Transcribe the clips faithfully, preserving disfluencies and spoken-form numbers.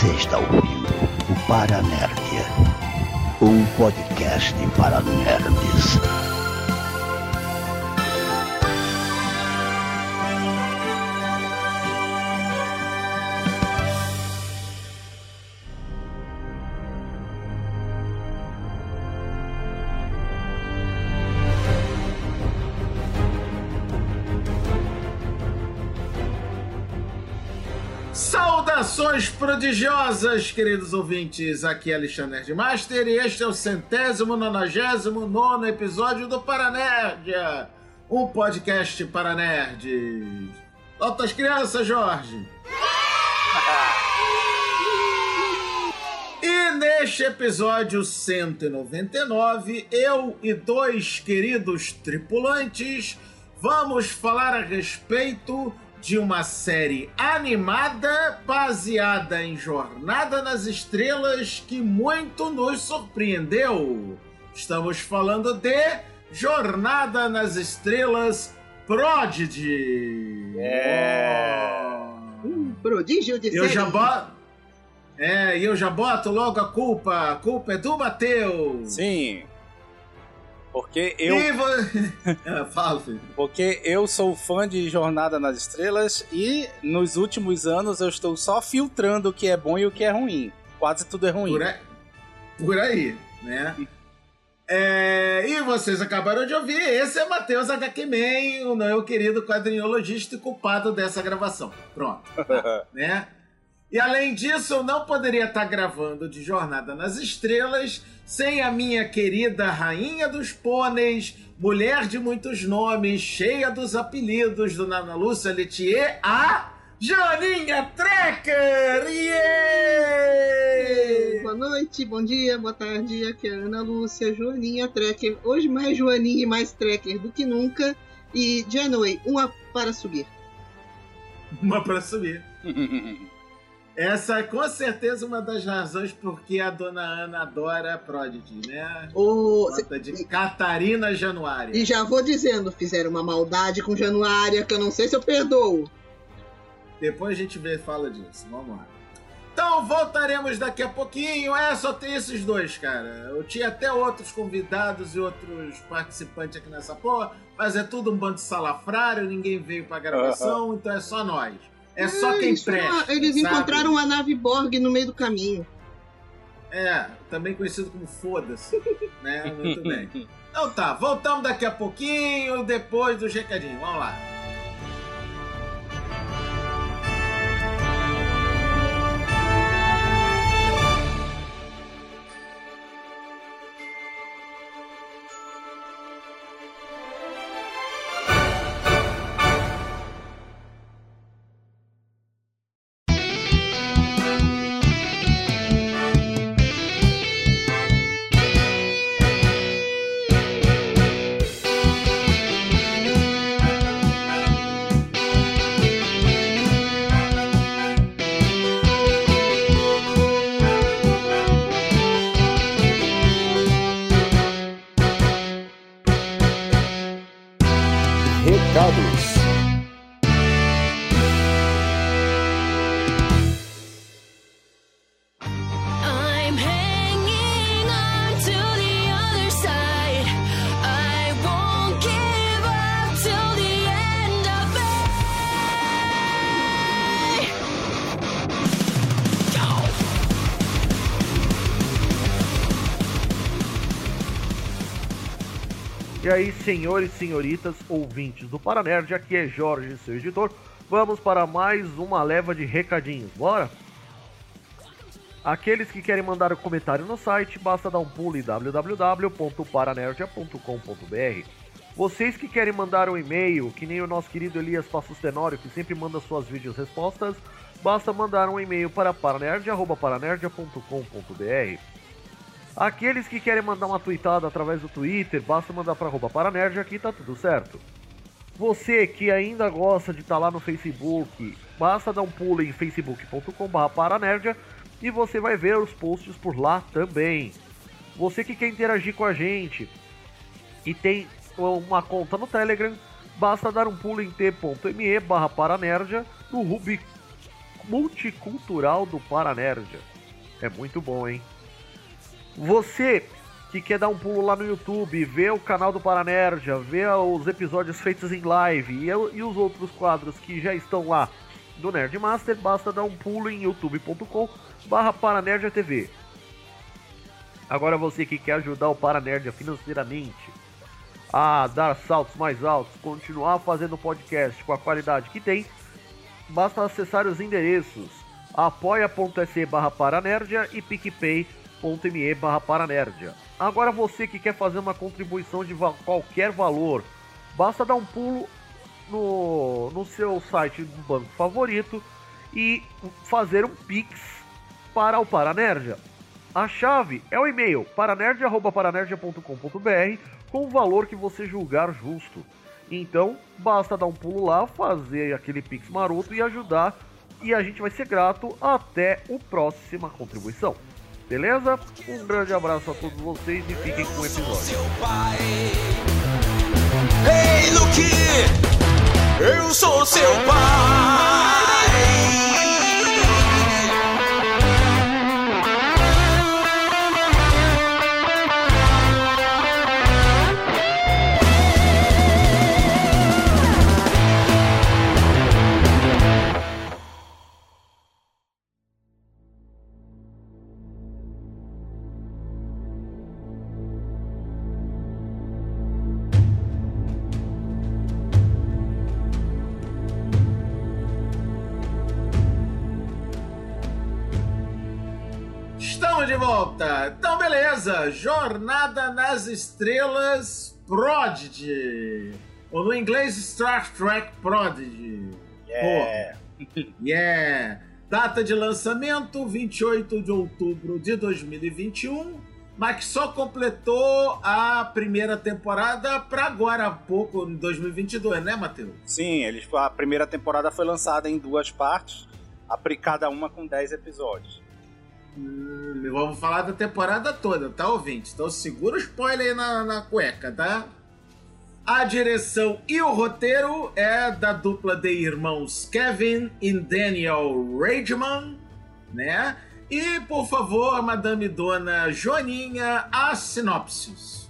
Você está ouvindo o Paranerdia, um podcast para nerds. Saudações prodigiosas, queridos ouvintes, aqui é Alexandre Nerdmaster e este é o centésimo nonagésimo nono episódio do Paranerdia, um podcast para nerds. Solta as crianças, Jorge! E neste episódio cento e noventa e nove, eu e dois queridos tripulantes vamos falar a respeito de uma série animada baseada em Jornada nas Estrelas que muito nos surpreendeu. Estamos falando de Jornada nas Estrelas Prodigy. É. Oh. Um prodígio de eu série. já boto... É, e eu já boto logo a culpa. A culpa é do Matheus. Sim. Porque eu. E vo... é, fala, filho. Porque eu sou fã de Jornada nas Estrelas e nos últimos anos eu estou só filtrando o que é bom e o que é ruim. Quase tudo é ruim. Por aí, Por aí né? É... E vocês acabaram de ouvir, esse é Matheus H Q Man, o meu querido quadrinhologista e culpado dessa gravação. Pronto. né? E além disso, eu não poderia estar gravando de Jornada nas Estrelas sem a minha querida rainha dos pôneis, mulher de muitos nomes, cheia dos apelidos do Ana Lúcia Letier, a Joaninha Trekker! Yeah! Boa noite, bom dia, boa tarde, aqui é a Ana Lúcia, Joaninha Trekker. Hoje mais Joaninha e mais Trekker do que nunca. E, Janoi, uma para subir. Uma para subir. Essa é com certeza uma das razões porque a dona Ana adora Prodigy, né? O... Conta de Catarina Januária. E já vou dizendo, fizeram uma maldade com Januária que eu não sei se eu perdoo. Depois a gente vê, fala disso. Vamos lá. Então voltaremos daqui a pouquinho. É, só tem esses dois, cara. Eu tinha até outros convidados e outros participantes aqui nessa porra, mas é tudo um bando de salafrário, ninguém veio pra gravação, uhum. Então é só nós. É só quem isso, presta. Eles sabe? encontraram a nave Borg no meio do caminho. É, também conhecido como Foda-se. né? Muito bem. Então tá, voltamos daqui a pouquinho, depois do recadinho. Vamos lá. E aí, senhores e senhoritas, ouvintes do Paranerd, aqui é Jorge, seu editor. Vamos para mais uma leva de recadinhos, bora? Aqueles que querem mandar um comentário no site, basta dar um pulo em w w w ponto paranerdia ponto com ponto b r. Vocês que querem mandar um e-mail, que nem o nosso querido Elias Passos Tenório, que sempre manda suas vídeos respostas, basta mandar um e-mail para paranerdia arroba paranerdia ponto com ponto b r. Aqueles que querem mandar uma tweetada através do Twitter, basta mandar para arroba Paranerdia, aqui tá tudo certo. Você que ainda gosta de estar tá lá no Facebook, basta dar um pulo em facebook ponto com barra paranerdia e você vai ver os posts por lá também. Você que quer interagir com a gente e tem uma conta no Telegram, basta dar um pulo em t ponto m e barra paranerdia no Rubi multicultural do Paranerdia. É muito bom, hein? Você que quer dar um pulo lá no YouTube, ver o canal do Paranerdia, ver os episódios feitos em live e, e os outros quadros que já estão lá do Nerdmaster, basta dar um pulo em youtube ponto com barra Paranerdia T V. Agora você que quer ajudar o Paranerdia financeiramente a dar saltos mais altos, continuar fazendo podcast com a qualidade que tem, basta acessar os endereços apoia.se barra Paranerdia e picpay.me barra Paranerdia. Agora você que quer fazer uma contribuição de va- qualquer valor, basta dar um pulo no, no seu site do banco favorito e fazer um Pix para o Paranerdia. A chave é o e-mail paranerdia arroba paranerdia ponto com ponto br com o valor que você julgar justo. Então, basta dar um pulo lá, fazer aquele Pix maroto e ajudar, e a gente vai ser grato até a próxima contribuição. Beleza? Um grande abraço a todos vocês e fiquem com o episódio. Ei, Luke! Eu sou seu pai! Estamos de volta. Então, beleza. Jornada nas Estrelas Prodigy. Ou no inglês, Star Trek Prodigy. Yeah. Pô. Yeah. Data de lançamento, vinte e oito de outubro de dois mil e vinte e um. Mas que só completou a primeira temporada para agora há pouco, em dois mil e vinte e dois, né, Matheus? Sim, eles, a primeira temporada foi lançada em duas partes, a- cada uma com dez episódios. Hum, vamos falar da temporada toda, tá, ouvinte? Então segura o spoiler aí na, na cueca, tá? A direção e o roteiro é da dupla de irmãos Kevin e Daniel Reitman, né? E, por favor, Madame Dona Joaninha, a sinopses.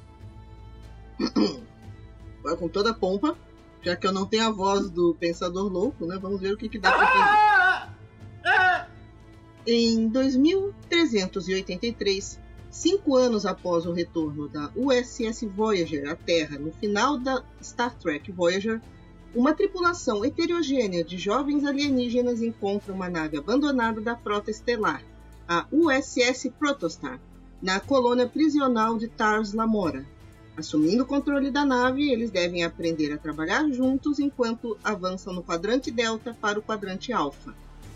Vai com toda a pompa, já que eu não tenho a voz do Pensador Louco, né? Vamos ver o que, que dá pra fazer. Ah! Ah! Em dois mil trezentos e oitenta e três, cinco anos após o retorno da U S S Voyager à Terra no final da Star Trek Voyager, uma tripulação heterogênea de jovens alienígenas encontra uma nave abandonada da frota estelar, a U S S Protostar, na colônia prisional de Tars Lamora. Assumindo o controle da nave, eles devem aprender a trabalhar juntos enquanto avançam no quadrante Delta para o quadrante Alpha.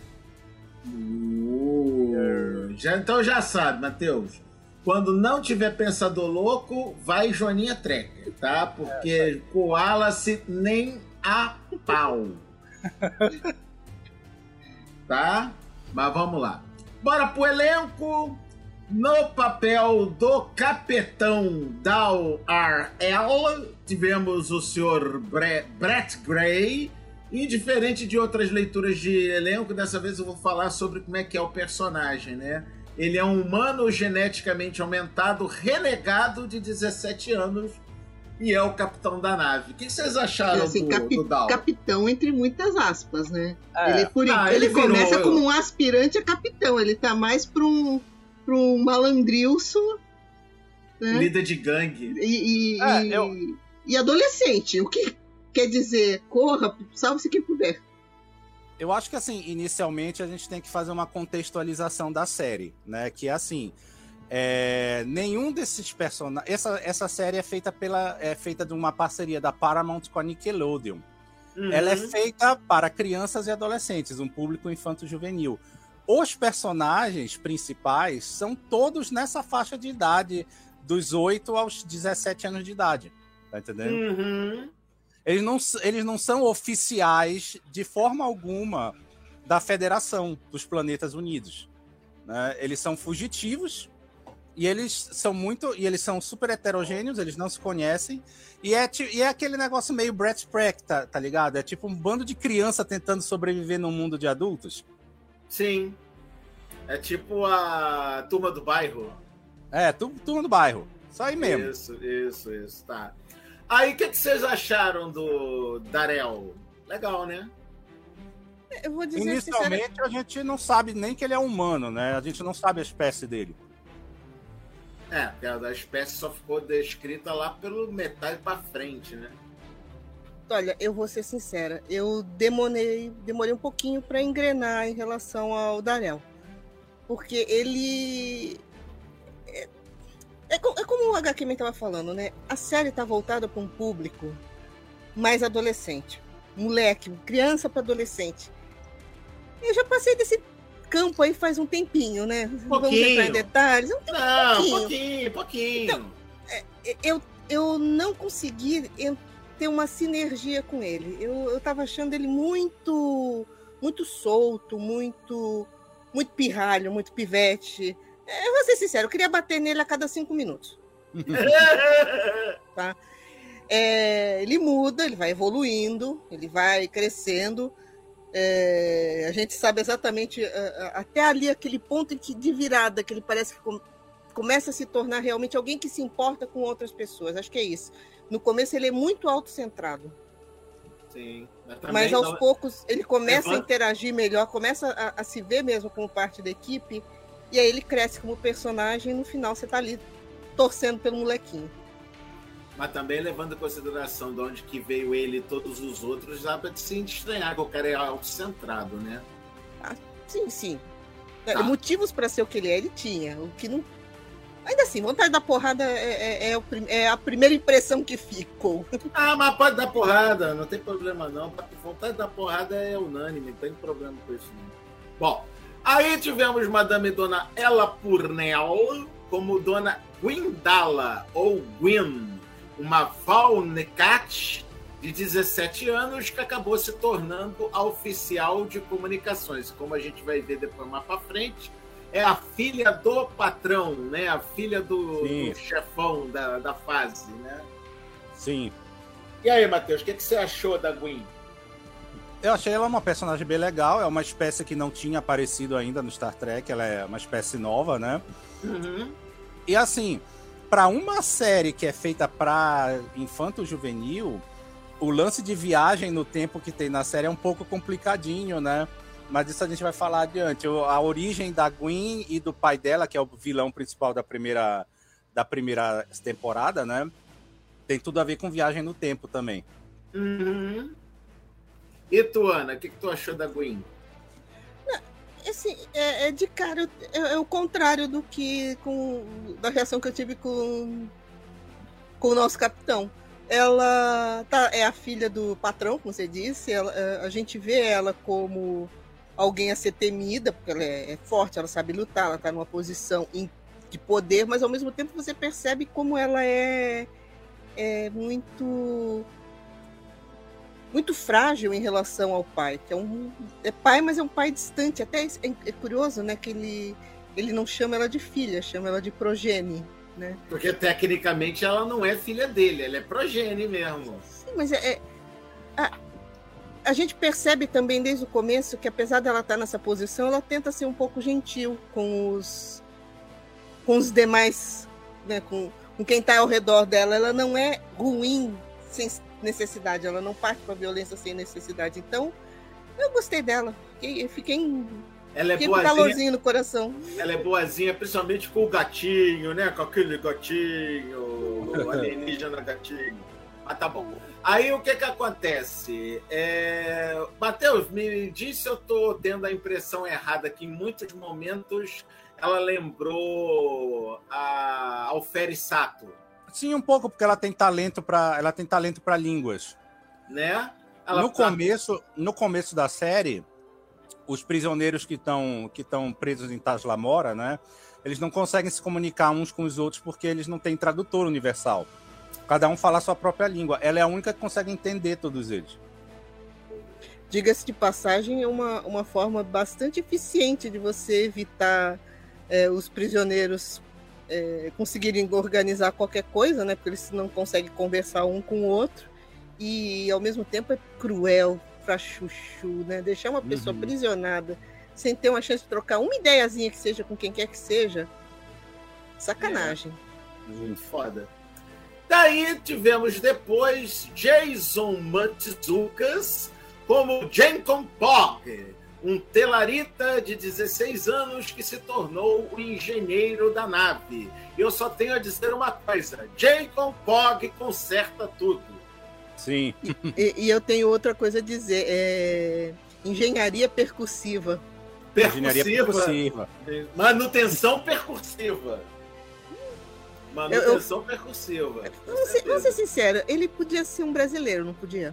Uh, já, então já sabe, Matheus. Quando não tiver Pensador Louco, vai Joaninha Trekker, tá? Porque Koala-se nem a pau. Tá? Mas vamos lá. Bora pro elenco. No papel do Capitão Dal R L, tivemos o senhor Bre- Brett Gray. E diferente de outras leituras de elenco, dessa vez eu vou falar sobre como é que é o personagem, né? Ele é um humano geneticamente aumentado, renegado de dezessete anos, e é o capitão da nave. O que vocês acharam assim, do, capi- do Dal? Capitão entre muitas aspas, né? É. Ele, por, Ah, ele, ele virou- começa como um aspirante a capitão. Ele tá mais pra um, pra um malandrilso, né? Líder de gangue. E, e, É, e- eu- e adolescente. O que quer dizer, corra, salve-se quem puder. Eu acho que, assim, inicialmente a gente tem que fazer uma contextualização da série, né? Que é assim, é, nenhum desses personagens... Essa, essa série é feita, pela, é feita de uma parceria da Paramount com a Nickelodeon. Uhum. Ela é feita para crianças e adolescentes, um público infanto-juvenil. Os personagens principais são todos nessa faixa de idade, dos oito aos dezessete anos de idade. Tá entendendo? Uhum. Eles não, eles não são oficiais de forma alguma da Federação dos Planetas Unidos, né? Eles são fugitivos e eles são muito e eles são super heterogêneos, eles não se conhecem e é, e é aquele negócio meio Brett Pratt, tá, tá ligado? É tipo um bando de criança tentando sobreviver num mundo de adultos. Sim. É tipo a Turma do Bairro. É, tu- turma do bairro. Só aí mesmo. Isso, isso, isso, tá. Aí, o que, que vocês acharam do Darel? Legal, né? Eu vou dizer sinceramente. Inicialmente, a gente não sabe nem que ele é humano, né? A gente não sabe a espécie dele. É, porque a da espécie só ficou descrita lá pelo metade pra frente, né? Olha, eu vou ser sincera, eu demorei, demorei um pouquinho para engrenar em relação ao Darel. Porque ele. É, é, co- é como o H Q estava falando, né? A série tá voltada para um público mais adolescente. Moleque, criança para adolescente. Eu já passei desse campo aí faz um tempinho, né? Não vamos Pouquinho. entrar em detalhes. Um Não, pouquinho. pouquinho, pouquinho. eu, eu não consegui en- ter uma sinergia com ele. Eu, eu tava achando ele muito muito solto, muito muito pirralho, muito pivete. É, eu vou ser sincero, eu queria bater nele a cada cinco minutos. Tá? É, ele muda, ele vai evoluindo, ele vai crescendo. É, a gente sabe exatamente uh, uh, até ali aquele ponto em que, de virada que ele parece que com- começa a se tornar realmente alguém que se importa com outras pessoas. Acho que é isso. No começo ele é muito autocentrado, Sim. Mas, também mas aos não- poucos ele começa a Levanta- interagir melhor, começa a, a se ver mesmo como parte da equipe, e aí ele cresce como personagem e no final você tá ali torcendo pelo molequinho. Mas também levando em consideração de onde que veio ele e todos os outros, dá pra se estranhar que o cara é autocentrado, né? Sim, sim. Tá. Motivos para ser o que ele é, ele tinha. O que não. Ainda assim, vontade da porrada é, é- é o prim- é a primeira impressão que ficou. Ah, mas pode dar porrada, não tem problema não. Vontade da porrada é unânime, não tem problema com isso não. Bom, aí tivemos Madame Dona Ella Purnell como Dona Gwendala, ou Gwyn, uma Valnecat de dezessete anos que acabou se tornando a oficial de comunicações. Como a gente vai ver depois mais pra frente, é a filha do patrão, né? A filha do, Sim. do chefão da, da fase, né? Sim. E aí, Matheus, o que, que você achou da Gwyn? Eu achei ela uma personagem bem legal. É uma espécie que não tinha aparecido ainda no Star Trek. Ela é uma espécie nova, né? Uhum. E assim, para uma série que é feita para infanto-juvenil, o lance de viagem no tempo que tem na série é um pouco complicadinho, né? Mas isso a gente vai falar adiante. O- A origem da Gwyn e do pai dela, que é o vilão principal da primeira, da primeira temporada, né? Tem tudo a ver com viagem no tempo também. Uhum. E tu, Ana, o que, que tu achou da Gwyn? Assim, é, é de cara, é, é o contrário do que com, da reação que eu tive com, com o nosso capitão. Ela tá, é a filha do patrão, como você disse. Ela, é, a gente vê ela como alguém a ser temida, porque ela é, é forte, ela sabe lutar, ela está numa posição em- de poder, mas ao mesmo tempo você percebe como ela é, é muito muito frágil em relação ao pai, que é um é pai, mas é um pai distante. Até é, é curioso, né, que ele ele não chama ela de filha, chama ela de progenie, né? Porque tecnicamente ela não é filha dele, ela é progenie mesmo. Sim, mas é, é- a, a gente percebe também desde o começo que, apesar dela estar nessa posição, ela tenta ser um pouco gentil com os com os demais, né, com, com quem está ao redor dela. Ela não é ruim sem necessidade, ela não parte para violência sem necessidade. Então, eu gostei dela. Fiquei, eu fiquei, Ela é fiquei com boazinha, calorzinho no coração. ela é boazinha, principalmente com o gatinho, né? Com aquele gatinho, o alienígena gatinho. Mas tá bom. Aí o que que acontece? É... Matheus, me diz se eu tô tendo a impressão errada que em muitos momentos ela lembrou a Alferi Sato, Sim, um pouco, porque ela tem talento para ela tem talento para línguas. né? Ela No tá- começo, no começo da série, os prisioneiros que estão que estão presos em Taj Lamora, né? Eles não conseguem se comunicar uns com os outros porque eles não têm tradutor universal. Cada um fala a sua própria língua. Ela é a única que consegue entender todos eles. Diga-se de passagem, é uma, uma forma bastante eficiente de você evitar é, os prisioneiros é, conseguirem organizar qualquer coisa, né? Porque eles não conseguem conversar um com o outro. E, ao mesmo tempo, é cruel pra chuchu, né? Deixar uma pessoa Uhum. aprisionada sem ter uma chance de trocar uma ideiazinha que seja com quem quer que seja. Sacanagem. É. Muito foda. Daí tivemos depois Jason Mantzoukas como Jacob Pog, um telarita de dezesseis anos que se tornou o engenheiro da nave. Eu só tenho a dizer uma coisa: Jacob Pog conserta tudo. Sim. E, e eu tenho outra coisa a dizer. É... Engenharia percussiva. Percussiva. Engenharia percussiva. Manutenção percussiva. Manutenção eu, eu... percussiva. Vamos ser, vamos ser sinceros, ele podia ser um brasileiro, não podia?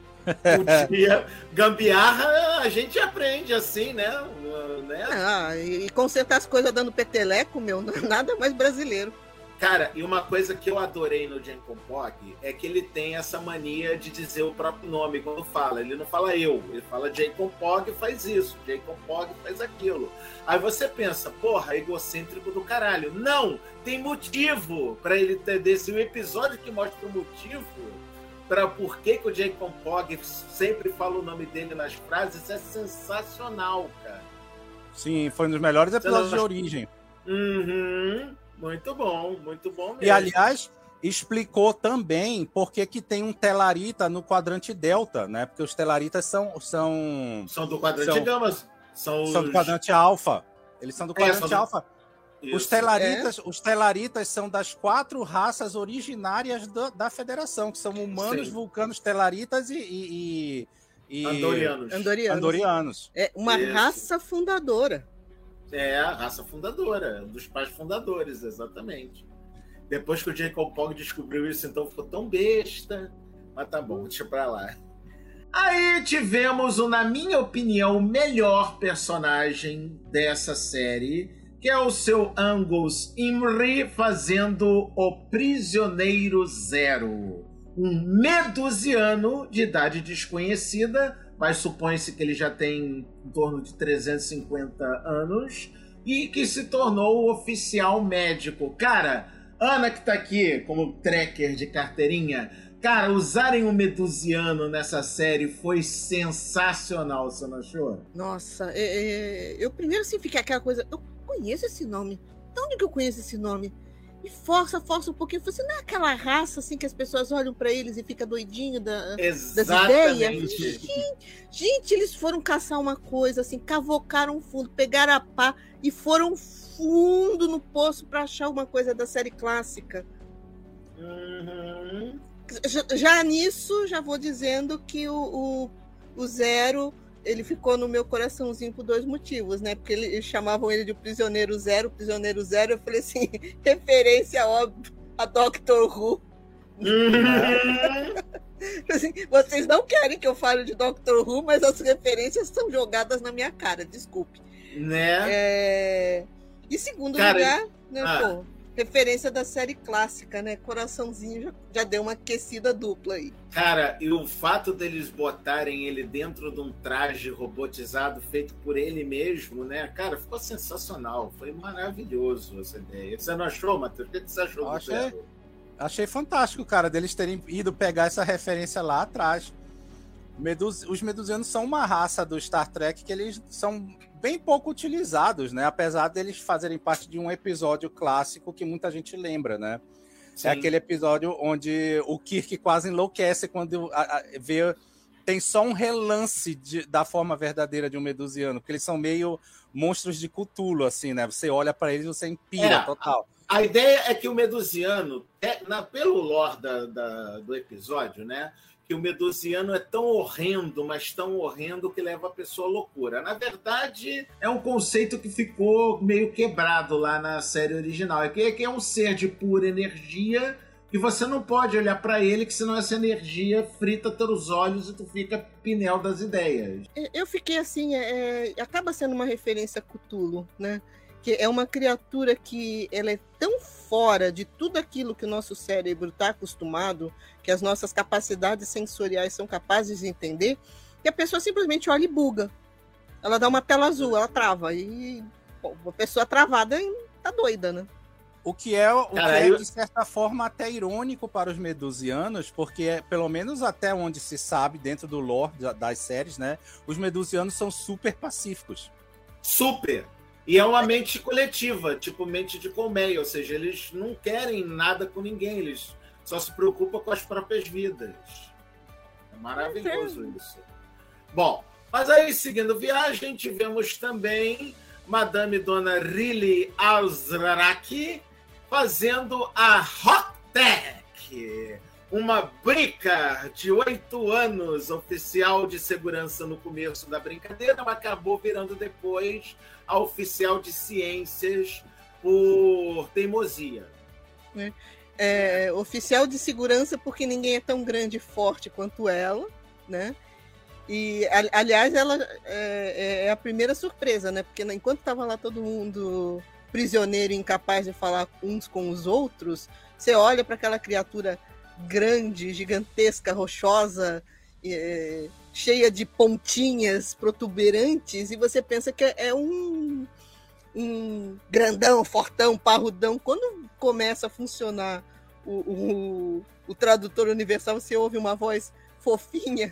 Podia. Gambiarra a gente aprende assim, né? né? Ah, e consertar as coisas dando peteleco, meu, nada mais brasileiro. Cara, e uma coisa que eu adorei no Jacob Pog é que ele tem essa mania de dizer o próprio nome quando fala. Ele não fala eu, ele fala Jacob Pog faz isso, Jacob Pog faz aquilo. Aí você pensa, porra, egocêntrico do caralho. Não, tem motivo para ele ter desse um episódio que mostra o motivo para por que, que o Jacob Pog sempre fala o nome dele nas frases. É sensacional, cara. Sim, foi um dos melhores episódios de origem. Uhum. Muito bom, muito bom mesmo. E, aliás, explicou também por que que tem um telarita no quadrante delta, né? Porque os telaritas são... São, são do quadrante são, gama. São, são os... do quadrante alfa. Eles são do quadrante é, alfa. Do... Os telaritas, é? os telaritas são das quatro raças originárias do, da Federação, que são humanos, Sim. vulcanos, telaritas e... e, e Andorianos. Andorianos. Andorianos. É uma Isso. raça fundadora. É a raça fundadora, dos pais fundadores, exatamente. Depois que o Jacob Pog descobriu isso, então ficou tão besta. Mas tá bom, deixa pra lá. Aí tivemos, o, na minha opinião, o melhor personagem dessa série, que é o seu Angus Imri fazendo o Prisioneiro Zero. Um medusiano de idade desconhecida, mas supõe-se que ele já tem em torno de trezentos e cinquenta anos, e que se tornou oficial médico. Cara, Ana que tá aqui como tracker de carteirinha, cara, usarem o medusiano nessa série foi sensacional, você não achou? Nossa, é, é, eu primeiro assim fiquei aquela coisa, eu conheço esse nome, de onde que eu conheço esse nome? E força, força um pouquinho. Você não é aquela raça assim que as pessoas olham pra eles e fica doidinho da, das ideias? Gente, gente, eles foram caçar uma coisa assim, cavocaram fundo, pegaram a pá e foram fundo no poço pra achar uma coisa da série clássica. Uhum. Já, já nisso, já vou dizendo que o, o, o Zero... ele ficou no meu coraçãozinho por dois motivos, né? Porque ele, eles chamavam ele de Prisioneiro Zero, Prisioneiro Zero. Eu falei assim, referência óbvio a Doctor Who. assim, vocês não querem que eu fale de Doctor Who, mas as referências são jogadas na minha cara, desculpe. Né? É... E segundo Cara, lugar, né, ah. pô, referência da série clássica, né? Coraçãozinho já, já deu uma aquecida dupla aí. Cara, e o fato deles botarem ele dentro de um traje robotizado feito por ele mesmo, né? Cara, ficou sensacional. Foi maravilhoso essa ideia. Você não achou, Matheus? O que você achou? Achei, achei fantástico, cara, deles terem ido pegar essa referência lá atrás. Medus... Os medusianos são uma raça do Star Trek que eles são bem pouco utilizados, né? Apesar deles fazerem parte de um episódio clássico que muita gente lembra, né? Sim. É aquele episódio onde o Kirk quase enlouquece quando a, a, vê... Tem só um relance de, da forma verdadeira de um medusiano, porque eles são meio monstros de Cthulhu, assim, né? Você olha para eles e você empira, é, total. A, a ideia é que o medusiano, é, na, pelo lore da, da, do episódio, né? Que o medusiano é tão horrendo, mas tão horrendo que leva a pessoa à loucura. Na verdade, é um conceito que ficou meio quebrado lá na série original. É que é um ser de pura energia que você não pode olhar para ele, que senão essa energia frita teus olhos e tu fica pinel das ideias. Eu fiquei assim, é, acaba sendo uma referência a Cthulhu, né? Que é uma criatura que ela é tão fora de tudo aquilo que o nosso cérebro está acostumado, que as nossas capacidades sensoriais são capazes de entender, que a pessoa simplesmente olha e buga. Ela dá uma tela azul, ela trava. E pô, uma pessoa travada tá doida, né? O que é, o Cara, que é eu... de certa forma, até irônico para os medusianos, porque, pelo menos até onde se sabe, dentro do lore das séries, né, os medusianos são super pacíficos. Super. E é uma mente coletiva, tipo mente de colmeia, ou seja, eles não querem nada com ninguém, eles só se preocupam com as próprias vidas. É maravilhoso isso. Bom, mas aí, seguindo viagem, tivemos também Madame Dona Riley Alzraki fazendo a Hocktech, uma brica de oito anos, oficial de segurança no começo da brincadeira, mas acabou virando depois a oficial de ciências por teimosia. É, é, oficial de segurança porque ninguém é tão grande e forte quanto ela, né? E, aliás, ela é, é a primeira surpresa, né? Porque enquanto estava lá todo mundo prisioneiro e incapaz de falar uns com os outros, você olha para aquela criatura grande, gigantesca, rochosa, é, cheia de pontinhas protuberantes, e você pensa que é um, um grandão, fortão, parrudão. Quando começa a funcionar o, o, o tradutor universal, você ouve uma voz fofinha.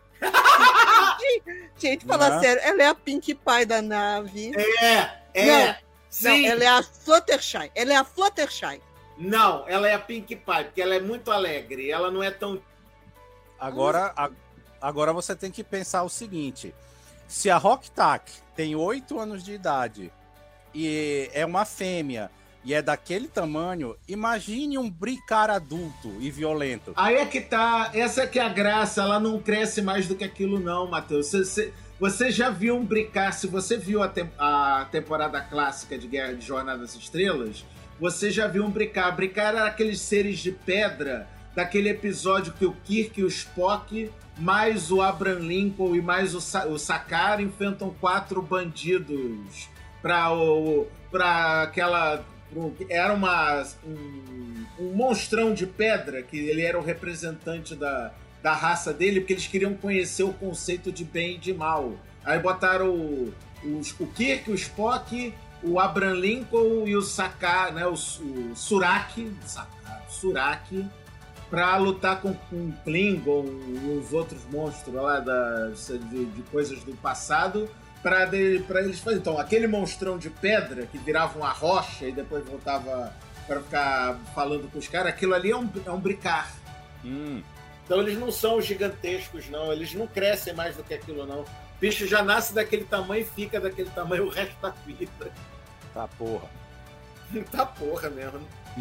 Gente, falar sério, ela é a Pinkie Pie da nave. É, é. Não, sim. Não, ela é a Fluttershy. Ela é a Fluttershy. Não, ela é a Pinkie Pie, porque ela é muito alegre. Ela não é tão... Agora, a, agora você tem que pensar o seguinte. Se a Hocktech tem oito anos de idade e é uma fêmea e é daquele tamanho, imagine um bricar adulto e violento. Aí é que tá, essa que é a graça, ela não cresce mais do que aquilo não, Matheus. Você, você, você já viu um bricar, se você viu a, te, a temporada clássica de Guerra de Jornada das Estrelas, você já viu um bricar. Bricar era aqueles seres de pedra daquele episódio que o Kirk e o Spock, mais o Abraham Lincoln e mais o, Sa- o Sakar enfrentam quatro bandidos pra, o, pra aquela... Era uma, um, um monstrão de pedra, que ele era o representante da, da raça dele, porque eles queriam conhecer o conceito de bem e de mal. Aí botaram o, o, o Kirk, o Spock, o Abraham Lincoln e o Sakar, né, o, o Suraki, Sakar, Suraki, pra lutar com, com o Klingon e os outros monstros lá da, de, de coisas do passado, Pra, de, pra eles fazerem. Então, aquele monstrão de pedra que virava uma rocha e depois voltava pra ficar falando com os caras, aquilo ali é um, é um bricar. Hum. Então eles não são gigantescos, não. Eles não crescem mais do que aquilo, não. O bicho já nasce daquele tamanho e fica daquele tamanho o resto da vida. Tá porra. Tá porra mesmo.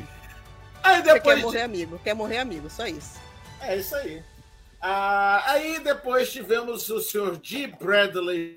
Aí depois... Você quer morrer amigo, quer morrer amigo, só isso. É isso aí. Ah, aí depois tivemos o senhor G. Bradley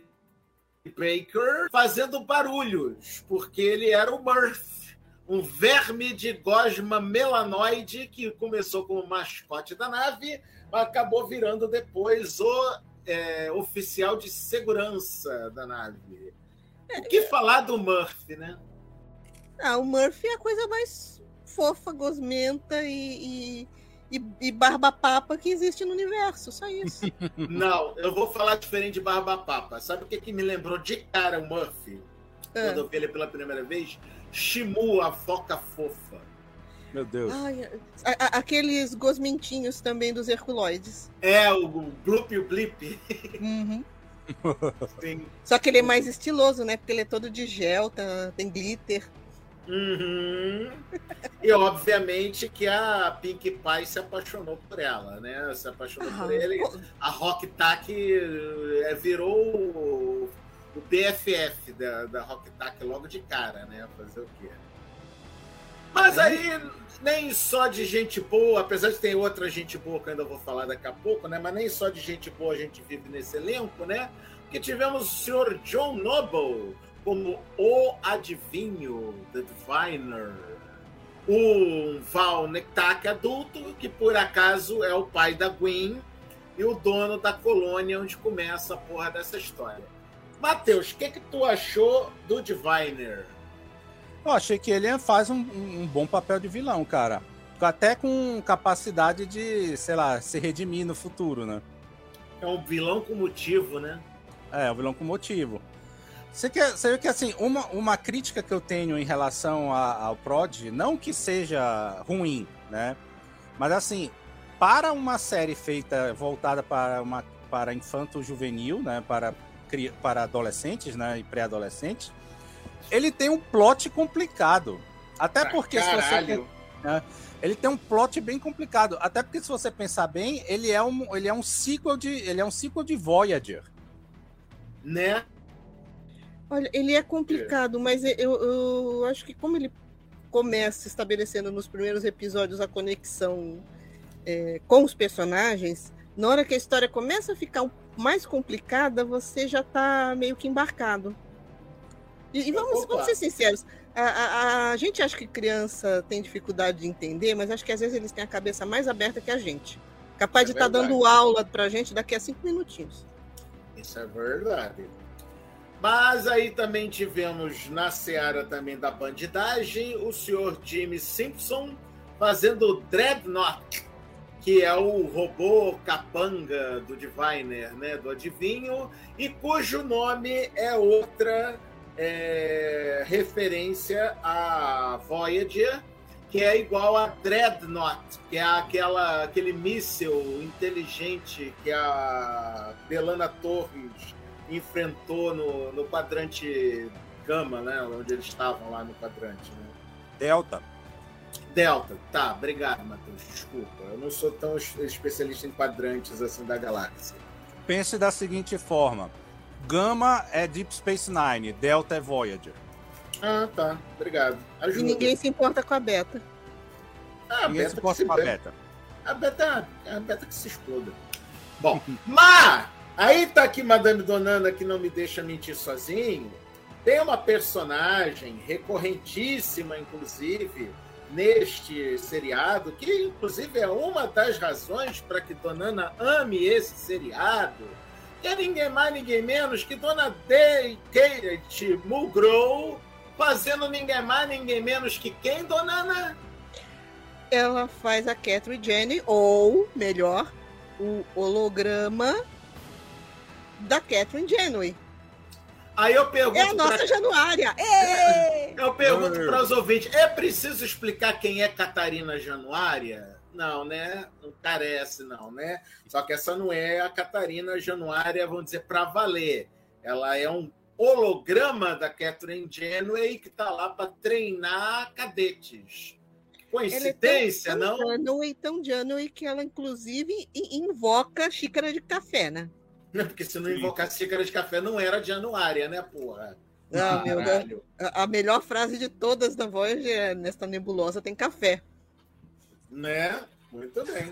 Baker fazendo barulhos, porque ele era o Murph, um verme de gosma melanoide que começou como mascote da nave, mas acabou virando depois o é, oficial de segurança da nave. O que falar do Murph, né? Ah, o Murphy é a coisa mais fofa, gosmenta e, e, e, e barba-papa que existe no universo, só isso. Não, eu vou falar diferente de Barba Papa. Sabe o que, que me lembrou de cara o Murphy? É. Quando eu vi ele pela primeira vez? Shimu, a foca fofa. Meu Deus. Ai, a, a, aqueles gosmentinhos também dos Herculoides. É, o Bloop e o Blip. Uhum. Sim. Só que ele é mais estiloso, né? Porque ele é todo de gel, tá, tem glitter. Uhum. E obviamente que a Pinkie Pie se apaixonou por ela, né? Se apaixonou Ah, por ele. A Hocktech é, virou o, o B F F da, da Hocktech logo de cara, né? Fazer o quê? Mas aí, nem só de gente boa, apesar de ter outra gente boa que eu ainda vou falar daqui a pouco, né? Mas nem só de gente boa a gente vive nesse elenco, né? Porque tivemos o senhor John Noble como o adivinho, The Diviner, o Val Nektak adulto, que por acaso é o pai da Gwen e o dono da colônia onde começa a porra dessa história. Matheus, o que, que tu achou do Diviner? Eu achei que ele faz um, um bom papel de vilão, cara. Até com capacidade de, sei lá, se redimir no futuro, né? É um vilão com motivo, né? É, um vilão com motivo. Você quer, você vê que, assim, uma, uma crítica que eu tenho em relação a, ao Prodigy, não que seja ruim, né? Mas, assim, para uma série feita, voltada para, uma, para infanto-juvenil, né? Para para adolescentes, né, e pré-adolescentes, ele tem um plot complicado. Até Ah, porque se caralho. você... né, ele tem um plot bem complicado. Até porque se você pensar bem, ele é um, ele é um sequel de, ele é um sequel de Voyager. Né? Olha, ele é complicado, mas eu, eu acho que como ele começa estabelecendo nos primeiros episódios a conexão é, com os personagens, na hora que a história começa a ficar um- mais complicada, você já está meio que embarcado. E, e vamos, Opa. vamos ser sinceros, a, a- a gente acha que criança tem dificuldade de entender, mas acho que às vezes eles têm a cabeça mais aberta que a gente. Capaz É de estar verdade. dando aula pra gente daqui a cinco minutinhos. Isso é verdade. Mas aí também tivemos na seara também da bandidagem o senhor Jimmy Simpson fazendo o Dreadnought, que é o robô capanga do Diviner, né, do adivinho, e cujo nome é outra é, referência a Voyager, que é igual a Dreadnought, que é aquela, aquele míssil inteligente que a Belana Torres enfrentou no, no quadrante Gama, né? Onde eles estavam lá no quadrante. Né? Delta. Delta. Tá, obrigado, Matheus. Desculpa. Eu não sou tão es- especialista em quadrantes assim da galáxia. Pense da seguinte forma. Gama é Deep Space Nine, Delta é Voyager. Ah, tá. Obrigado. E Ajuda. ninguém se importa com a Beta. Ah, a Ninguém Beta se que importa se com a dane. beta. A Beta, a Beta que se exploda. Bom, mas aí tá aqui Madame Donana que não me deixa mentir sozinho. Tem uma personagem recorrentíssima, inclusive, neste seriado, que inclusive é uma das razões para que Donana ame esse seriado, que é ninguém mais, ninguém menos que Dona Day Kate Mulgrew, fazendo ninguém mais, ninguém menos que quem, Donana? Ela faz a Catherine Jenny, ou, melhor, o holograma da Catherine Janeway. Aí eu pergunto É a nossa pra- Januária! Ê! Eu pergunto Ei. para os ouvintes, é preciso explicar quem é Catarina Januária? Não, né? Não carece, não, né? Só que essa não é a Catarina Januária, vamos dizer, para valer. Ela é um holograma da Catherine Janeway que está lá para treinar cadetes. Coincidência, Ela é tão não? Janeway, tão Janeway, que ela, inclusive, in- invoca xícara de café, né? Não, porque se não invocasse xícara de café, não era Januária, né, porra? Ah, meu Deus. Caralho. A a melhor frase de todas da Voyager é: nesta nebulosa tem café. Né? Muito bem.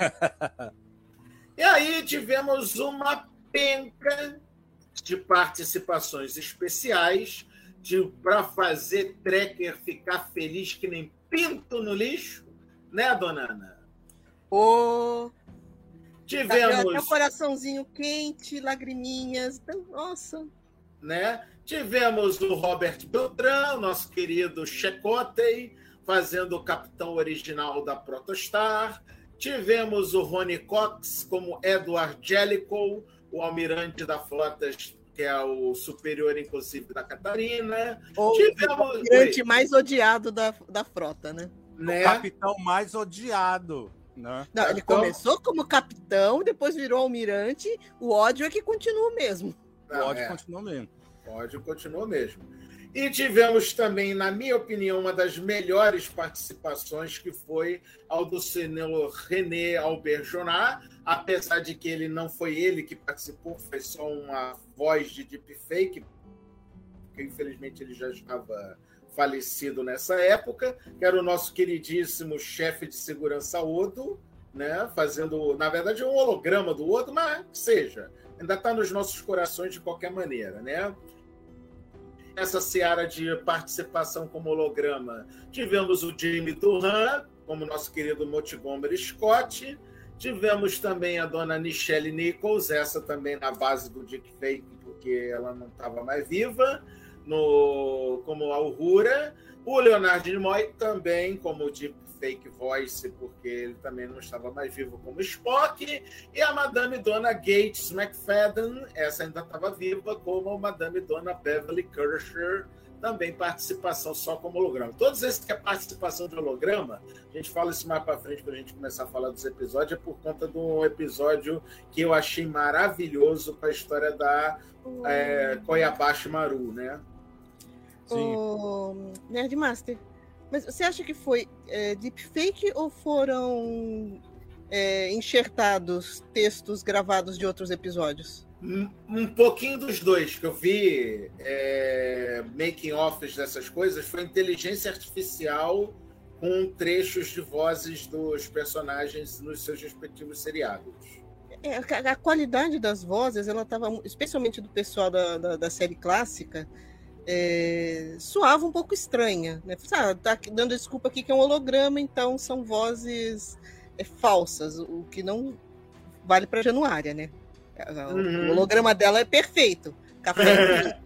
E aí tivemos uma penca de participações especiais para fazer Trekker ficar feliz que nem pinto no lixo, né, dona Ana? Ô, até o Tivemos, coraçãozinho quente, lagriminhas. Então, nossa. né? Tivemos o Robert Beltrán, nosso querido Chakotay, fazendo o capitão original da Protostar. Tivemos o Ronnie Cox como Edward Jellicoe, o almirante da frota, que é o superior, inclusive, da Catarina. Ou Tivemos- o almirante mais odiado da, da frota, né? Né? O capitão mais odiado, né? Não, ele Capitão. começou como capitão, depois virou almirante. O ódio é que continua o mesmo. O Não, ódio é. continua mesmo. Ódio continua mesmo. E tivemos também, na minha opinião, uma das melhores participações, que foi ao do senhor René Auberjonar, apesar de que ele não foi ele que participou, foi só uma voz de deepfake, porque infelizmente ele já estava falecido nessa época, que era o nosso queridíssimo chefe de segurança Odo, né, fazendo, na verdade, um holograma do Odo, mas que seja, ainda está nos nossos corações de qualquer maneira, né? Essa seara de participação como holograma, tivemos o Jimmy Durran, como nosso querido Montgomery Scott, tivemos também a dona Nichelle Nichols, essa também na base do Dick Fake, porque ela não estava mais viva, no, como a Uhura, o Leonard Nimoy também como Deep Fake Voice, porque ele também não estava mais vivo como Spock, e a Madame Dona Gates McFadden, essa ainda estava viva como Madame Dona Beverly Crusher, também participação só como holograma. Todos esses que é participação de holograma, a gente fala isso mais para frente para a gente começar a falar dos episódios, é por conta de um episódio que eu achei maravilhoso com a história da é, Koyabashi Maru, né? Sim. O Nerdmaster, mas você acha que foi é, deepfake ou foram é, enxertados textos gravados de outros episódios? Um, um pouquinho dos dois, que eu vi é, making-offs dessas coisas, foi inteligência artificial com trechos de vozes dos personagens nos seus respectivos seriados. É, a, a qualidade das vozes, ela estava, especialmente do pessoal da, da, da série clássica, é, soava um pouco estranha, né? Ah, tá dando desculpa aqui que é um holograma, então são vozes é, falsas, o que não vale para Januária, né? Uhum. O holograma dela é perfeito. Café.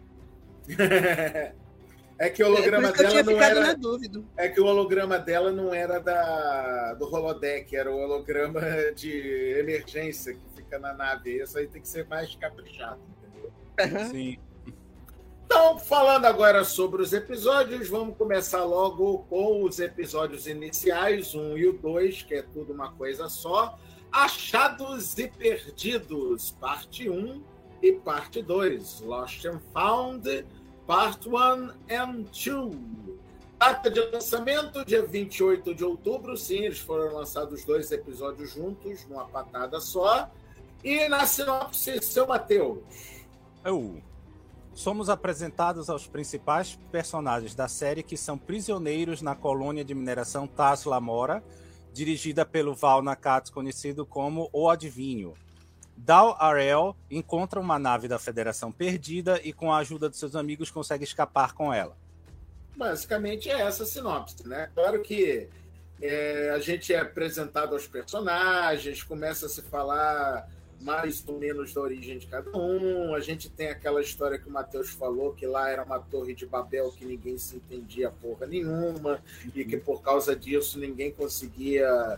É que o holograma é que dela não era. Na dúvida. É que o holograma dela não era da do holodeck, era o holograma de emergência que fica na nave. Isso aí tem que ser mais caprichado, entendeu? Uhum. Sim. Então, falando agora sobre os episódios, vamos começar logo com os episódios iniciais, um e o dois, que é tudo uma coisa só. Achados e Perdidos, parte um e parte dois. Lost and Found, parte um and dois. Data de lançamento, dia vinte e oito de outubro. Sim, eles foram lançados dois episódios juntos, numa patada só. E na sinopse, seu Matheus. Eu. Somos apresentados aos principais personagens da série que são prisioneiros na colônia de mineração Taz Lamora, dirigida pelo Val Nakatsu, conhecido como O Adivinho. Dal Arel encontra uma nave da Federação perdida e, com a ajuda de seus amigos, consegue escapar com ela. Basicamente é essa a sinopse, né? Claro que é, a gente é apresentado aos personagens, começa a se falar mais ou menos da origem de cada um. A gente tem aquela história que o Matheus falou, que lá era uma torre de Babel que ninguém se entendia porra nenhuma, uhum. E que por causa disso ninguém conseguia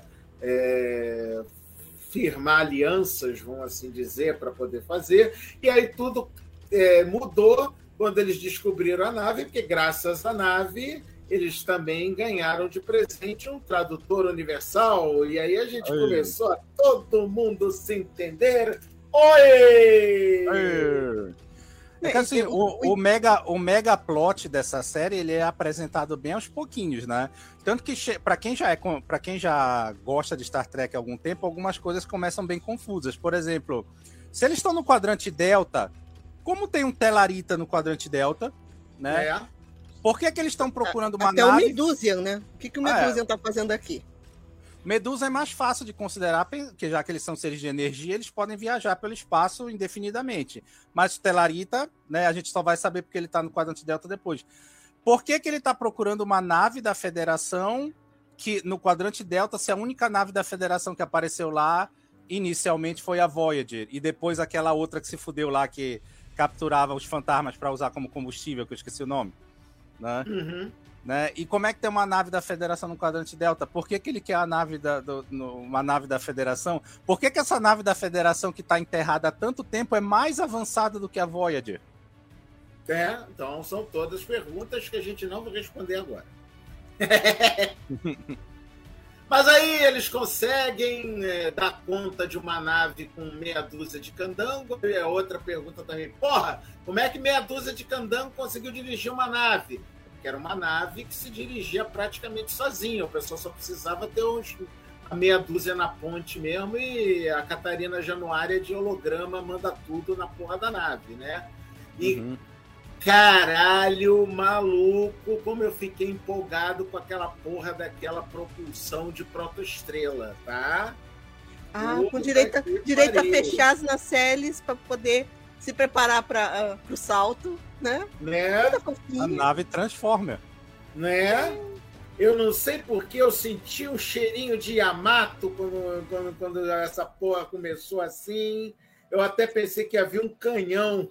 é, firmar alianças, vamos assim dizer, para poder fazer. E aí tudo é, mudou quando eles descobriram a nave, porque graças à nave eles também ganharam de presente um tradutor universal, e aí a gente Oi. começou a todo mundo se entender. Oi! Oi. É que, assim, o, o, mega, o mega plot dessa série, ele é apresentado bem aos pouquinhos, né? Tanto que, para quem já é, para quem já gosta de Star Trek há algum tempo, algumas coisas começam bem confusas. Por exemplo, se eles estão no quadrante Delta, como tem um Telarita no quadrante Delta, né? É. Por que, que eles estão procurando uma Até nave... Até o Medusian, né? O que, que o Medusian está é. fazendo aqui? Medusa é mais fácil de considerar, porque já que eles são seres de energia, eles podem viajar pelo espaço indefinidamente. Mas o Telarita, né, a gente só vai saber porque ele está no quadrante Delta depois. Por que, que ele está procurando uma nave da Federação, que no quadrante Delta, se a única nave da Federação que apareceu lá, inicialmente foi a Voyager, e depois aquela outra que se fudeu lá, que capturava os fantasmas para usar como combustível, que eu esqueci o nome. Né? Uhum. Né? E como é que tem uma nave da Federação no quadrante Delta? Por que, que ele quer a nave da, do, no, uma nave da Federação? Por que, que essa nave da Federação que está enterrada há tanto tempo é mais avançada do que a Voyager? É, então são todas perguntas que a gente não vai responder agora. Mas aí eles conseguem é, dar conta de uma nave com meia dúzia de candango. E a outra pergunta também, porra, como é que meia dúzia de candango conseguiu dirigir uma nave? Porque era uma nave que se dirigia praticamente sozinha. O pessoal só precisava ter uns, a meia dúzia na ponte mesmo, e a Catarina Januária de holograma manda tudo na porra da nave, né? E uhum. Caralho, maluco, como eu fiquei empolgado com aquela porra daquela propulsão de protoestrela, tá? Ah, Puta com direito, direito a fechar as nacelles para poder se preparar para uh, o salto, né? né? A nave Transformer. Né? Eu não sei porque eu senti um cheirinho de Yamato quando, quando, quando essa porra começou assim. Eu até pensei que havia um canhão.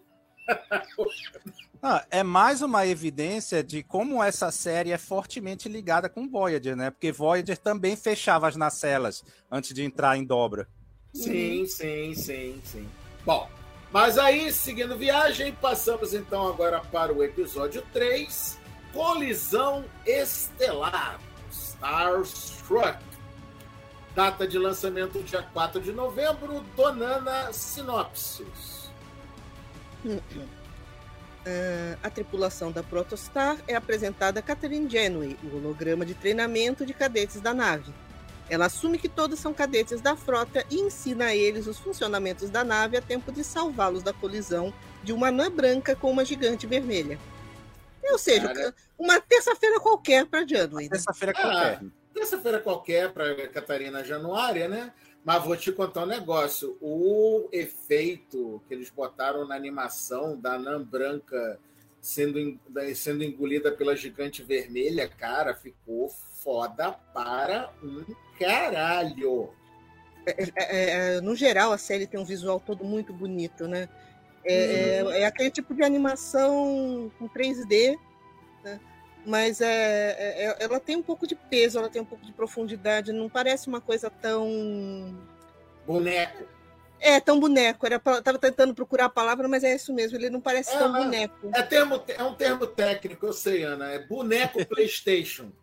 Ah, é mais uma evidência de como essa série é fortemente ligada com Voyager, né? Porque Voyager também fechava as nacelles antes de entrar em dobra. Sim, sim, sim, sim. Bom, Mas aí, seguindo viagem, passamos então agora para o episódio três, Colisão Estelar, Starstruck. Data de lançamento dia quatro de novembro, Donana Sinopsis. Uh, a tripulação da Protostar é apresentada a Catherine Janeway, o holograma de treinamento de cadetes da nave. Ela assume que todos são cadetes da frota e ensina a eles os funcionamentos da nave a tempo de salvá-los da colisão de uma anã branca com uma gigante vermelha. Ou seja, Cara... uma terça-feira qualquer para Janeway. Terça-feira ah, qualquer. Terça-feira qualquer para Catarina Januária, né? Mas vou te contar um negócio. O efeito que eles botaram na animação da anã branca sendo, sendo engolida pela gigante vermelha, cara, ficou foda para um caralho. É, é, é, no geral, a série tem um visual todo muito bonito, né? É, hum. é, é aquele tipo de animação com três D, né? Mas é, é, ela tem um pouco de peso, ela tem um pouco de profundidade, não parece uma coisa tão... Boneco. É, tão boneco. Era, tava tentando procurar a palavra, mas é isso mesmo, ele não parece é, tão boneco. É, termo, é um termo técnico, eu sei, Ana, é boneco PlayStation.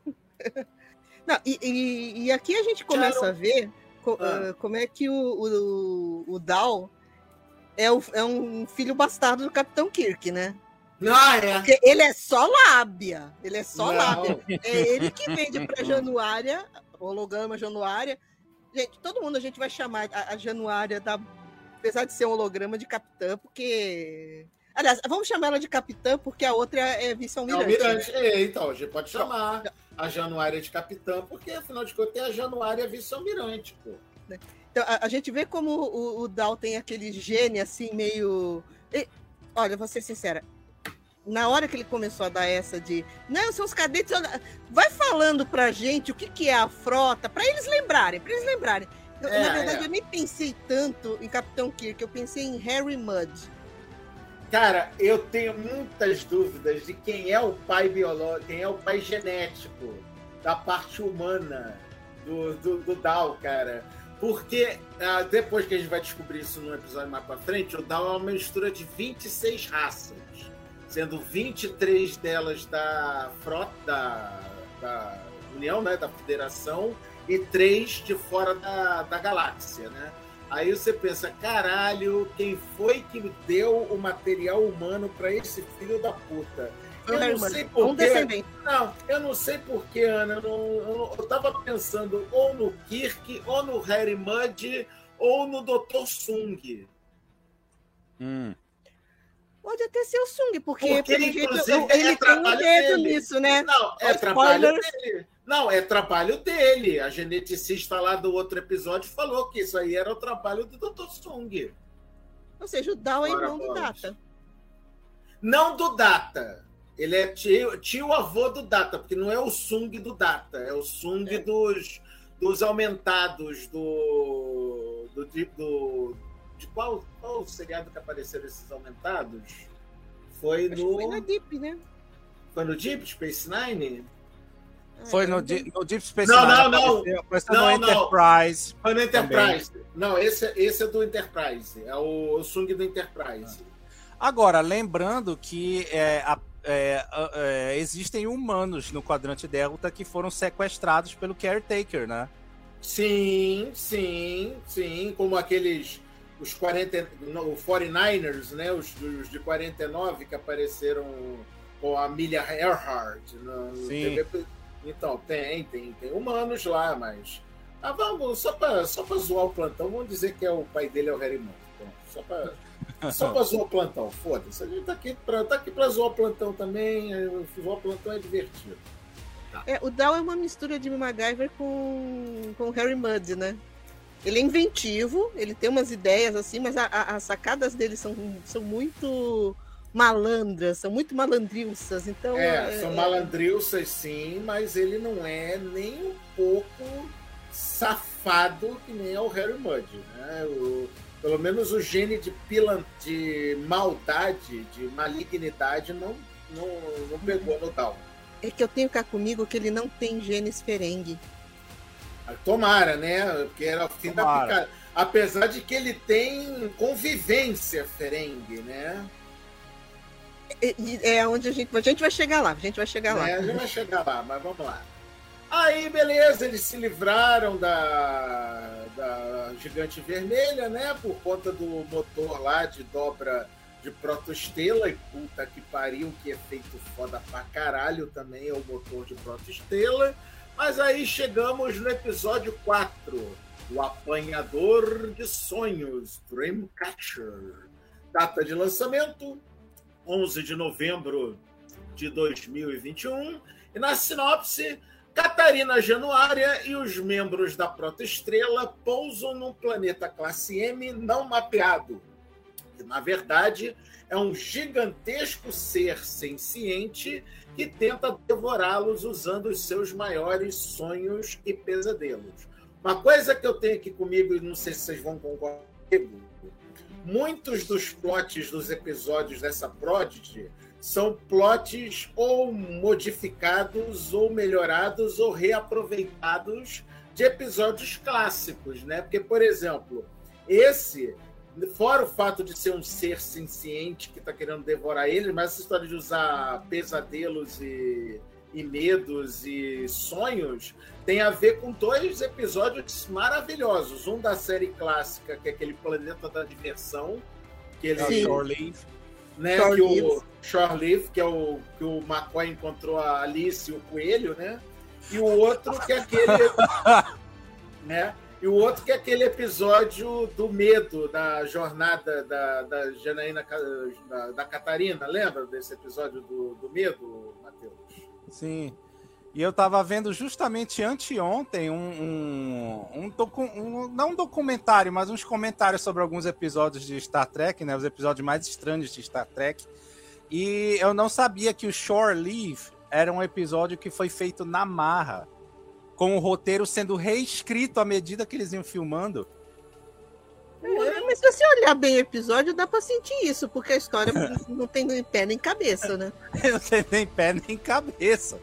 Não, e, e, e aqui a gente começa Quero... a ver co, ah. uh, como é que o, o, o Dal é, o, é um filho bastardo do Capitão Kirk, né? Ah, é. Porque ele é só lábia. Ele é só Não. lábia. É ele que vende para Januária, holograma Januária. Gente, todo mundo a gente vai chamar a, a Januária, da, apesar de ser um holograma, de capitã, porque... Aliás, vamos chamar ela de capitã, porque a outra é vice-almirante. É almirante, é, então, a gente pode chamar a Januária de capitã, porque, afinal de contas, tem a Januária vice-almirante, pô. Então, a, a gente vê como o, o Dal tem aquele gene, assim, meio... E, olha, vou ser sincera, na hora que ele começou a dar essa de não, são os cadetes, vai falando pra gente o que, que é a frota, pra eles lembrarem, pra eles lembrarem. Eu, é, na verdade, é. eu nem pensei tanto em Capitão Kirk, eu pensei em Harry Mudd. Cara, eu tenho muitas dúvidas de quem é o pai biológico, quem é o pai genético da parte humana do, do, do Dal, cara. Porque ah, depois que a gente vai descobrir isso num episódio mais pra frente, o Dal é uma mistura de vinte e seis raças. Sendo vinte e três delas da frota, da, da União, né, da Federação, e três de fora da, da galáxia, né? Aí você pensa, caralho, quem foi que deu o material humano para esse filho da puta? Eu não sei porquê. Não, eu não sei porquê, Ana. Eu, não, eu, não, eu tava pensando ou no Kirk, ou no Harry Mudd, ou no doutor Sung. Hum. Pode até ser o Sung, porque, porque ele, inclusive, ele é tem um dedo dele. nisso, né? Não, é trabalho dele. Não, é trabalho dele. A geneticista lá do outro episódio falou que isso aí era o trabalho do doutor Sung. Ou seja, o Dal é irmão do Data. Não do Data. Ele é tio, tio avô do Data, porque não é o Sung do Data, é o Sung é. Dos, dos aumentados do... do, do de qual, qual seriado que apareceram esses aumentados? Foi Acho no... Foi na Deep, né? Foi no Deep Space Nine? Foi no, Deep, no Deep Space não, Nine. Não, não, apareceu, não. no Enterprise. Foi no Enterprise. Também. Não, esse, esse é do Enterprise. É o, o Sung do Enterprise. Agora, lembrando que é, a, é, é, existem humanos no quadrante Delta que foram sequestrados pelo Caretaker, né? Sim, sim, sim. Como aqueles... Os quarenta, o quarenta e nove ers, né? Os, os de quarenta e nove que apareceram com a Amelia Earhart. No, no Sim. T V. Então, tem, tem, tem humanos lá, mas... Ah, vamos, só para só pra zoar o plantão, vamos dizer que é o pai dele é o Harry Mudd. Então, só para só pra zoar o plantão, foda-se. A gente tá aqui para tá aqui pra zoar o plantão também, zoar o plantão é divertido. Tá. É, o Dal é uma mistura de MacGyver com, com Harry Mudd, né? Ele é inventivo, ele tem umas ideias assim, mas a, a, as sacadas dele são, são muito malandras, são muito malandrilças. Então, é, é, são é... malandrilças sim, mas ele não é nem um pouco safado que nem é o Harry Mudd, né? O, pelo menos o gene de, pilan, de maldade, de malignidade não, não, não pegou no Dal. É que eu tenho cá comigo que ele não tem genes Ferengue. Tomara, né? Porque era o fim Tomara. da picada. Apesar de que ele tem convivência Ferengue, né? É, é onde a gente, a gente vai chegar lá, a gente vai chegar lá. É, a gente vai chegar lá, mas vamos lá. Aí, beleza, eles se livraram da, da Gigante Vermelha, né? Por conta do motor lá de dobra de Protostela. E puta que pariu, que efeito foda pra caralho também é o motor de Protostela. Mas aí chegamos no episódio quatro, o Apanhador de Sonhos, Dreamcatcher. Data de lançamento, onze de novembro de dois mil e vinte e um. E na sinopse, Catarina Januária e os membros da Protoestrela pousam num planeta classe M não mapeado. Que, na verdade, é um gigantesco ser senciente que tenta devorá-los usando os seus maiores sonhos e pesadelos. Uma coisa que eu tenho aqui comigo, e não sei se vocês vão concordar comigo, muitos dos plots dos episódios dessa Prodigy são plots ou modificados, ou melhorados, ou reaproveitados de episódios clássicos, né? Porque, por exemplo, esse, fora o fato de ser um ser senciente que está querendo devorar ele, mas essa história de usar pesadelos e, e medos e sonhos tem a ver com dois episódios maravilhosos. Um da série clássica, que é aquele Planeta da Diversão, que ele... É o Shore Leave. Né, Shore que Leave. o Shore Leave, que é o que o McCoy encontrou a Alice e o coelho, né? E o outro que é aquele, né? E o outro que é aquele episódio do medo da jornada da, da Janaína da, da Catarina, lembra desse episódio do, do medo, Matheus? Sim. E eu tava vendo justamente anteontem um, um, um, docu, um não um documentário, mas uns comentários sobre alguns episódios de Star Trek, né? Os episódios mais estranhos de Star Trek. E eu não sabia que o Shore Leave era um episódio que foi feito na marra, com o roteiro sendo reescrito à medida que eles iam filmando. É, mas se você olhar bem o episódio, dá pra sentir isso, porque a história não tem nem pé nem cabeça, né? Não tem nem pé nem cabeça.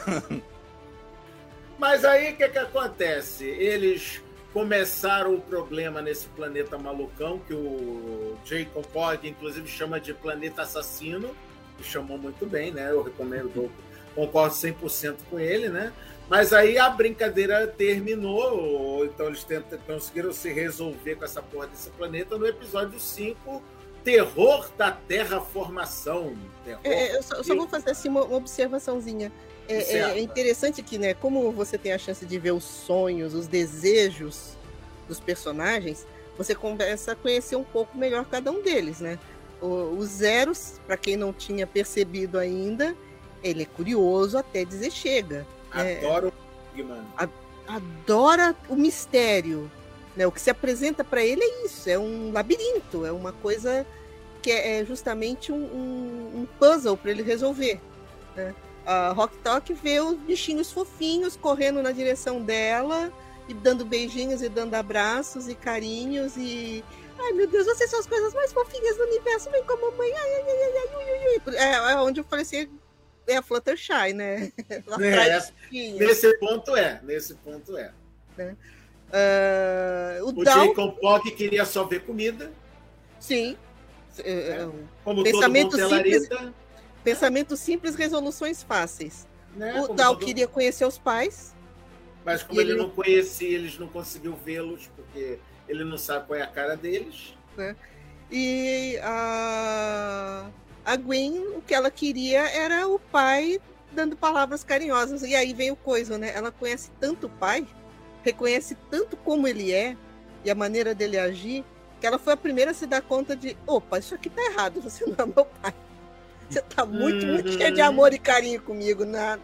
Mas aí o que, que acontece? Eles começaram o problema nesse planeta malucão, que o Jacob Pog, inclusive, chama de planeta assassino, que chamou muito bem, né? Eu recomendo, eu concordo cem por cento com ele, né? Mas aí a brincadeira terminou, então eles tentam, conseguiram se resolver com essa porra desse planeta no episódio cinco, Terror da Terraformação. Terror É, eu só, eu só vou fazer assim, uma, uma observaçãozinha. É, é, é interessante que, né, como você tem a chance de ver os sonhos, os desejos dos personagens, você começa a conhecer um pouco melhor cada um deles, né? O, o Zeros, para quem não tinha percebido ainda, ele é curioso até dizer chega. Adoro o mano. Adora o mistério, né? O que se apresenta para ele é isso, é um labirinto, é uma coisa que é, é justamente um, um, um puzzle para ele resolver, né? A Rock Talk vê os bichinhos fofinhos correndo na direção dela e dando beijinhos e dando abraços e carinhos e ai meu Deus, vocês são as coisas mais fofinhas do universo, vem com a mamãe, ai, ai, ai, ai, ai, ai. É, é onde eu falei assim, é a Fluttershy, né? Lá atrás, é, nesse ponto é, nesse ponto é. Né? Uh, o o Down, Jacob Pog queria só ver comida. sim. É. Como pensamento todo simples, telarita, pensamento simples, resoluções fáceis. né? O Como Down todo... queria conhecer os pais. Mas como e ele ele não conhecia, eles não conseguiu vê-los, porque ele não sabe qual é a cara deles. Né? E a, a Gwen, o que ela queria era o pai dando palavras carinhosas. E aí vem o coisa, né? Ela conhece tanto o pai, reconhece tanto como ele é e a maneira dele agir, que ela foi a primeira a se dar conta de opa, isso aqui tá errado, você não é meu pai. Você tá muito, Uhum. muito cheio de amor e carinho comigo, né?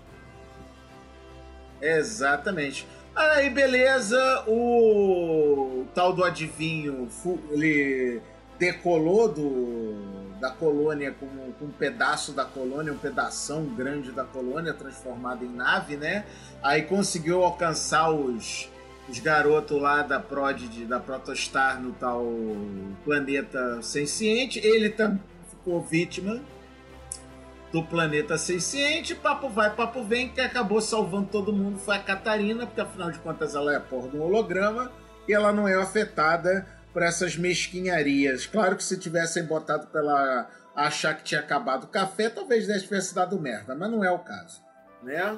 Exatamente. Aí, beleza, o tal do adivinho, ele decolou do, da colônia com, com um pedaço da colônia, um pedação grande da colônia, transformado em nave, né? Aí conseguiu alcançar os, os garotos lá da Prodigy, da Protostar, no tal planeta senciente. Ele também ficou vítima do planeta senciente, papo vai, papo vem, que acabou salvando todo mundo foi a Catarina, porque afinal de contas ela é a porra do holograma, e ela não é afetada por essas mesquinharias. Claro que se tivessem botado pra ela achar que tinha acabado o café, talvez tivesse dado merda, mas não é o caso, né?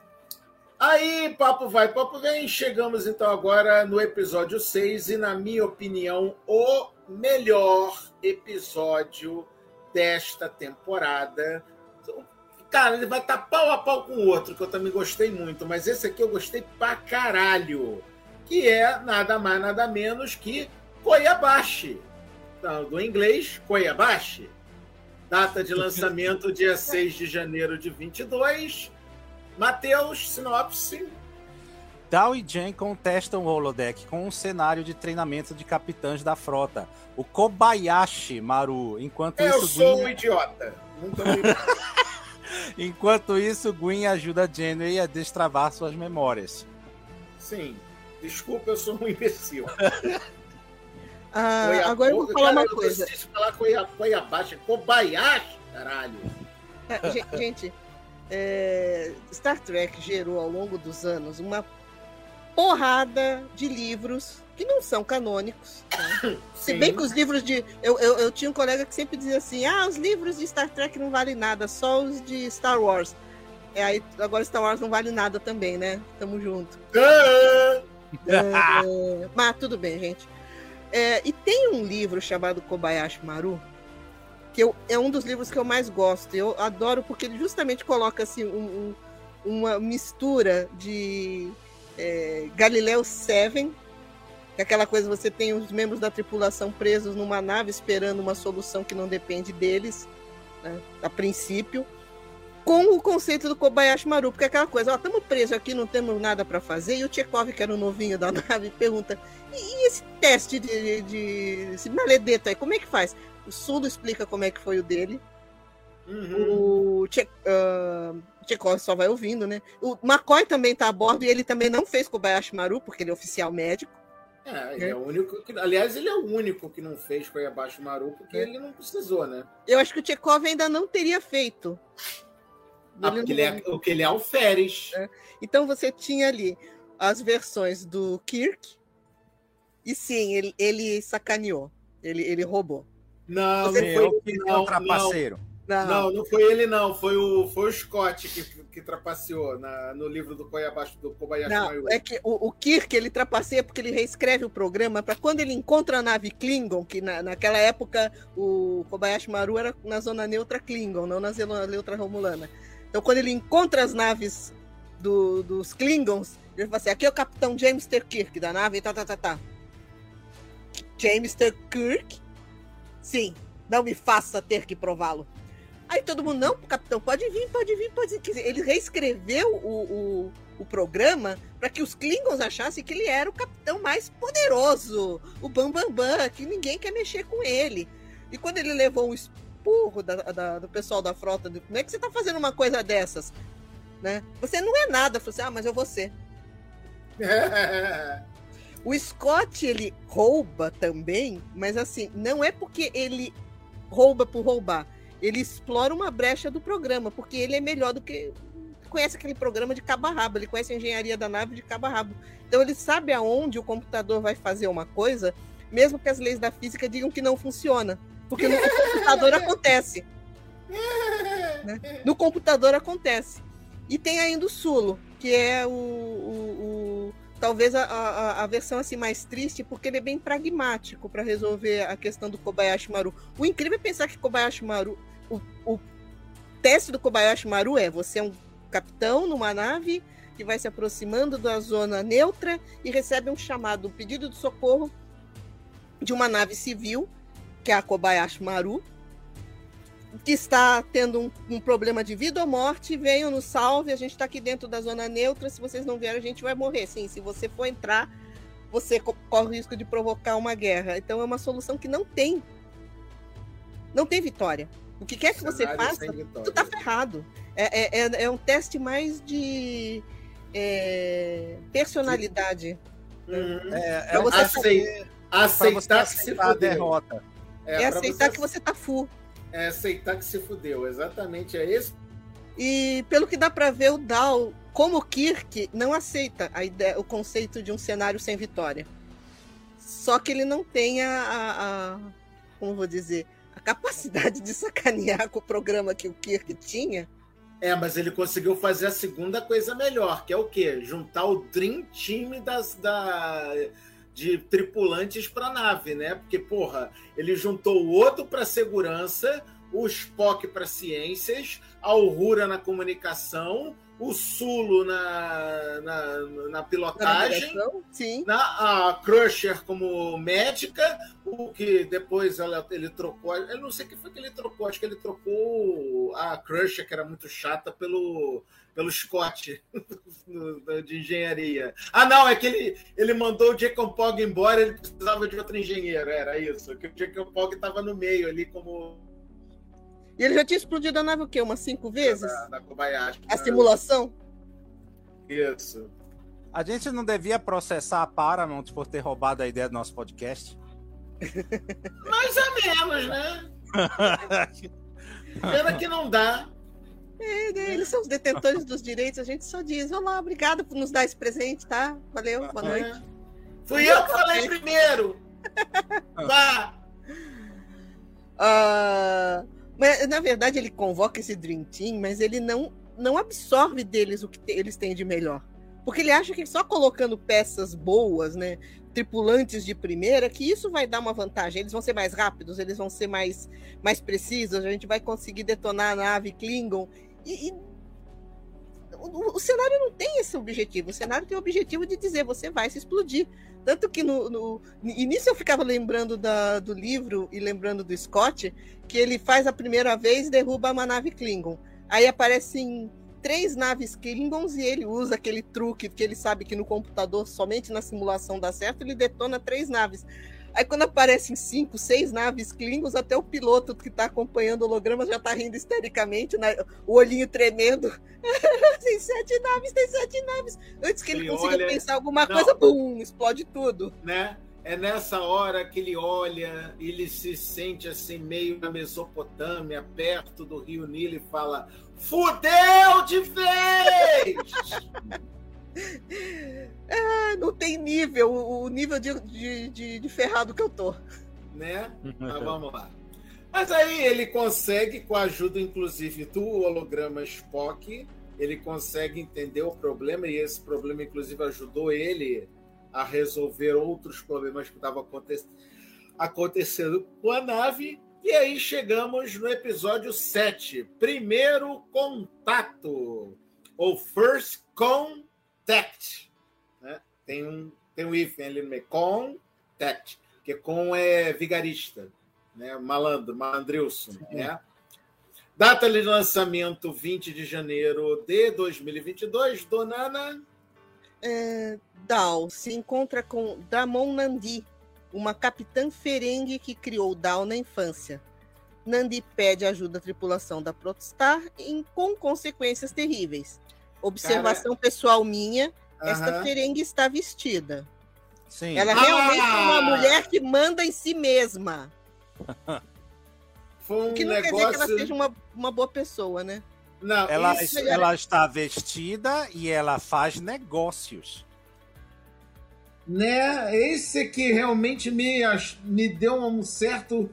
Aí, papo vai, papo vem, chegamos então agora no episódio seis e, na minha opinião, o melhor episódio desta temporada. Cara, ele vai estar pau a pau com o outro, que eu também gostei muito, mas esse aqui eu gostei pra caralho, que é nada mais, nada menos que Koyabashi. Então, do inglês, Koyabashi. Data de lançamento, dia seis de janeiro de vinte e dois. Matheus, sinopse. Dao e Jen contestam o holodeck com um cenário de treinamento de capitães da frota, o Kobayashi Maru. Enquanto Eu isso, sou Gwyn... um idiota. Nunca me... Enquanto isso, Gwyn ajuda Janeway a destravar suas memórias. Sim. Desculpa, eu sou um imbecil. Ah, Koya... agora eu vou falar cara, uma eu coisa. preciso falar Koya... Koyabashi, Kobayashi, caralho. É, ge- gente, é, Star Trek gerou ao longo dos anos uma porrada de livros que não são canônicos. Né? Se bem que os livros de... Eu, eu, eu tinha um colega que sempre dizia assim, ah, os livros de Star Trek não valem nada, só os de Star Wars. É, aí, agora Star Wars não vale nada também, né? Tamo junto. É, mas tudo bem, gente. É, e tem um livro chamado Kobayashi Maru, que eu, é um dos livros que eu mais gosto. Eu adoro porque ele justamente coloca assim, um, um, uma mistura de é, Galileu sete, que é aquela coisa, você tem os membros da tripulação presos numa nave esperando uma solução que não depende deles, né, a princípio, com o conceito do Kobayashi Maru, porque é aquela coisa, ó, estamos presos aqui, não temos nada para fazer, e o Chekhov, que era o novinho da nave, pergunta, e, e esse teste de, de esse maledeto aí, como é que faz? O Sulo explica como é que foi o dele. Uhum. O Che, uh, Chekhov só vai ouvindo, né? O McCoy também está a bordo e ele também não fez Kobayashi Maru, porque ele é oficial médico. É, ele é. é o único que, aliás, ele é o único que não fez Koyabashi Maru, porque é. ele não precisou, né? Eu acho que o Chekhov ainda não teria feito. Ah, porque ele é, porque ele é alferes. É. Então você tinha ali as versões do Kirk, e sim, ele, ele sacaneou, ele, ele roubou. Não, Você não foi o que é o trapaceiro. Não. Não, não foi ele, não. Foi o, foi o Scott que, que trapaceou na, no livro do Koyabashi, do Kobayashi não, Maru. É que o, o Kirk, ele trapaceia porque ele reescreve o programa para quando ele encontra a nave Klingon, que na, naquela época o Kobayashi Maru era na zona neutra Klingon, não na zona neutra Romulana. Então, quando ele encontra as naves do, dos Klingons, ele fala assim, aqui é o capitão James T. Kirk da nave, tá, tá, tá, tá. James T. Kirk? Sim, não me faça ter que prová-lo. Aí todo mundo, não, capitão, pode vir, pode vir, pode vir. Quer dizer, ele reescreveu o, o, o programa para que os Klingons achassem que ele era o capitão mais poderoso, o Bambambam, Bam, Bam, que ninguém quer mexer com ele. E quando ele levou um expurro da, da, do pessoal da frota, como é que você está fazendo uma coisa dessas? Né? Você não é nada. Eu falei assim, ah, mas eu vou ser. O Scott, ele rouba também, mas assim, não é porque ele rouba por roubar. Ele explora uma brecha do programa, porque ele é melhor do que... Conhece aquele programa de cabo a rabo, ele conhece a engenharia da nave de cabo a rabo. Então ele sabe aonde o computador vai fazer uma coisa, mesmo que as leis da física digam que não funciona. Porque no computador acontece. Né? No computador acontece. E tem ainda o Sulo, que é o... o, o talvez a, a, a versão assim mais triste, porque ele é bem pragmático para resolver a questão do Kobayashi Maru. O incrível é pensar que Kobayashi Maru, o, o teste do Kobayashi Maru é, você é um capitão numa nave que vai se aproximando da zona neutra e recebe um chamado, um pedido de socorro de uma nave civil, que é a Kobayashi Maru, que está tendo um, um problema de vida ou morte, venham nos salve, a gente está aqui dentro da zona neutra, se vocês não vierem a gente vai morrer. Sim, se você for entrar, você corre o risco de provocar uma guerra. Então é uma solução que não tem. Não tem vitória. O que quer que você faça, tu tá ferrado. É, é, é um teste mais de é, personalidade. Uhum. É, é um você aceitar, aceitar que se a derrota. É, é aceitar você... que você tá full. É aceitar que se fudeu, exatamente, é isso. E pelo que dá para ver, o Dal, como Kirk, não aceita a ideia, o conceito de um cenário sem vitória. Só que ele não tem a, a, a como vou dizer, a capacidade de sacanear com o programa que o Kirk tinha. É, mas ele conseguiu fazer a segunda coisa melhor, que é o quê? Juntar o Dream Team das, da, de tripulantes para a nave, né? Porque, porra, ele juntou o outro para segurança, o Spock para ciências, a Uhura na comunicação, o Sulu na, na, na pilotagem, Na Sim. Na, a Crusher como médica, o que depois ela, ele trocou, eu não sei o que foi que ele trocou, acho que ele trocou a Crusher, que era muito chata, pelo, pelo Scott de engenharia. Ah, não, é que ele, ele mandou o Jacob Pog embora, ele precisava de outro engenheiro, era isso, que o Jacob Pog estava no meio ali como... E ele já tinha explodido a nave o quê? Umas cinco vezes? Da, da Kobayashi. A simulação? Isso. A gente não devia processar a Paramount por ter roubado a ideia do nosso podcast? Mais ou menos, né? Pena que não dá. É, né? Eles são os detentores dos direitos, a gente só diz, olá, obrigado por nos dar esse presente, tá? Valeu, boa noite. É. Fui eu que falei primeiro! Vá! Uh, mas, na verdade, ele convoca esse Dream Team, mas ele não, não absorve deles o que te, eles têm de melhor. Porque ele acha que só colocando peças boas, né, tripulantes de primeira, que isso vai dar uma vantagem. Eles vão ser mais rápidos, eles vão ser mais, mais precisos, a gente vai conseguir detonar a nave Klingon. E, e o, o cenário não tem esse objetivo. O cenário tem o objetivo de dizer, você vai se explodir. Tanto que no, no início eu ficava lembrando da, do livro e lembrando do Scott, que ele faz a primeira vez e derruba uma nave Klingon. Aí aparecem três naves Klingons e ele usa aquele truque que ele sabe que no computador, somente na simulação dá certo, ele detona três naves. Aí quando aparecem cinco, seis naves Klingons, até o piloto que está acompanhando o holograma já está rindo histericamente, né? O olhinho tremendo. Tem sete naves, tem sete naves. Antes que ele, ele consiga olha... pensar alguma Não. coisa, bum, explode tudo. Né? É nessa hora que ele olha, ele se sente assim meio na Mesopotâmia, perto do Rio Nilo, e fala: fudeu de vez! Ah, não tem nível, o nível de, de, de, de ferrado que eu tô. Né? Mas vamos lá. Mas aí ele consegue, com a ajuda inclusive do holograma Spock, ele consegue entender o problema, e esse problema inclusive ajudou ele a resolver outros problemas que estavam aconte- acontecendo com a nave. E aí chegamos no episódio sete, Primeiro Contato, ou First Contact. Né? Tem um, tem um hífen ali no meio, Contact, que com é vigarista, né? Malandro, malandrilson. Né? Data de lançamento vinte de janeiro de dois mil e vinte e dois, Dona Ana... É, Dal se encontra com Damon Nandi, uma capitã Ferengi que criou Dal na infância. Nandi pede ajuda à tripulação da Protostar em, com consequências terríveis. Observação Cara... pessoal minha, uh-huh. esta Ferengi está vestida. Sim. Ela realmente ah! é uma mulher que manda em si mesma. Foi um o que não negócio... quer dizer que ela seja uma, uma boa pessoa, né? Não, ela, isso... ela está vestida e ela faz negócios. Né? Esse que realmente me, me deu um certo...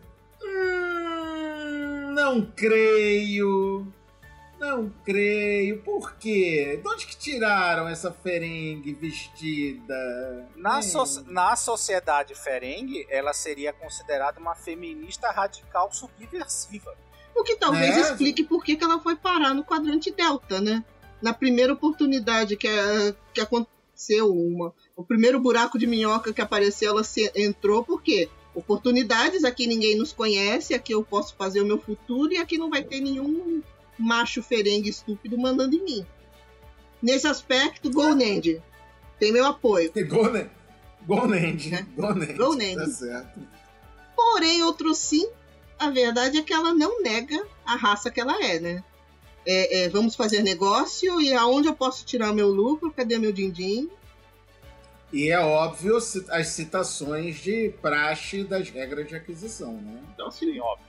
Hum, não creio. Não creio. Por quê? De onde que tiraram essa Ferengi vestida? Na, so, na sociedade Ferengi, ela seria considerada uma feminista radical subversiva. O que talvez é. explique por que ela foi parar no quadrante Delta, né? Na primeira oportunidade que, que aconteceu, uma, o primeiro buraco de minhoca que apareceu, ela se, entrou, por quê? Oportunidades, aqui ninguém nos conhece, aqui eu posso fazer o meu futuro e aqui não vai ter nenhum macho Ferengi estúpido mandando em mim. Nesse aspecto, Go Nand. Tem meu apoio. Go Nand. Go Nand. É. Go Nand. Go Nand. Tá certo. Porém, outro sim, a verdade é que ela não nega a raça que ela é, né? É, é, vamos fazer negócio e aonde eu posso tirar meu lucro? Cadê meu din-din? E é óbvio as citações de praxe das regras de aquisição, né? Então, sim, óbvio.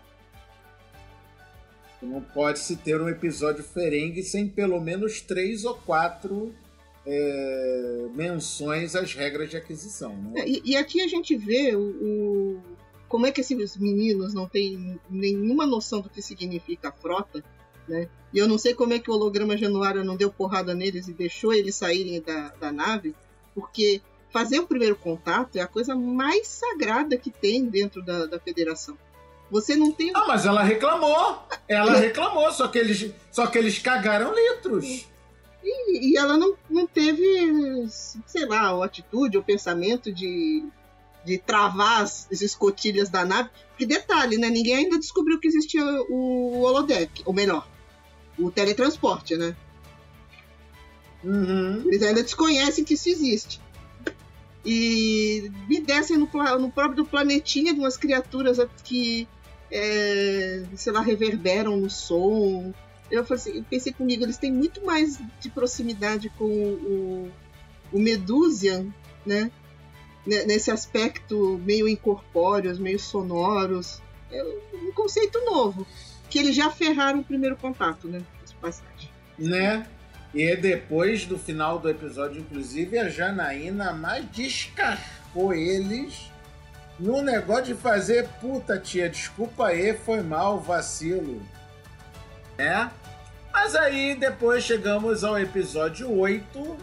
Não pode se ter um episódio Ferengi sem pelo menos três ou quatro é, menções às regras de aquisição. Né? É, e, e aqui a gente vê o, o, como é que esses meninos não têm nenhuma noção do que significa a frota, né? E eu não sei como é que o holograma Januário não deu porrada neles e deixou eles saírem da, da nave, porque fazer o primeiro contato é a coisa mais sagrada que tem dentro da, da federação. Você não tem... Ah, mas ela reclamou! Ela reclamou, só que eles, só que eles cagaram litros. E, e ela não, não teve, sei lá, a atitude ou pensamento de, de travar as, as escotilhas da nave. Porque detalhe, né? Ninguém ainda descobriu que existia o holodeck, ou melhor, o teletransporte, né? Uhum. Eles ainda desconhecem que isso existe. E me descem no, no próprio planetinha de umas criaturas que, é, sei lá, reverberam no som. Eu, falei assim, eu pensei comigo, eles têm muito mais de proximidade com o, o Medusian, né? Nesse aspecto meio incorpóreos, meio sonoros. É um conceito novo. Que eles já ferraram o primeiro contato, né? Passagem. Né? E depois do final do episódio, inclusive, a Janaína mais descascou eles no negócio de fazer puta, tia, desculpa aí, foi mal, vacilo. É? Mas aí depois chegamos ao episódio oito,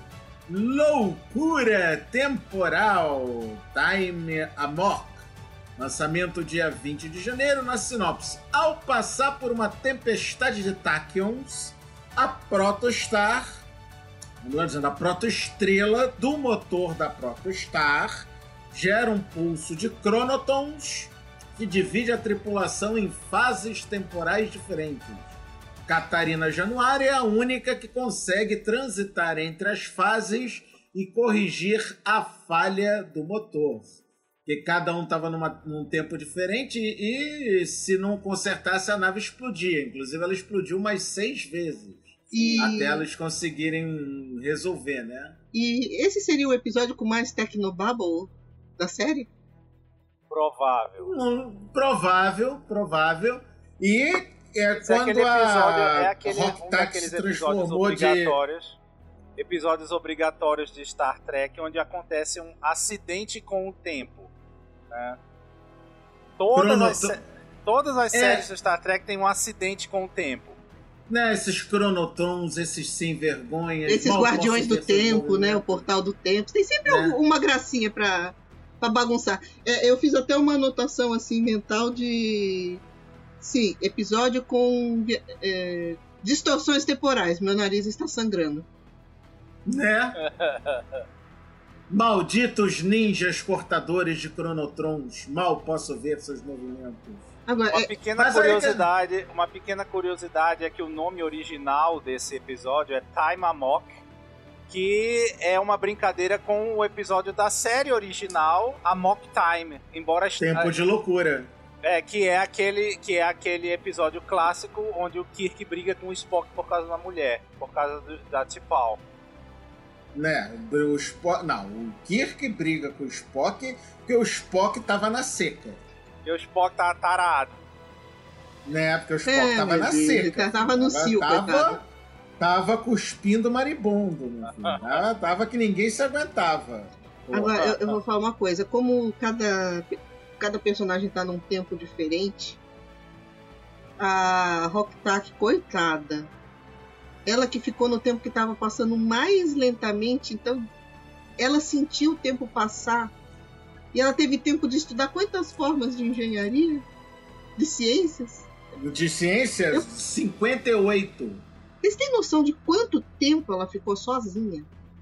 Loucura Temporal, Time Amok. Lançamento dia vinte de janeiro, na sinopse. Ao passar por uma tempestade de tachyons, a Protostar, melhor dizendo, a protoestrela do motor da Protostar gera um pulso de cronotons que divide a tripulação em fases temporais diferentes. Catarina Januária é a única que consegue transitar entre as fases e corrigir a falha do motor. Porque cada um estava num tempo diferente e, e se não consertasse a nave explodia. Inclusive ela explodiu umas seis vezes. E... até elas conseguirem resolver, né? E esse seria o episódio com mais Technobabble da série? Provável. Hum, provável, provável. E é Esse quando é aquele episódio, a é aquele, Rock um Taxi daqueles se episódios transformou de... obrigatórios, episódios obrigatórios de Star Trek, onde acontece um acidente com o tempo. Né? Todas, Crono... as, todas as é... séries de Star Trek têm um acidente com o tempo. Né, esses cronotons, esses sem vergonhas. Esses guardiões do tempo, né? O portal do tempo. Tem sempre né? uma gracinha pra, pra bagunçar. É, eu fiz até uma anotação assim mental de. Sim, episódio com é, distorções temporais. Meu nariz está sangrando. Né? Malditos ninjas cortadores de cronotrons. Mal posso ver seus movimentos. Agora, uma pequena é... curiosidade, aí... uma pequena curiosidade é que o nome original desse episódio é Time Amok, que é uma brincadeira com o episódio da série original Amok Time, embora Tempo de loucura. É, que é aquele que é aquele episódio clássico onde o Kirk briga com o Spock por causa da mulher, por causa do, da T'Pol. Né, o Spock, não, o Kirk briga com o Spock porque o Spock tava na seca. E o Spock tava tarado. Né, porque o Spock é, tava na Deus, seca. Tava no cio, tava, tava cuspindo maribondo. Meu filho. tava, tava que ninguém se aguentava. Agora, eu, eu vou falar uma coisa. Como cada, cada personagem tá num tempo diferente, a Rocktack, coitada, ela que ficou no tempo que tava passando mais lentamente, então ela sentiu o tempo passar. E ela teve tempo de estudar quantas formas de engenharia? De ciências? De ciências? Eu... cinquenta e oito. Vocês têm noção de quanto tempo ela ficou sozinha?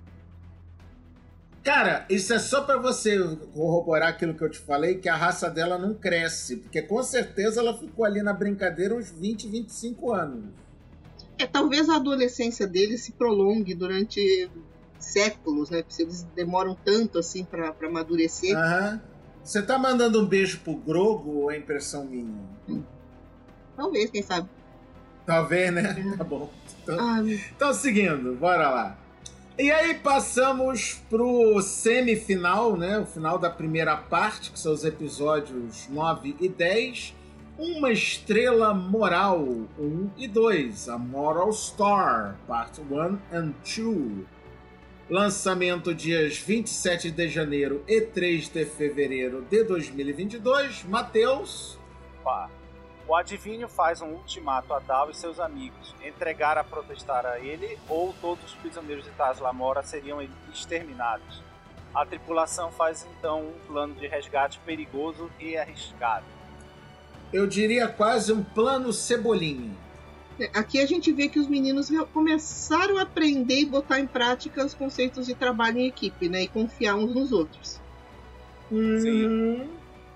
Cara, isso é só pra você corroborar aquilo que eu te falei, que a raça dela não cresce. Porque com certeza ela ficou ali na brincadeira uns vinte, vinte e cinco anos. É, talvez a adolescência dele se prolongue durante... séculos, né? Porque eles demoram tanto assim pra, pra amadurecer. Aham. Você tá mandando um beijo pro Grogu ou é impressão minha? Hum. Talvez, quem sabe. Talvez, né? É. Tá bom. Então, ah, então, seguindo, bora lá. E aí passamos pro semifinal, né? O final da primeira parte, que são os episódios nove e dez. Uma Estrela Moral, um e dois. A Moral Star, parte um and dois. Lançamento dias vinte e sete de janeiro e três de fevereiro de dois mil e vinte e dois. Matheus. Pá. O adivinho faz um ultimato a Dal e seus amigos: entregar a protestar a ele ou todos os prisioneiros de Taz Lamora seriam exterminados. A tripulação faz então um plano de resgate perigoso e arriscado. Eu diria quase um plano Cebolinha. Aqui a gente vê que os meninos começaram a aprender e botar em prática os conceitos de trabalho em equipe, né? E confiar uns nos outros. Sim.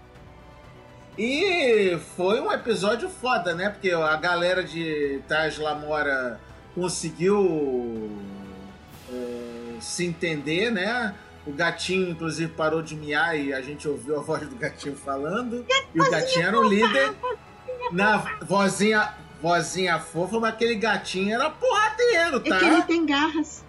E foi um episódio foda, né? Porque a galera de Taz Lamora conseguiu é, se entender, né? O gatinho, inclusive, parou de miar e a gente ouviu a voz do gatinho falando. E o gatinho era o líder. Na vozinha, vozinha fofa, mas aquele gatinho era porradeiro, tá? É que ele tem garras.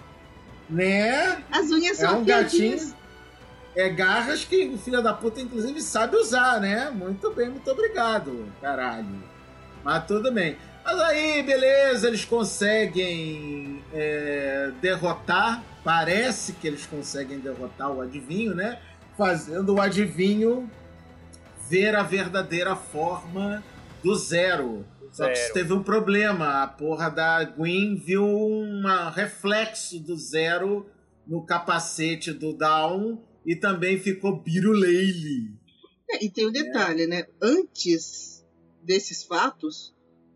Né? As unhas são é um gatinho. É garras que o filho da puta, inclusive, sabe usar, né? Muito bem, muito obrigado, caralho. Mas tudo bem. Mas aí, beleza, eles conseguem é, derrotar. Parece que eles conseguem derrotar o adivinho, né? Fazendo o adivinho ver a verdadeira forma do Zero. Só que teve um problema. A porra da Gwen viu um reflexo do Zero no capacete do Dawn e também ficou biruleile. É, e tem um detalhe, é. né? Antes desses fatos,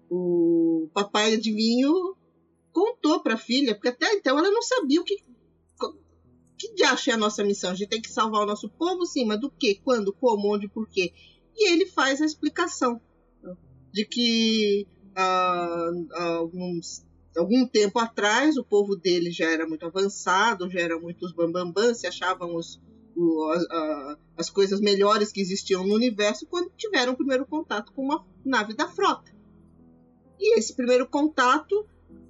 o papai adivinho contou pra filha, porque até então ela não sabia o que que diacho é a nossa missão. A gente tem que salvar o nosso povo, sim, mas do que? Quando? Como? Onde? Por quê? E ele faz a explicação de que ah, alguns, algum tempo atrás o povo dele já era muito avançado, já eram muitos bambambam, se achavam os, o, a, as coisas melhores que existiam no universo quando tiveram o primeiro contato com uma nave da frota. E esse primeiro contato,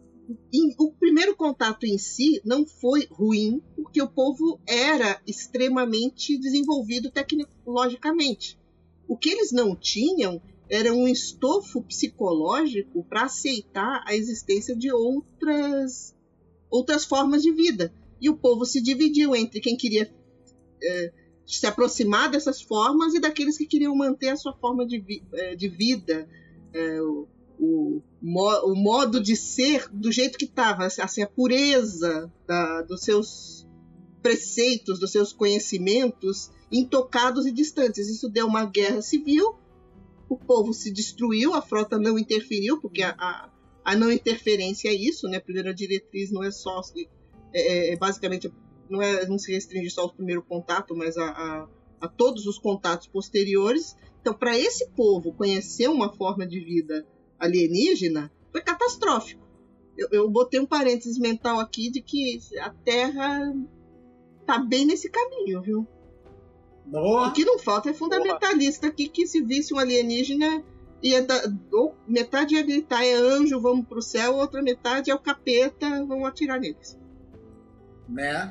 o primeiro contato em si não foi ruim, porque o povo era extremamente desenvolvido tecnologicamente. O que eles não tinham era um estofo psicológico para aceitar a existência de outras, outras formas de vida. E o povo se dividiu entre quem queria é, se aproximar dessas formas e daqueles que queriam manter a sua forma de, vi, é, de vida, é, o, o, o modo de ser do jeito que estava, assim, a pureza da, dos seus preceitos, dos seus conhecimentos intocados e distantes. Isso deu uma guerra civil, o povo se destruiu, a frota não interferiu, porque a, a, a não interferência é isso, né? A primeira diretriz não é só, é, é basicamente, não, é, não se restringe só ao primeiro contato, mas a, a, a todos os contatos posteriores. Então, para esse povo conhecer uma forma de vida alienígena, foi catastrófico. Eu, eu botei um parênteses mental aqui de que a Terra tá bem nesse caminho, viu? Oh. O que não falta é fundamentalista aqui que se visse um alienígena ia dar, ou metade ia gritar é anjo, vamos pro céu, outra metade é o capeta, vamos atirar neles. Né?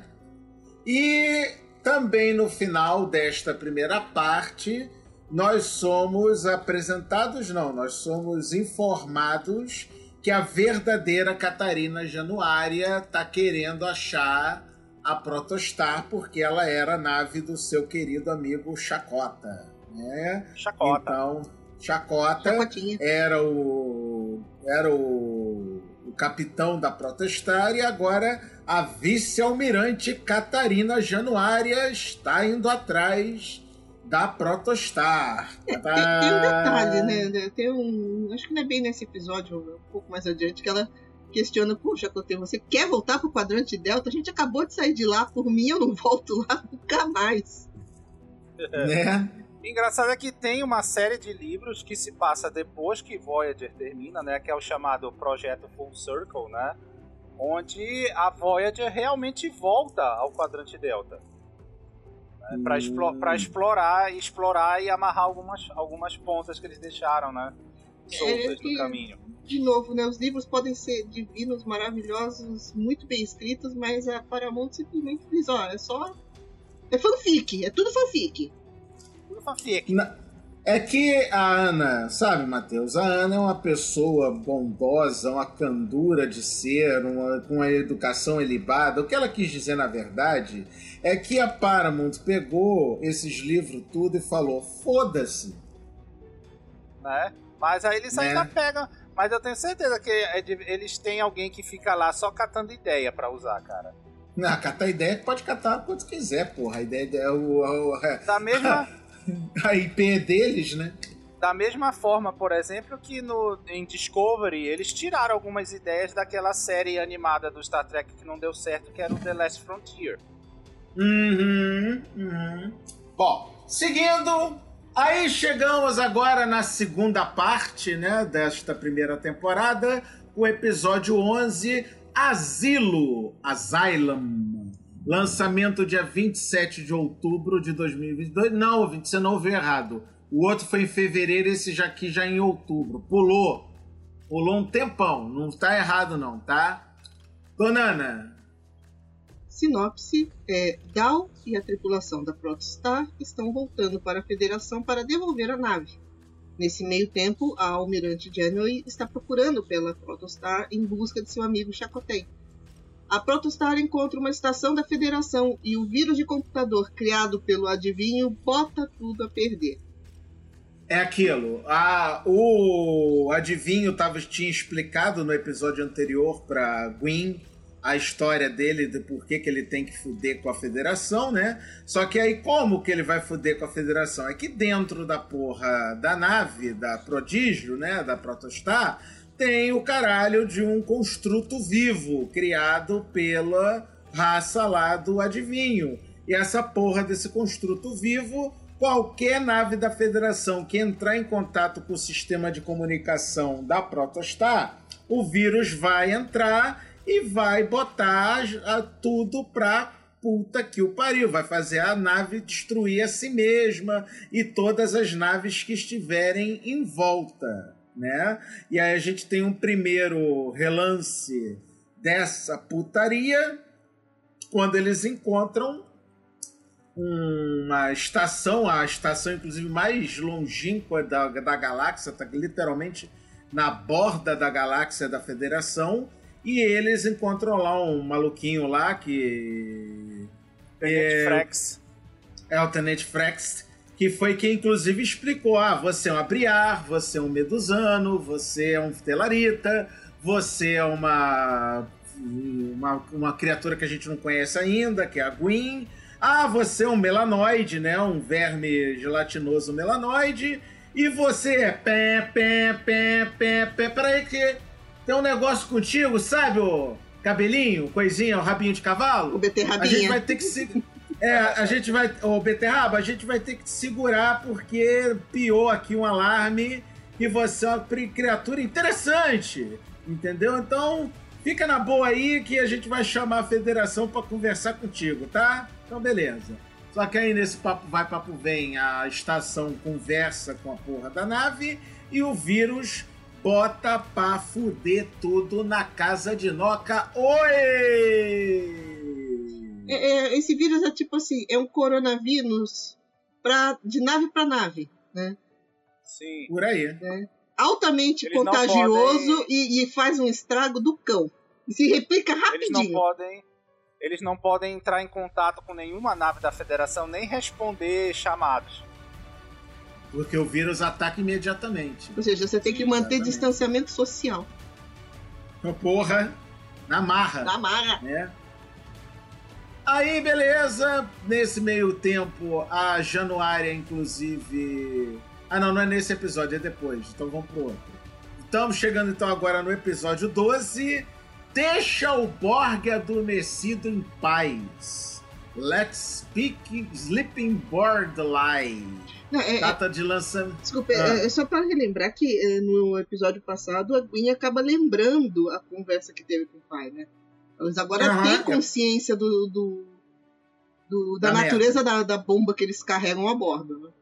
E também no final desta primeira parte, nós somos apresentados, não, nós somos informados que a verdadeira Catarina Januária tá querendo achar a Protostar, porque ela era a nave do seu querido amigo Chacota, né? Chacota. Então, Chacota Chacotinha. era o era o, o capitão da Protostar e agora a vice-almirante Catarina Januária está indo atrás da Protostar. É, tem, tem um detalhe, né? Tem um, acho que não é bem nesse episódio, um pouco mais adiante, que ela questiona, puxa, Cotê, você quer voltar pro quadrante Delta? A gente acabou de sair de lá, por mim eu não volto lá nunca mais. Né? Engraçado é que tem uma série de livros que se passa depois que Voyager termina, né, que é o chamado Projeto Full Circle, né, onde a Voyager realmente volta ao quadrante Delta, né, para explo- pra explorar, explorar e amarrar algumas, algumas pontas que eles deixaram, né, soltas É que, no caminho. De novo, né, os livros podem ser divinos, maravilhosos, muito bem escritos, mas a Paramount simplesmente diz, ó, é só... é fanfic, é tudo fanfic. Tudo fanfic. Na... É que a Ana, sabe, Matheus? A Ana é uma pessoa bondosa, uma candura de ser, uma, com uma educação ilibada. O que ela quis dizer, na verdade, é que a Paramount pegou esses livros tudo e falou, foda-se. Né? Mas aí eles Né? ainda pegam... Mas eu tenho certeza que é de- eles têm alguém que fica lá só catando ideia pra usar, cara. Não, catar ideia pode catar quanto quiser, porra. A ideia é o, o- Da mesma... a I P deles, né? Da mesma forma, por exemplo, que no, em Discovery eles tiraram algumas ideias daquela série animada do Star Trek que não deu certo, que era o The Last Frontier. Uhum, uhum. Bom, seguindo, aí chegamos agora na segunda parte, né, desta primeira temporada, o episódio onze, Asilo, Asylum. Lançamento dia vinte e sete de outubro de dois mil e vinte e dois. Não, vinte e nove, eu vi errado. O outro foi em fevereiro, esse já aqui já em outubro. Pulou. Pulou um tempão. Não tá errado não, tá? Dona Ana. Sinopse é: Dal e a tripulação da Protostar estão voltando para a Federação para devolver a nave. Nesse meio tempo, a almirante Janeway está procurando pela Protostar em busca de seu amigo Chakotay. A Protostar encontra uma estação da Federação e o vírus de computador criado pelo adivinho bota tudo a perder. É aquilo. A, o adivinho tava, tinha explicado no episódio anterior pra Gwyn a história dele, de por que que ele tem que fuder com a Federação, né? Só que aí como que ele vai fuder com a Federação? É que dentro da porra da nave, da Prodígio, né? Da Protostar, tem o caralho de um construto vivo criado pela raça lá do adivinho. E essa porra desse construto vivo, qualquer nave da Federação que entrar em contato com o sistema de comunicação da Protostar, o vírus vai entrar e vai botar a, tudo pra puta que o pariu. Vai fazer a nave destruir a si mesma e todas as naves que estiverem em volta. Né? E aí a gente tem um primeiro relance dessa putaria quando eles encontram uma estação, a estação inclusive mais longínqua da, da galáxia, tá literalmente na borda da galáxia da Federação, e eles encontram lá um maluquinho lá que Tenente é, Frex. é o Tenente Frex, que foi quem, inclusive, explicou, ah, você é um Abriar, você é um Medusano, você é um Telarita, você é uma, uma, uma criatura que a gente não conhece ainda, que é a Gwyn. Ah, você é um melanoide, né, um verme gelatinoso melanoide, e você é pé, pé, pé, pé, pé, peraí que tem um negócio contigo, sabe, o cabelinho, coisinha, o rabinho de cavalo? O beterrabinha. A gente vai ter que se... É, a gente vai... Ô, Beterraba, a gente vai ter que te segurar porque piou aqui um alarme e você é uma criatura interessante, entendeu? Então, fica na boa aí que a gente vai chamar a Federação pra conversar contigo, tá? Então, beleza. Só que aí nesse papo vai, papo vem, a estação conversa com a porra da nave e o vírus bota pra fuder tudo na casa de Noca. Oi! É, é, esse vírus é tipo assim, é um coronavírus pra, de nave para nave, né? Sim. Por aí. né? Altamente Eles não contagioso podem- e, e faz um estrago do cão. E se replica Eles não rapidinho. podem. Eles não podem entrar em contato com nenhuma nave da Federação, nem responder chamados. Porque o vírus ataca imediatamente. Ou seja, você tem que Sim, manter exatamente. distanciamento social. Então, porra, na marra. Na marra. Né? Aí, beleza. Nesse meio tempo, a Januária, inclusive... Ah, não, não é nesse episódio, é depois. Então vamos pro outro. Estamos chegando, então, agora no episódio doze. Deixa o Borg adormecido em paz. Let's speak Sleeping Borg Live. Não, é, é, Data de lançamento... desculpa, Ah. é, é só para relembrar que é, no episódio passado a Gwyn acaba lembrando a conversa que teve com o pai, né? Eles agora Aham, têm é. consciência do, do, do- da, Da natureza da, da bomba que eles carregam a bordo, né?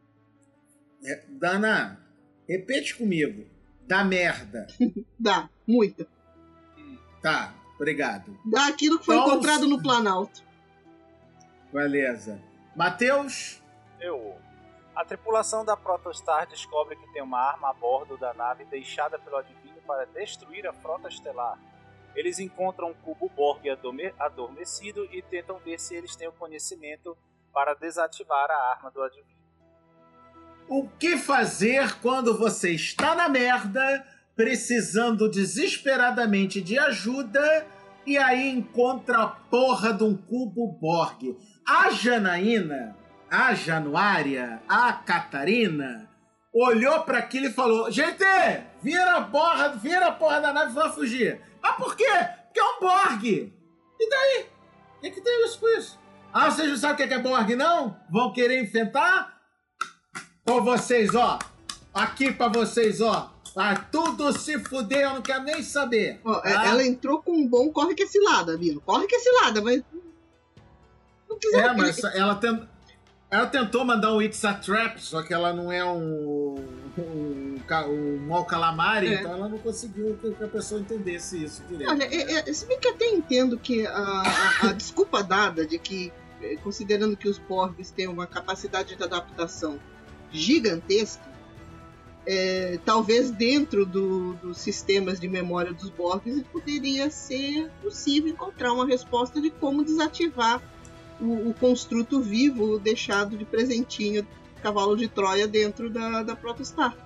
É, Dana, repete comigo. Da merda. Dá, muita. Tá, obrigado. Dá aquilo que foi Então, encontrado no Planalto. Beleza. Matheus? Eu. A tripulação da Protostar descobre que tem uma arma a bordo da nave deixada pelo Advinho para destruir a frota estelar. Eles encontram um cubo Borg adormecido e tentam ver se eles têm o conhecimento para desativar a arma do Advinho. O que fazer quando você está na merda, precisando desesperadamente de ajuda, e aí encontra a porra de um cubo Borg? A Janaína, a Januária, a Catarina olhou para aquilo e falou: gente, vira a porra, vira a porra da nave e vai fugir. Mas por quê? Porque é um Borg. E daí? O que, que tem isso com isso? Ah, vocês não sabem o que é Borg, não? Vão querer enfrentar? Ou vocês, ó, aqui pra vocês, ó, ah, tudo se fuder, eu não quero nem saber. Ó, tá? Ela entrou com um bom corre que é cilada, Bino. Corre que é cilada, mas... Não quiser... É, mas ela, tent... ela tentou mandar um It's a Trap, só que ela não é um, um, um mau calamari, é. Então ela não conseguiu que a pessoa entendesse isso direito. Olha, é, é, se bem que até entendo que a, a, a desculpa dada de que, considerando que os Borgs têm uma capacidade de adaptação gigantesca, é, talvez dentro do, dos sistemas de memória dos Borgs poderia ser possível encontrar uma resposta de como desativar o, o construto vivo deixado de presentinho cavalo de Troia dentro da, da Protostar.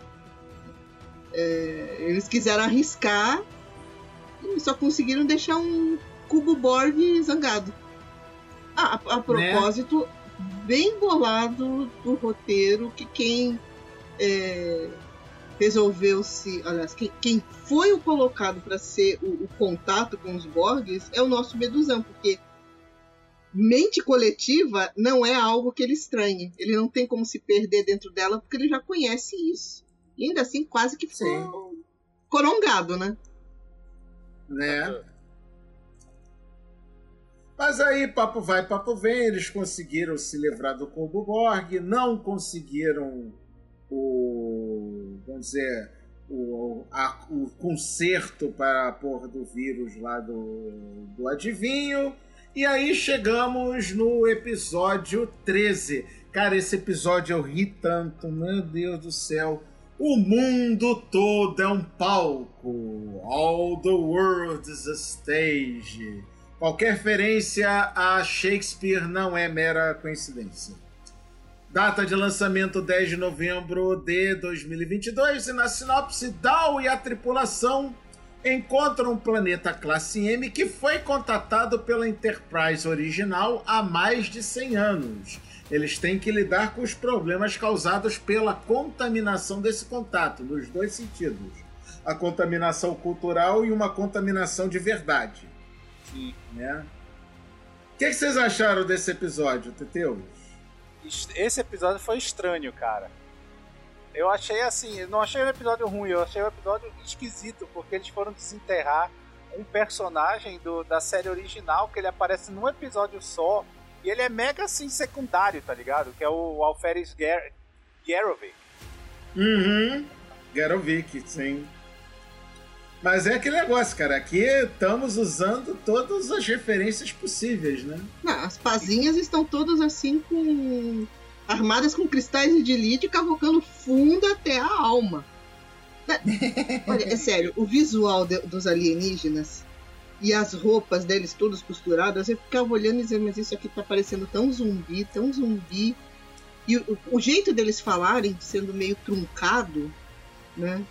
É, eles quiseram arriscar e só conseguiram deixar um cubo Borg zangado. Ah, a, a propósito, né? Bem bolado do roteiro, que quem é, resolveu se... Aliás, quem, quem foi o colocado para ser o, o contato com os Borgs é o nosso Medusão, porque mente coletiva não é algo que ele estranhe. Ele não tem como se perder dentro dela, porque ele já conhece isso. E ainda assim, quase que ficou corongado, né? Né? Mas aí, papo vai, papo vem, eles conseguiram se livrar do cubo Borg, não conseguiram o, vamos dizer, o, a, o conserto para a porra do vírus lá do, do Advinho, e aí chegamos no episódio treze. Cara, esse episódio eu ri tanto, meu Deus do céu. O mundo todo é um palco. All the world is a stage. Qualquer referência a Shakespeare não é mera coincidência. Data de lançamento dez de novembro de dois mil e vinte e dois, e na sinopse, Dal e a tripulação encontram um planeta classe M que foi contatado pela Enterprise original há mais de cem anos. Eles têm que lidar com os problemas causados pela contaminação desse contato, nos dois sentidos. A contaminação cultural e uma contaminação de verdade. Sim. Né? O que, que vocês acharam desse episódio, Teteus? Esse episódio foi estranho, cara. Eu achei assim, eu não achei um episódio ruim, eu achei um episódio esquisito, porque eles foram desenterrar um personagem do, da série original, que ele aparece num episódio só, e ele é mega assim secundário, tá ligado? Que é o Alferes Ger- Gerovic. Uhum, Gerovic, sim. Mas é aquele negócio, cara. Aqui estamos usando todas as referências possíveis, né? Não, as pazinhas estão todas assim com... armadas com cristais de lítio, cavocando fundo até a alma. Olha, é sério, o visual de, dos alienígenas e as roupas deles todas costuradas, eu ficava olhando e dizendo, mas isso aqui tá parecendo tão zumbi, tão zumbi. E o, o jeito deles falarem, sendo meio truncado, né?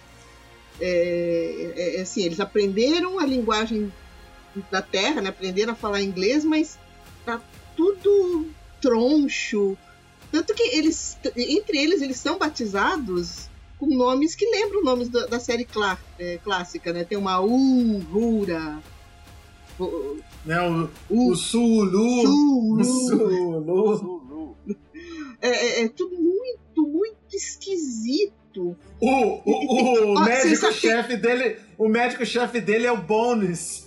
É, é, é assim, eles aprenderam a linguagem da Terra, né? Aprenderam a falar inglês, mas tá tudo troncho. Tanto que eles, entre eles, eles são batizados com nomes que lembram nomes da, da série clá, é, clássica, né? Tem uma Uhura, o, Não, o, o Sulu, Sulu. o Sulu. Zulu. É, é, é tudo muito, muito esquisito. O, o, o, o Ó, médico-chefe dele, o médico-chefe dele é o Bones.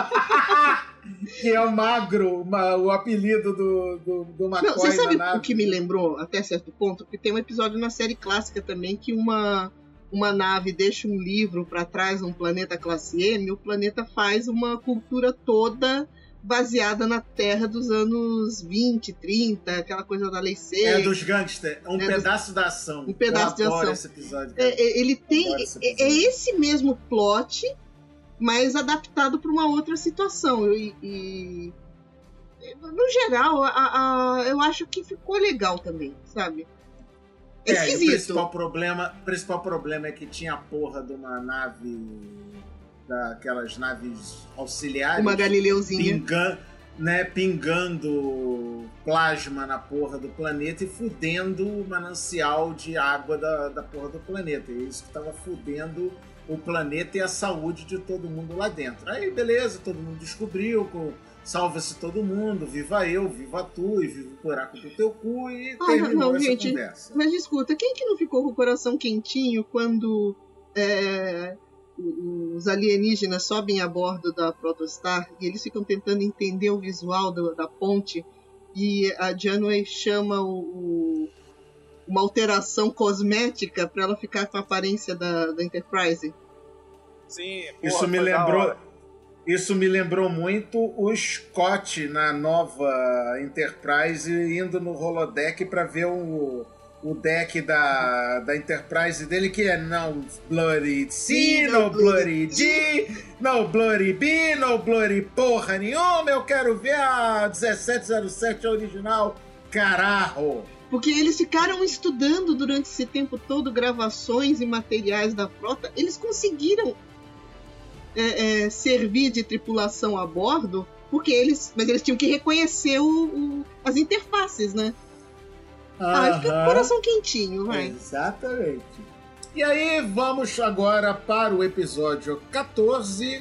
Que é o magro, uma, o apelido do, do, do McCoy. Não, você sabe na nave. o que me lembrou até certo ponto? Porque tem um episódio na série clássica também que uma, uma nave deixa um livro para trás num planeta classe M, e o planeta faz uma cultura toda baseada na Terra dos anos vinte, trinta, aquela coisa da lei seca. É dos gangsters, um É pedaço dos... da ação. Um pedaço de ação. Esse episódio, é, é, ele tem esse é, é esse mesmo plot, mas adaptado para uma outra situação. E, e no geral, a, a, eu acho que ficou legal também, sabe? É, é esquisito. O principal problema, principal problema é que tinha a porra de uma nave, daquelas naves auxiliares. Uma Galileuzinha. Pingan, né, pingando plasma na porra do planeta e fudendo o manancial de água da, da porra do planeta. E isso que tava fudendo o planeta e a saúde de todo mundo lá dentro. Aí, beleza, todo mundo descobriu, com, salva-se todo mundo, viva eu, viva tu, e viva o buraco do teu cu, e ah, terminou não, essa gente, conversa. Mas escuta, quem que não ficou com o coração quentinho quando é, os alienígenas sobem a bordo da Protostar e eles ficam tentando entender o visual do, da ponte e a Janeway chama o, o, uma alteração cosmética para ela ficar com a aparência da, da Enterprise? Sim, porra, Isso me foi da lembrou... hora. Isso me lembrou muito o Scott na nova Enterprise indo no holodeck para ver o, o deck da, da Enterprise dele, que é no bloody C, no bloody D, no bloody B, no bloody porra nenhuma. Eu quero ver a dezessete zero sete original, caralho. Porque eles ficaram estudando durante esse tempo todo gravações e materiais da frota. Eles conseguiram É, é, servir de tripulação a bordo, porque eles, mas eles tinham que reconhecer o, o, as interfaces, né? Ah, fica com o coração quentinho, vai. Exatamente. E aí, vamos agora para o episódio quatorze,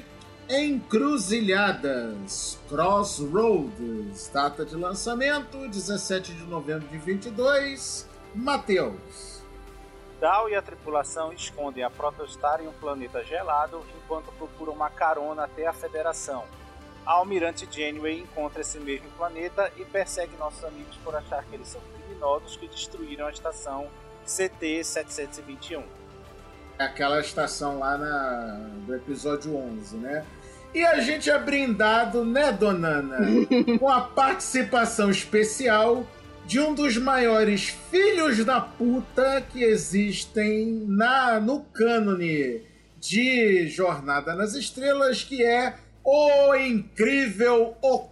Encruzilhadas, Crossroads, data de lançamento, dezessete de novembro de vinte e dois, Matheus. Dal e a tripulação escondem a Protostar em um planeta gelado enquanto procuram uma carona até a Federação. A Almirante Janeway encontra esse mesmo planeta e persegue nossos amigos por achar que eles são criminosos que destruíram a estação C T setecentos e vinte e um. Aquela estação lá na, do episódio onze, né? E a gente é brindado, né, Donana? Com a participação especial de um dos maiores filhos da puta que existem na, no cânone de Jornada nas Estrelas, que é o incrível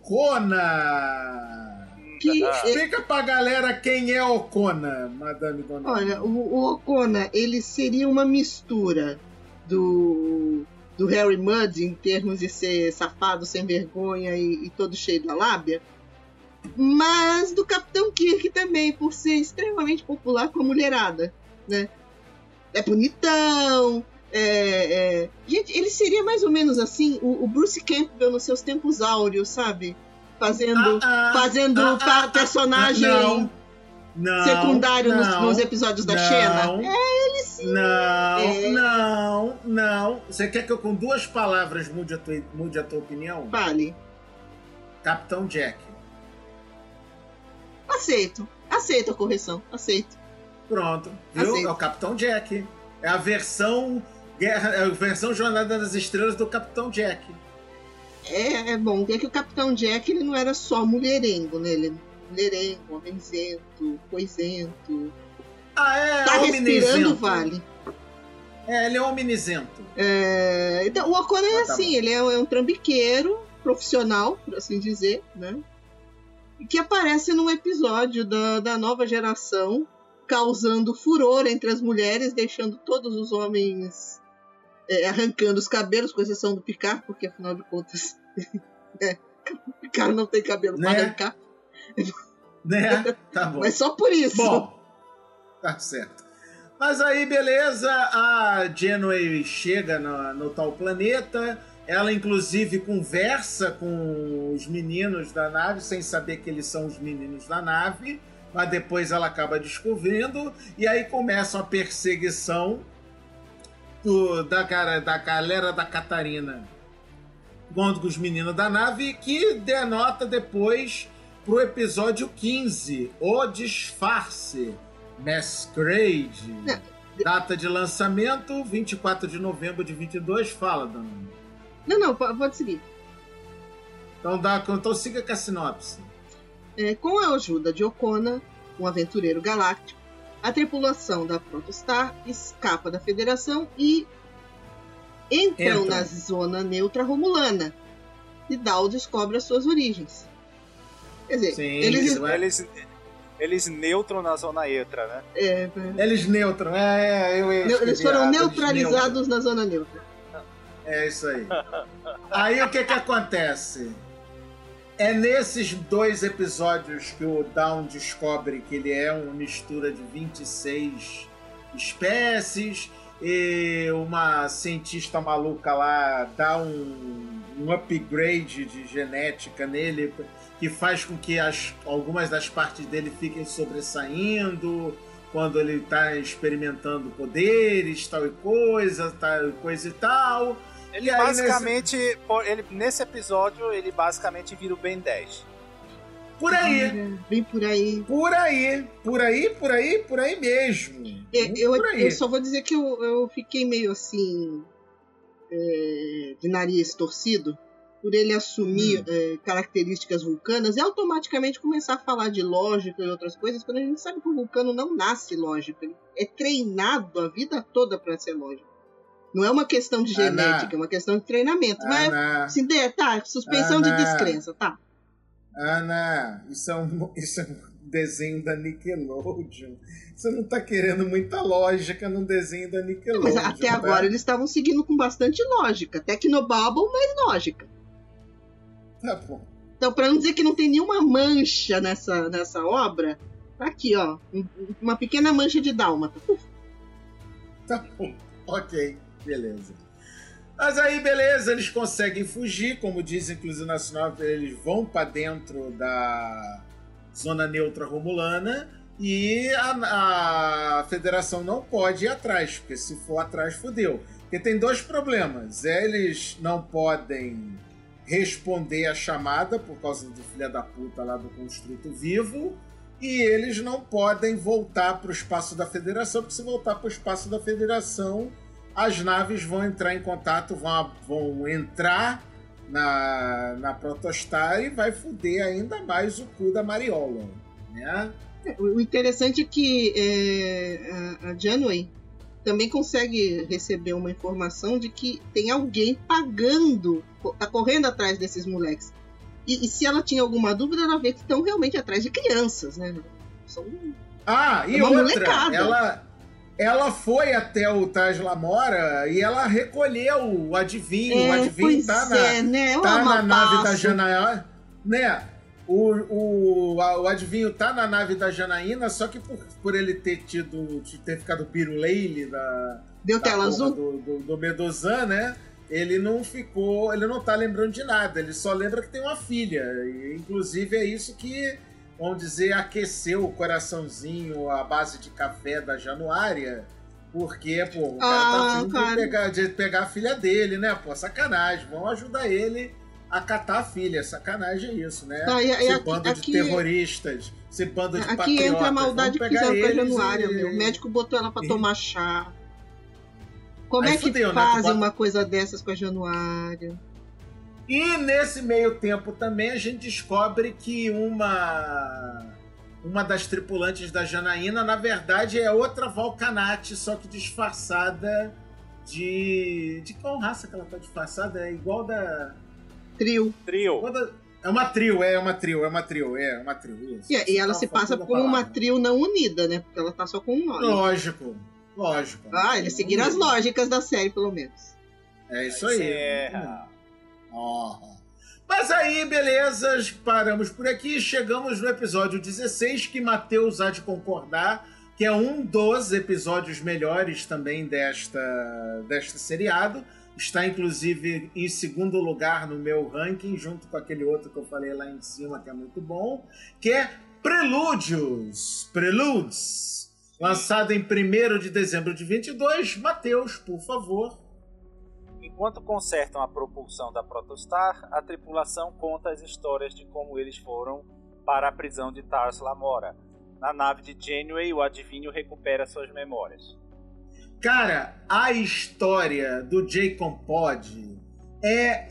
Okona. Que Explica pra galera quem é Okona, Madame Donana. Olha, o, o Okona, ele seria uma mistura do, do Harry Mudd, em termos de ser safado, sem vergonha e, e todo cheio da lábia, mas do Capitão Kirk também, por ser extremamente popular com a mulherada, né? É bonitão, é, é... Gente, ele seria mais ou menos assim, o, o Bruce Campbell nos seus tempos áureos, sabe? Fazendo, ah, ah, fazendo ah, pa- ah, personagem não, não, secundário não, nos, nos episódios da não, Xena. É ele sim. Não, é. não, não. Você quer que eu com duas palavras mude a tua, mude a tua opinião? Fale. Capitão Jack. Aceito. Aceito a correção. Aceito. Pronto. Viu? Aceito. É o Capitão Jack. É a versão Guerra, é a versão Jornada das Estrelas do Capitão Jack. É, é bom. É que o Capitão Jack ele não era só mulherengo, né? Ele é mulherengo, homenzento, coisento. Ah, é? Tá hominizento. respirando, vale. É, ele é hominizento. É, então, o Okona é Ah, tá assim, bom. ele é, é um trambiqueiro profissional, por assim dizer, né? Que aparece num episódio da, da nova geração, causando furor entre as mulheres, deixando todos os homens é, arrancando os cabelos, com exceção do Picard, porque afinal de contas é, o Picard não tem cabelo Né? para arrancar. Né? Tá bom. Mas só por isso. Bom, tá certo. Mas aí, beleza, a Janeway chega no, no tal planeta, ela inclusive conversa com os meninos da nave, sem saber que eles são os meninos da nave, mas depois ela acaba descobrindo, e aí começa a perseguição do, da, cara, da galera da Catarina contra os meninos da nave, que denota depois pro episódio quinze, O Disfarce, Masquerade. Data de lançamento, vinte e quatro de novembro de vinte e dois. Fala, Dana. Não, não, pode seguir. Então, dá, então siga com a sinopse. É, com a ajuda de Okona, um aventureiro galáctico, a tripulação da Protostar escapa da Federação e entram Entra. na zona neutra romulana. E Dal descobre as suas origens. Quer dizer, Sim, eles, isso é- Eles, eles neutram na zona neutra, né? é, Eles neutram. É, eu eles escrevi foram errado, eles neutralizados na zona neutra. neutram. É isso aí. Aí o que que acontece? É nesses dois episódios que o Dawn descobre que ele é uma mistura de vinte e seis espécies e uma cientista maluca lá dá um, um upgrade de genética nele que faz com que as, algumas das partes dele fiquem sobressaindo quando ele está experimentando poderes, tal e coisa, tal e coisa e tal. Ele E aí, basicamente, por- ele, nesse episódio, ele basicamente vira o Ben dez. Por aí, É, bem por aí. por aí, por aí, por aí, por aí mesmo. É, Muito eu, por aí. eu só vou dizer que eu, eu fiquei meio assim, é, de nariz torcido, por ele assumir Hum. é, características vulcanas e automaticamente começar a falar de lógica e outras coisas, quando a gente sabe que o vulcano não nasce lógico, ele é treinado a vida toda para ser lógico. Não é uma questão de Ana. genética, é uma questão de treinamento. Mas, Ana, assim, de- tá, suspensão de Ana. descrença, tá. Ana, isso é, um, isso é um desenho da Nickelodeon. Você não tá querendo muita lógica no desenho da Nickelodeon. Mas até tá? agora eles estavam seguindo com bastante lógica. Tecnobabble, mas lógica. Tá bom. Então, para não dizer que não tem nenhuma mancha nessa, nessa obra, tá aqui, ó. um- Uma pequena mancha de dálmata. Uf, Tá bom. Ok, beleza. Mas aí, beleza, eles conseguem fugir, como diz inclusive na sinopse, eles vão para dentro da zona neutra romulana e a, a federação não pode ir atrás, porque se for atrás, fodeu. Porque tem dois problemas. Eles não podem responder a chamada por causa do filho da puta lá do construto vivo e eles não podem voltar para o espaço da federação, porque se voltar para o espaço da federação as naves vão entrar em contato, vão, vão entrar na, na Protostar e vai foder ainda mais o cu da Mariola, né? O interessante é que é, a, a Janeway também consegue receber uma informação de que tem alguém pagando, tá correndo atrás desses moleques. E, e se ela tinha alguma dúvida, ela vê que estão realmente atrás de crianças, né? São... Ah, e É uma outra, molecada. ela, ela foi até o Taj Lamora e ela recolheu o adivinho. É, o adivinho pois tá na, é, né? tá Uma na nave da passo. Janaína, né? O, o, a- o adivinho tá na nave da Janaína, só que por, por ele ter tido, ter ficado piruleile da, Deu da tela porra azul? do, do, do Medozan, né? Ele não ficou, ele não tá lembrando de nada, ele só lembra que tem uma filha. E, inclusive é isso que, vamos dizer, aqueceu o coraçãozinho à base de café da Januária. Porque, pô, o cara Ah, tá afim cara. de pegar, de pegar a filha dele, né? Pô, sacanagem. Vão ajudar ele a catar a filha. Sacanagem é isso, né? Ah, e- e esse aqui- bando aqui- de terroristas, esse bando de Aqui patriotas. entra a maldade que vamos pegar fizeram com a eles Januária, e- meu. O médico botou ela pra e- tomar chá. Como Aí é que fudeu, né? Tu fazem bota- uma coisa dessas com a Januária? E nesse meio tempo também a gente descobre que uma uma das tripulantes da Janaína, na verdade, é outra Valkanate, só que disfarçada de... De qual raça que ela tá disfarçada? É igual da... Trio. Trio. igual da- É uma trio, é uma trio, é uma trio, é uma trio. Isso. E, e ela Tava se passa faltando a por uma palavra. trio não unida, né? Porque ela tá só com um nome. Lógico, lógico. Ah, eles seguiram as lógicas da série, pelo menos. É isso aí. Serra. Ó. Mas aí, beleza, paramos por aqui. Chegamos no episódio dezesseis, que Matheus há de concordar, que é um dos episódios melhores também desta, desta seriado. Está, inclusive, em segundo lugar no meu ranking, junto com aquele outro que eu falei lá em cima, que é muito bom, que é Prelúdios. Preludes. Lançado em primeiro de dezembro de vinte e dois. Matheus, por favor. Enquanto consertam a propulsão da Protostar, a tripulação conta as histórias de como eles foram para a prisão de Tars Lamora. Na nave de Janeway, o adivinho recupera suas memórias. Cara, a história do Jacob Pod é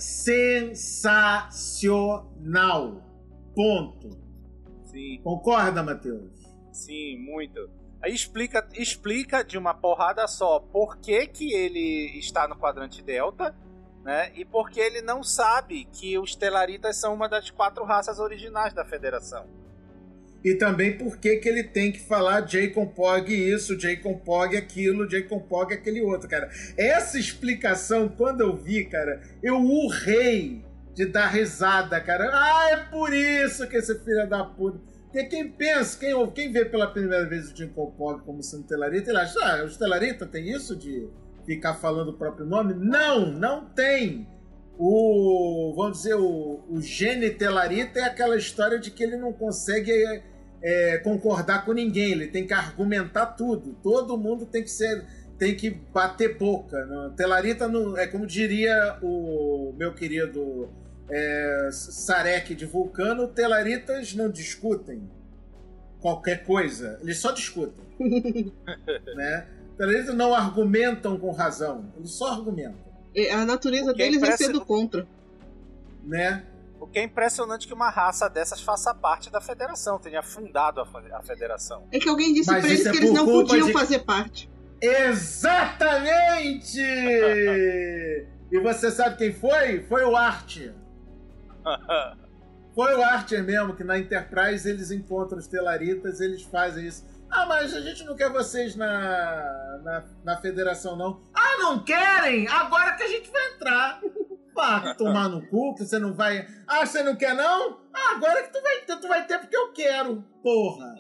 sensacional. Ponto. Sim. Concorda, Matheus? Sim, muito. Aí explica, explica de uma porrada só por que, que ele está no quadrante Delta, né? E por que ele não sabe que os Telaritas são uma das quatro raças originais da Federação. E também por que que ele tem que falar Jacob Pog isso, Jacob Pog aquilo, Jacob Pog aquele outro, cara. Essa explicação, quando eu vi, cara, eu urrei de dar risada, cara. Ah, é por isso que esse filho da puta... Porque quem pensa, quem, quem vê pela primeira vez o Jacob Pog como sendo Telarita, ele acha, ah, os Telarita tem isso de ficar falando o próprio nome? Não, não tem. O, vamos dizer, o, o gene Telarita é aquela história de que ele não consegue é, concordar com ninguém, ele tem que argumentar tudo, todo mundo tem que ser, tem que bater boca. Não? Telarita não, é como diria o meu querido é, Sarek de Vulcano, Telaritas não discutem qualquer coisa, eles só discutem. Né? Telaritas não argumentam com razão, eles só argumentam. A natureza deles é ser do contra. Né? O que é impressionante que uma raça dessas faça parte da federação, tenha fundado a, a federação. É que alguém disse Mas pra eles é que eles não podiam de... fazer parte. Exatamente! E você sabe quem foi? Foi o Archer. Foi o Archer mesmo, que na Enterprise eles encontram os Telaritas, eles fazem isso. Ah, mas a gente não quer vocês na, na, na federação, não. Ah, não querem? Agora que a gente vai entrar. Vai tomar no cu, que você não vai... Ah, você não quer, não? Ah, agora que tu vai ter, tu vai ter porque eu quero. Porra.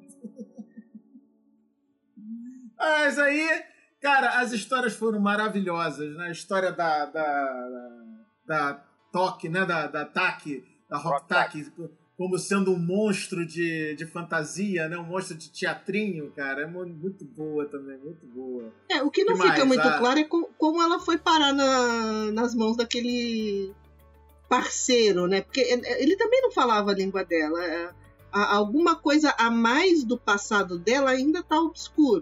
Mas aí, cara, as histórias foram maravilhosas, né? A história da... da, da, da Toque, né? Da, da Taki, da Rock Taki, como sendo um monstro de, de fantasia, né? Um monstro de teatrinho, cara. É muito boa também, muito boa. É, o que não que fica mais? muito Ah. claro é co- como ela foi parar na- nas mãos daquele parceiro, né? Porque ele também não falava a língua dela. É, a- alguma coisa a mais do passado dela ainda tá obscuro.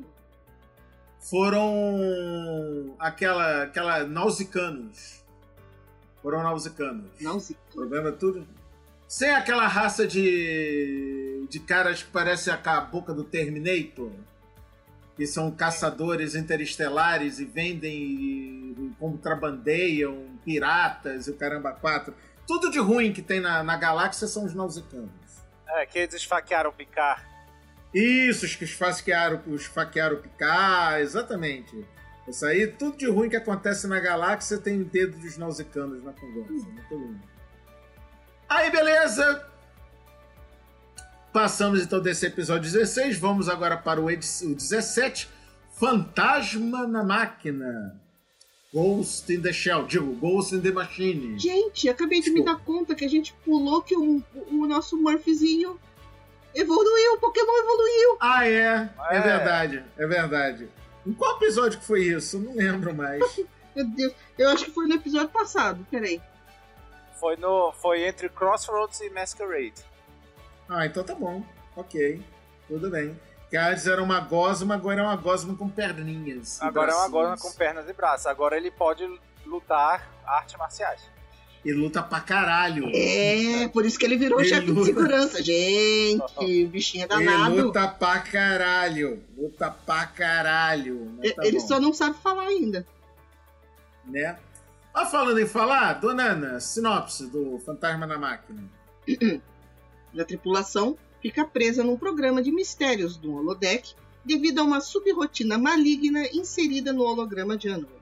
Foram aquela, aquela nausicanos. Foram nausicanos. Náusea. O problema é tudo... Sem aquela raça de, de caras que parecem a boca do Terminator, que são caçadores interestelares e vendem, e contrabandeiam piratas e o caramba quatro. Tudo de ruim que tem na, na galáxia são os nausicanos. É, que eles esfaquearam o Picard. Isso, os que esfaquearam, os esfaquearam o Picard, exatamente. Isso aí, tudo de ruim que acontece na galáxia tem o dedo dos nausicanos na conversa. Muito lindo. Aí, beleza. Passamos então desse episódio dezesseis. Vamos agora para o, edi- o dezessete. Fantasma na Máquina. Ghost in the Shell. Digo, Ghost in the Machine. Gente, acabei de me dar conta que a gente pulou que o, o nosso Murphyzinho evoluiu, o Pokémon evoluiu. Ah, é. É É. verdade. É verdade. Em qual episódio que foi isso? Eu não lembro mais. Meu Deus, eu acho que foi no episódio passado, peraí. Foi, no, foi entre Crossroads e Masquerade. Ah, então tá bom. Ok. Tudo bem. Que antes era uma gosma, agora é uma gosma com perninhas. e Agora é uma bracinhos. gosma com pernas e braços. Agora ele pode lutar artes marciais. E luta pra caralho. É, por isso que ele virou Ele chefe de luta. segurança. Gente, o bichinho é Ele danado. luta pra caralho. Luta pra caralho. Mas tá Ele bom, só não sabe falar ainda. né? Ah, falando em falar, dona Ana, sinopse do Fantasma na Máquina. A tripulação fica presa num programa de mistérios do holodeck devido a uma subrotina maligna inserida no holograma de Anor.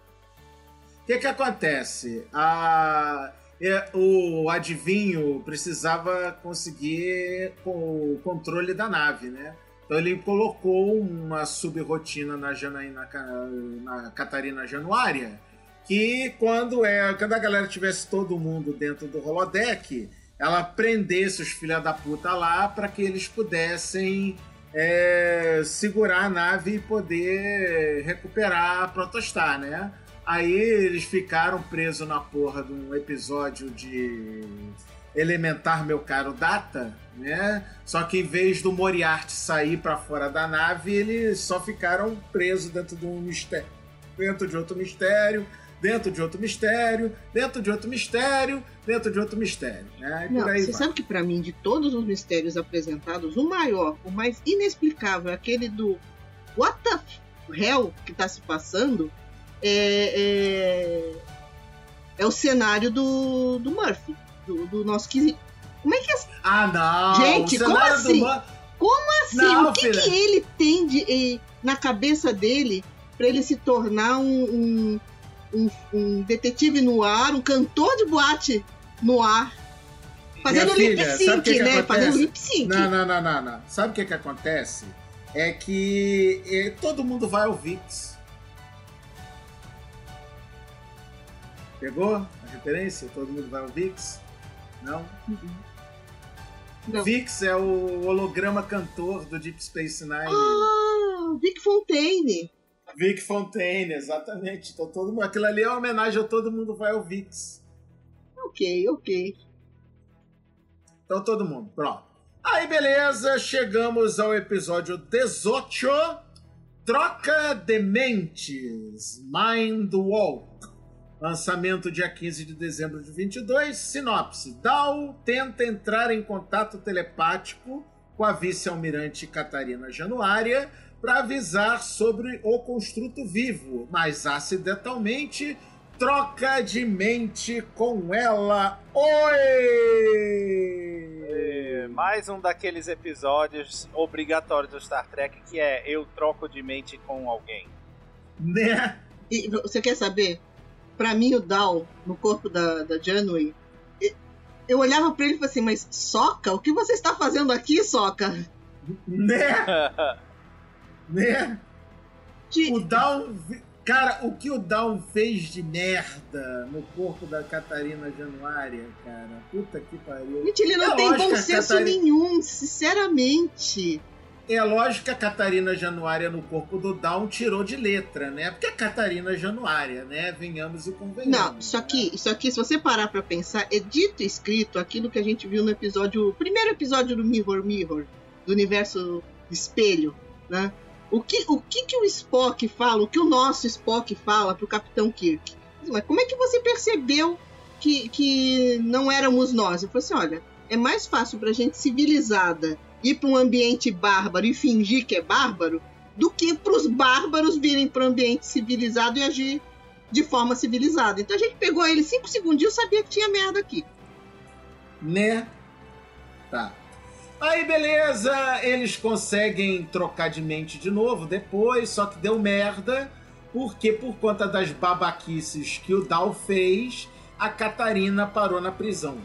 O que que acontece? A... é, o adivinho precisava conseguir o controle da nave, né? Então ele colocou uma subrotina na, Janaína, Ca- na Catarina Januária, que quando, é, quando a galera tivesse todo mundo dentro do holodeck, ela prendesse os filha da puta lá para que eles pudessem é, segurar a nave e poder recuperar a Protostar, né? Aí eles ficaram presos na porra de um episódio de Elementar Meu Caro Data, né? Só que em vez do Moriarty sair para fora da nave, eles só ficaram presos dentro de um mistério, dentro de outro mistério. dentro de outro mistério, dentro de outro mistério, dentro de outro mistério. Né? E Não, por aí você vai. sabe que pra mim, de todos os mistérios apresentados, o maior, o mais inexplicável, aquele do what the hell que tá se passando, é, é, é o cenário do, do Murphy, do, do nosso querido. Como é que é? Ah, não! Gente, o como cenário assim? do Mur- Como assim? Não, o que, filha. que ele tem de, eh, na cabeça dele pra ele se tornar um, um, um, um detetive no ar, um cantor de boate no ar, fazendo Minha lip filha, sabe o que sync, que né? acontece? Fazendo lip sync. Não, não, não, não, não. Sabe o que que acontece? É que é, todo mundo vai ao VIX. Pegou a referência? Todo mundo vai ao VIX? Não? Não. VIX é o holograma cantor do Deep Space Nine. Ah, Vic Fontaine. Vic Fontaine, exatamente. Então, todo mundo, aquilo ali é uma homenagem a Todo Mundo Vai ao VIX. Ok, ok. Então, todo mundo, pronto. Aí, beleza, chegamos ao episódio dezoito. Troca de Mentes, Mind Walk. Lançamento dia quinze de dezembro de vinte e dois. Sinopse. Dal tenta entrar em contato telepático com a vice-almirante Catarina Januária para avisar sobre o construto vivo, mas acidentalmente troca de mente com ela. Oi! É, mais um daqueles episódios obrigatórios do Star Trek que é eu troco de mente com alguém. Né? E você quer saber? Pra mim, o Dal, no corpo da, da Janeway, eu olhava pra ele e falei assim, mas Soca, o que você está fazendo aqui, Soca? Né? Né? De... O Down... Cara, o que o Down fez de merda no corpo da Catarina Januária, cara. Puta que pariu. Gente, ele não É tem lógico bom que a senso Catarina- nenhum, sinceramente. É lógico que a Catarina Januária no corpo do Down tirou de letra, né? Porque a Catarina Januária, né? Venhamos e convenhamos. Não, isso aqui, isso aqui, se você parar pra pensar, é dito e escrito aquilo que a gente viu no episódio, primeiro episódio do Mirror Mirror, do universo espelho, né? O que, o que que o Spock fala, o que o nosso Spock fala pro Capitão Kirk? Mas como é que você percebeu que, que não éramos nós? Eu falei assim, olha, é mais fácil pra gente civilizada ir pra um ambiente bárbaro e fingir que é bárbaro do que pros bárbaros virem pro ambiente civilizado e agir de forma civilizada. Então a gente pegou ele cinco segundinhos e sabia que tinha merda aqui. Né? Tá. Aí, beleza, eles conseguem trocar de mente de novo depois, só que deu merda, porque por conta das babaquices que o Dal fez, a Catarina parou na prisão.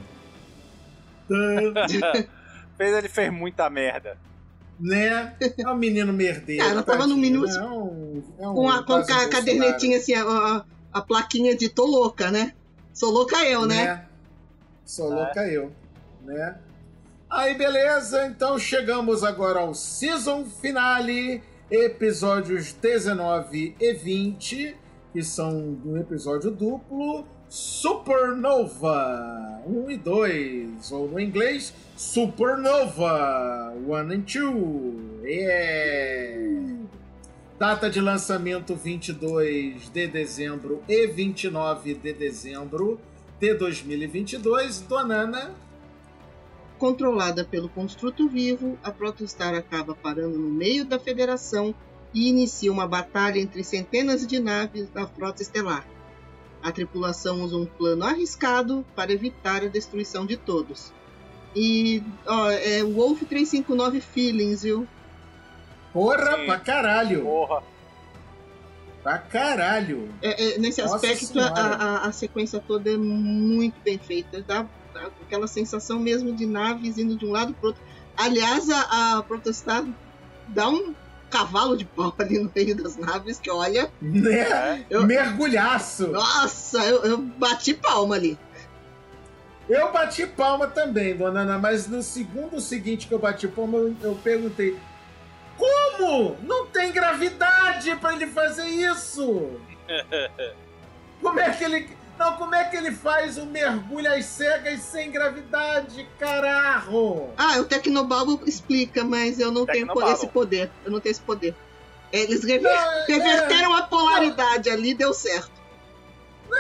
Fez, ele fez muita merda. Né? É um menino merdeiro. Ah, ela tava no tadinho, mínimo né? É um, é um com a, com a quase um cadernetinha assim, a, a, a plaquinha de tô louca, né? Sou louca eu, né? né? Sou louca eu, né? Aí, beleza, então chegamos agora ao season finale, episódios dezenove e vinte, que são um episódio duplo, Supernova um e dois, ou no inglês, Supernova one and two. Yeah! Data de lançamento vinte e dois de dezembro e vinte e nove de dezembro de dois mil e vinte e dois. Donana. Controlada pelo construto vivo, a Protostar acaba parando no meio da Federação e inicia uma batalha entre centenas de naves da Frota Estelar. A tripulação usa um plano arriscado para evitar a destruição de todos. E, ó, é Wolf trezentos e cinquenta e nove Feelings, viu? Porra, Sim. pra caralho. Porra. Pra caralho. É, é, nesse Nossa aspecto, a, Senhora. a, a sequência toda é muito bem feita. Dá, dá aquela sensação mesmo de naves indo de um lado pro outro. Aliás, a, a Protostar dá um cavalo de pau ali no meio das naves que, olha... Né? Eu- Mergulhaço. Nossa, eu, eu bati palma ali. Eu bati palma também, dona Ana, mas no segundo seguinte que eu bati palma, eu, eu perguntei: como? Não tem gravidade pra ele fazer isso? Como é que ele. Não, como é que ele faz um mergulho às cegas sem gravidade, caralho? Ah, o Tecnobabble explica, mas eu não tenho Tecnobabble. esse poder. Eu não tenho esse poder. Eles rever- Não, é- reverteram a polaridade ali, deu certo.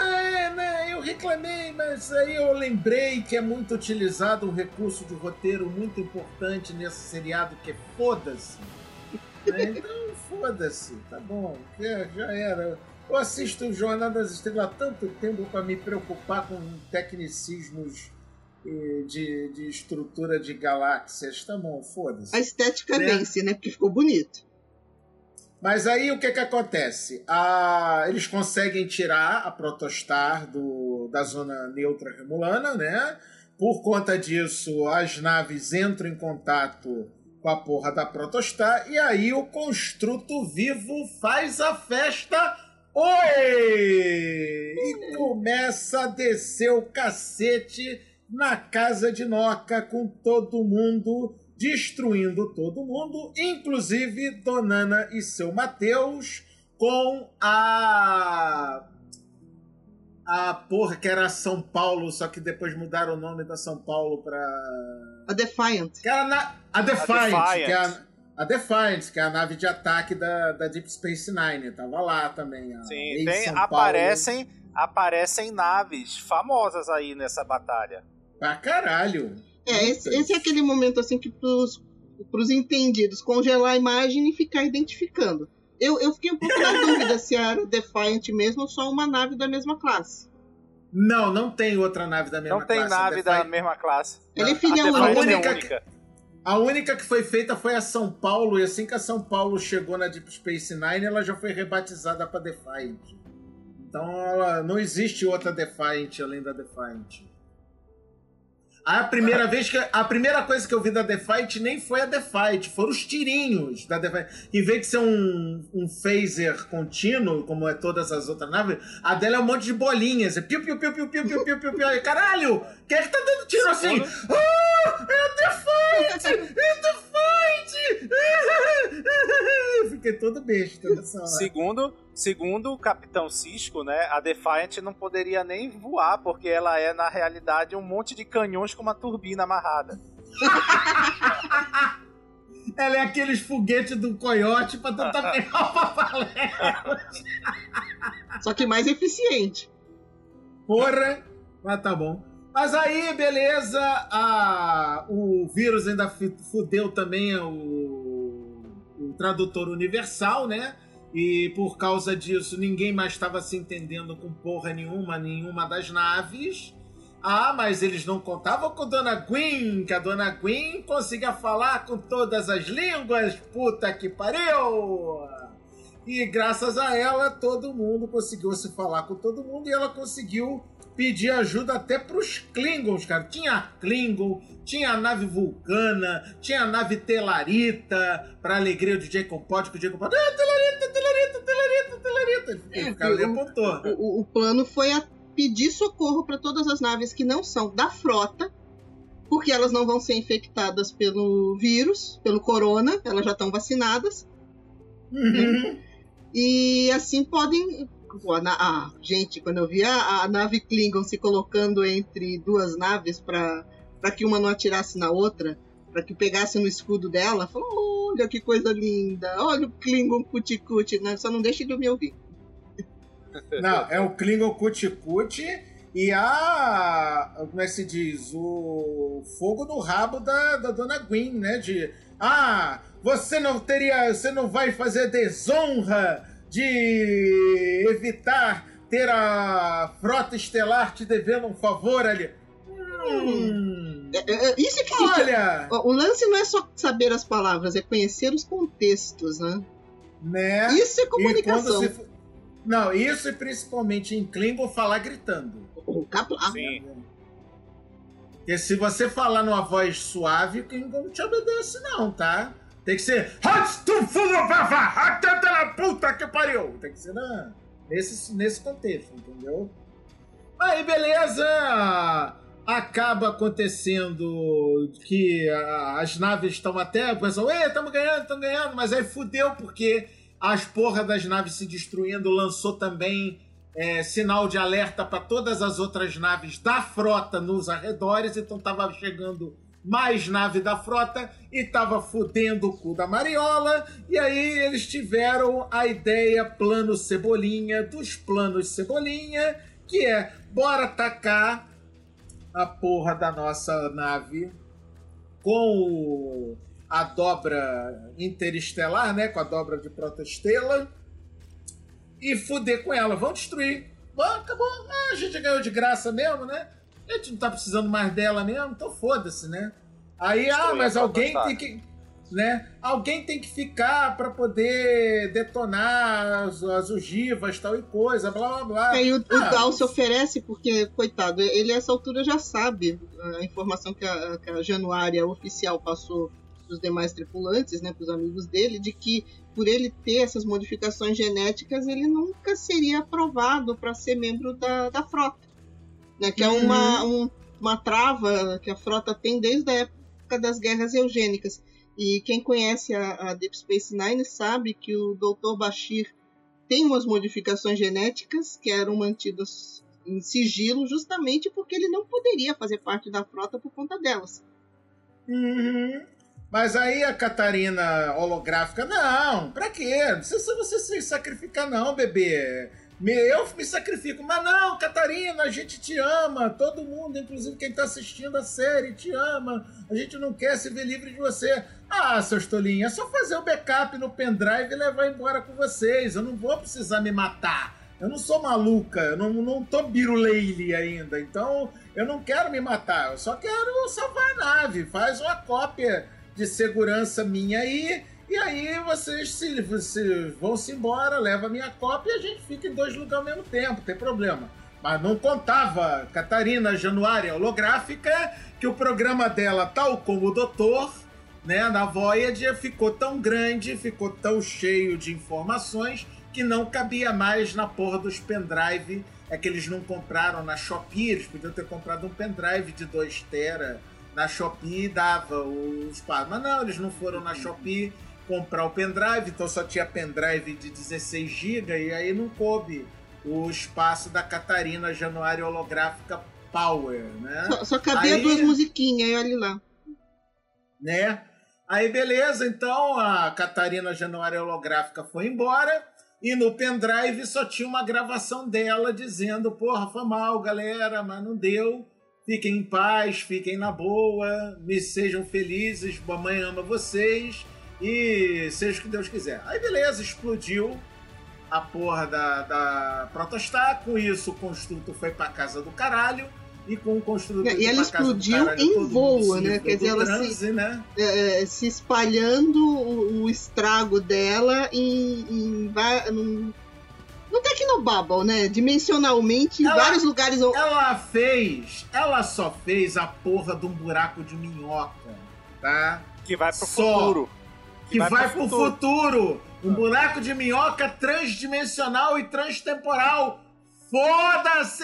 reclamei, mas aí eu lembrei que é muito utilizado um recurso de roteiro muito importante nesse seriado que é foda-se. Né? Então, foda-se, tá bom, já, já era. Eu assisto o Jornada das Estrelas há tanto tempo para me preocupar com tecnicismos eh, de, de estrutura de galáxias. Tá bom, foda-se. A estética né? vence, né? Porque ficou bonito. Mas aí o que que acontece? Ah, eles conseguem tirar a Protostar do, da zona neutra remulana, né? Por conta disso, as naves entram em contato com a porra da Protostar e aí o construto vivo faz a festa. Oi! E começa a descer o cacete na casa de Noca com todo mundo, destruindo todo mundo, inclusive Donana e seu Mateus, com a... a porra que era São Paulo, só que depois mudaram o nome da São Paulo pra... A Defiant. Que era na... A Defiant, A Defiant. que é a... A Defiant, que é a nave de ataque da, da Deep Space Nine, tava lá também. A Sim, Lei tem, São aparecem, aparecem naves famosas aí nessa batalha. Paulo. Pra caralho. É, esse, esse é aquele momento assim que pros, pros entendidos congelar a imagem e ficar identificando. Eu, eu fiquei um pouco na dúvida se era Defiant mesmo ou só uma nave da mesma classe. Não, não tem outra nave da mesma Não tem classe. A nave da Defiant- mesma classe. Ela é A filha Defiant única. é única única. A única que foi feita foi a São Paulo, e assim que a São Paulo chegou na Deep Space Nine, ela já foi rebatizada para Defiant. Então ela, não existe outra Defiant além da Defiant. A primeira vez que a primeira coisa que eu vi da Defiant nem foi a Defiant, foram os tirinhos da Defiant. Em vez de ser um, um phaser contínuo, como é todas as outras naves, a dela é um monte de bolinhas. É piu, piu, piu, piu, piu, piu, piu, piu, piu. Aí, caralho! Quem é que tá dando tiro assim? Ah! É a Defiant! É a Defiant! Eu fiquei todo besta nessa hora. Segundo, segundo o Capitão Cisco, né, a Defiant não poderia nem voar, porque ela é, na realidade, um monte de canhões com uma turbina amarrada. Ela é aqueles foguetes do coiote pra tentar pegar o papaléu. Só que mais eficiente. Porra! Mas tá bom. Mas aí, beleza, a, o vírus ainda fi- fudeu também o, o tradutor universal, né? E por causa disso, ninguém mais estava se entendendo com porra nenhuma, nenhuma das naves. Ah, mas eles não contavam com Dona Gwen, que a Dona Gwen conseguia falar com todas as línguas, puta que pariu! E graças a ela, todo mundo conseguiu se falar com todo mundo e ela conseguiu pedir ajuda até pros Klingons, cara. Tinha Klingon, tinha a nave Vulcana, tinha a nave Telarita, pra alegria de Jacob Pod, que o Jacob Pod... Ah, Telarita, Telarita, Telarita, Telarita. Ele ficava ali apontou. O, o plano foi a pedir socorro para todas as naves que não são da frota, porque elas não vão ser infectadas pelo vírus, pelo corona, elas já estão vacinadas. Uhum. E assim podem... Pô, a, ah, gente, quando eu vi a, a nave Klingon se colocando entre duas naves para que uma não atirasse na outra, para que pegasse no escudo dela, falou, olha que coisa linda, olha o Klingon cuti-cuti, né? Só não deixe de me ouvir. Não, é o Klingon Kuti-Kuti e a... como é que se diz? O fogo no rabo da, da Dona Gwen, né? De, ah, você não teria... Você não vai fazer desonra de evitar ter a frota estelar te devendo um favor ali. Hum, É, é, isso que olha! O lance não é só saber as palavras, é conhecer os contextos, né? Né? Isso é E comunicação. quando se... Não, isso e principalmente em Klingon falar gritando. O capla- Sim. Porque se você falar numa voz suave, o Klingon não te obedece não, tá? Tem que ser... Puta que pariu! Tem que ser na... nesse, nesse contexto, entendeu? Aí, beleza! Acaba acontecendo que a- as naves estão até... O pessoal, ei, estamos ganhando, estamos ganhando. Mas aí fudeu, porque as porras das naves se destruindo lançou também é, sinal de alerta para todas as outras naves da frota nos arredores. Então tava chegando mais nave da frota e tava fudendo o cu da Mariola. E aí eles tiveram a ideia plano Cebolinha dos planos Cebolinha, que é, bora atacar a porra da nossa nave com a dobra interestelar, né? Com a dobra de protostela e fuder com ela. Vamos destruir. Bom, acabou. Ah, a gente ganhou de graça mesmo, né? A gente não tá precisando mais dela mesmo, então foda-se, né? Aí, ah, mas alguém tem que... né? Alguém tem que ficar para poder detonar as, as ogivas, tal e coisa, blá blá blá. Aí o, ah, o Dal se oferece porque, coitado, ele a essa altura já sabe a informação que a, que a Januária oficial passou para os demais tripulantes, né, para os amigos dele, de que por ele ter essas modificações genéticas, ele nunca seria aprovado para ser membro da, da frota. Né, que é uma, um, uma trava que a frota tem desde a época das guerras eugênicas. E quem conhece a, a Deep Space Nine sabe que o doutor Bashir tem umas modificações genéticas que eram mantidas em sigilo justamente porque ele não poderia fazer parte da frota por conta delas. Uhum. Mas aí a Catarina holográfica, não, pra quê? Não precisa você se sacrificar não, bebê. Eu me sacrifico. Mas não, Catarina, a gente te ama. Todo mundo, inclusive quem tá assistindo a série, te ama. A gente não quer se ver livre de você. Ah, seus tolinhos, é só fazer o backup no pendrive e levar embora com vocês. Eu não vou precisar me matar. Eu não sou maluca. Eu não, não tô biruleile ainda. Então, eu não quero me matar. Eu só quero salvar a nave. Faz uma cópia de segurança minha aí. E aí vocês se, se, vão-se embora, leva a minha cópia e a gente fica em dois lugares ao mesmo tempo, não tem problema. Mas não contava Catarina Januária holográfica que o programa dela, tal como o Doutor, né, na Voyager, ficou tão grande, ficou tão cheio de informações que não cabia mais na porra dos pendrive. É que eles não compraram na Shopee, eles podiam ter comprado um pendrive de dois tera na Shopee e dava o espaço. Mas não, eles não foram na Shopee comprar o pendrive, então só tinha pendrive de dezesseis gigas e aí não coube o espaço da Catarina Januária holográfica Power, né? Só, só cabia aí, duas musiquinhas, aí olha lá. Né? Aí beleza, então a Catarina Januária holográfica foi embora e no pendrive só tinha uma gravação dela dizendo, porra, foi mal, galera, mas não deu. Fiquem em paz, fiquem na boa, me sejam felizes, mamãe ama vocês. E seja o que Deus quiser. Aí beleza, explodiu a porra da, da Protostar. Com isso o construto foi pra casa do caralho. E com o construto e ela explodiu caralho, em voo, né? Quer dizer, ela transe, se, né? é, se espalhando o, o estrago dela em, em, em no Tecnobabble, né? Dimensionalmente, ela, em vários lugares. Ela fez, ela só fez a porra de um buraco de minhoca, tá? Que vai pro só. futuro. Que vai, vai pro futuro. futuro. Um buraco de minhoca transdimensional e transtemporal. Foda-se!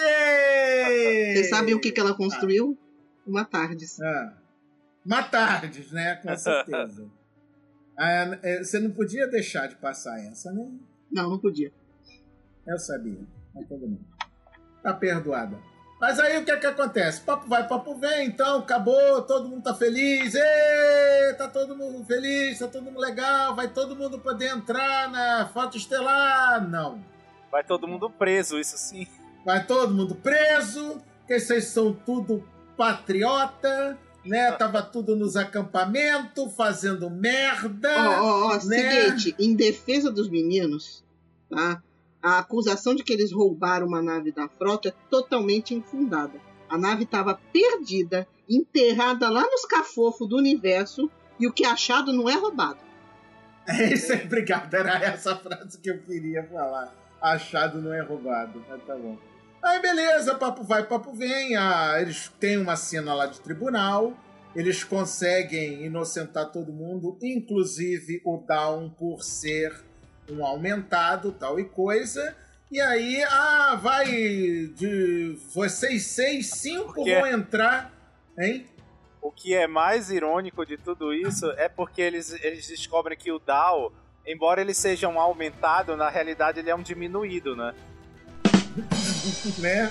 Vocês sabem o que, que ela construiu? Ah. Uma TARDIS. Ah. Uma TARDIS, né? Com certeza. ah, você não podia deixar de passar essa, né? Não, não podia. Eu sabia. Mas todo mundo. Tá perdoada. Mas aí o que é que acontece? Papo vai, papo vem, então, acabou, todo mundo tá feliz, ê, tá todo mundo feliz, tá todo mundo legal, vai todo mundo poder entrar na Frota Estelar? Não. Vai todo mundo preso, isso sim. Vai todo mundo preso, porque vocês são tudo patriota, né? Tava tudo nos acampamentos, fazendo merda. Ó, ó, ó, seguinte, em defesa dos meninos, tá? A acusação de que eles roubaram uma nave da frota é totalmente infundada. A nave estava perdida, enterrada lá nos cafofos do universo, e o que é achado não é roubado. É isso aí, obrigado. Era essa frase que eu queria falar. Achado não é roubado. Mas tá bom. Aí beleza, papo vai, papo vem. Ah, eles têm uma cena lá de tribunal. Eles conseguem inocentar todo mundo, inclusive o Dawn por ser um aumentado, tal e coisa, e aí, ah, vai, de vocês seis, cinco porque vão entrar, hein? O que é mais irônico de tudo isso é porque eles, eles descobrem que o Dal, embora ele seja um aumentado, na realidade ele é um diminuído, né? né?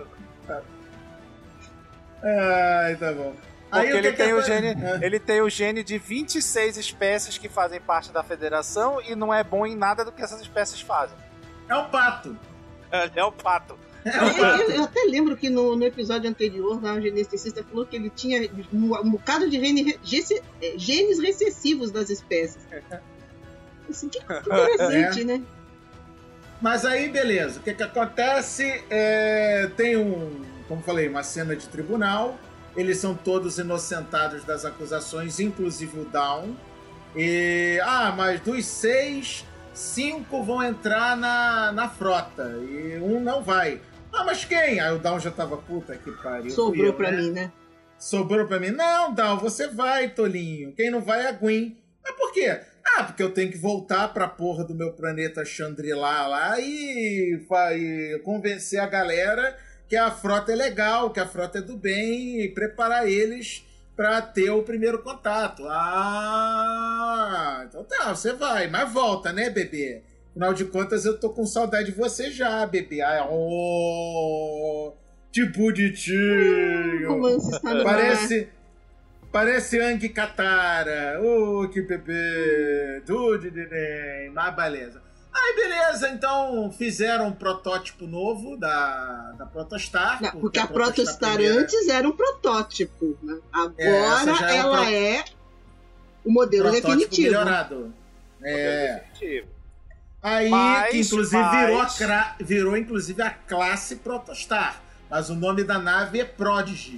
Ai, tá bom. Porque aí, ele, que tem que o é... gene, é. ele tem o gene de vinte e seis espécies que fazem parte da federação e não é bom em nada do que essas espécies fazem. É o pato. É o pato. Eu, eu até lembro que no, no episódio anterior, lá, o geneticista falou que ele tinha um, um bocado de gene, gene, genes recessivos das espécies. Assim, que, que interessante, É. né? Mas aí, beleza. O que que acontece? É, tem um, como falei, uma cena de tribunal. Eles são todos inocentados das acusações, inclusive o Dawn. E, ah, mas dos seis, cinco vão entrar na, na frota. E um não vai. Ah, mas quem? Aí o Dawn já tava, puta que pariu. Sobrou fui eu, pra né? mim, né? Sobrou pra mim. Não, Dawn, você vai, tolinho. Quem não vai é a Gwen. Mas por quê? Ah, porque eu tenho que voltar pra porra do meu planeta Chandrila lá e, fa- e convencer a galera que a frota é legal, que a frota é do bem e preparar eles pra ter o primeiro contato. Ah, então tá, você vai, mas volta, né, bebê? Afinal de contas, eu tô com saudade de você já, bebê. Ai, oh, que bonitinho. O romance está no Parece... Parece Anki Katara. Oh, que bebê. Tudo, neném. Mas beleza. Aí, beleza. Então, fizeram um protótipo novo da, da Protostar. Não, porque a Protostar Protostar primeira- antes era um protótipo, né? É, essa Agora já é um ela pro- é o modelo protótipo definitivo. melhorado. É. Definitivo. Aí, Mas, que inclusive mas- virou, a cra- virou inclusive a classe Protostar. Mas o nome da nave é Prodigy.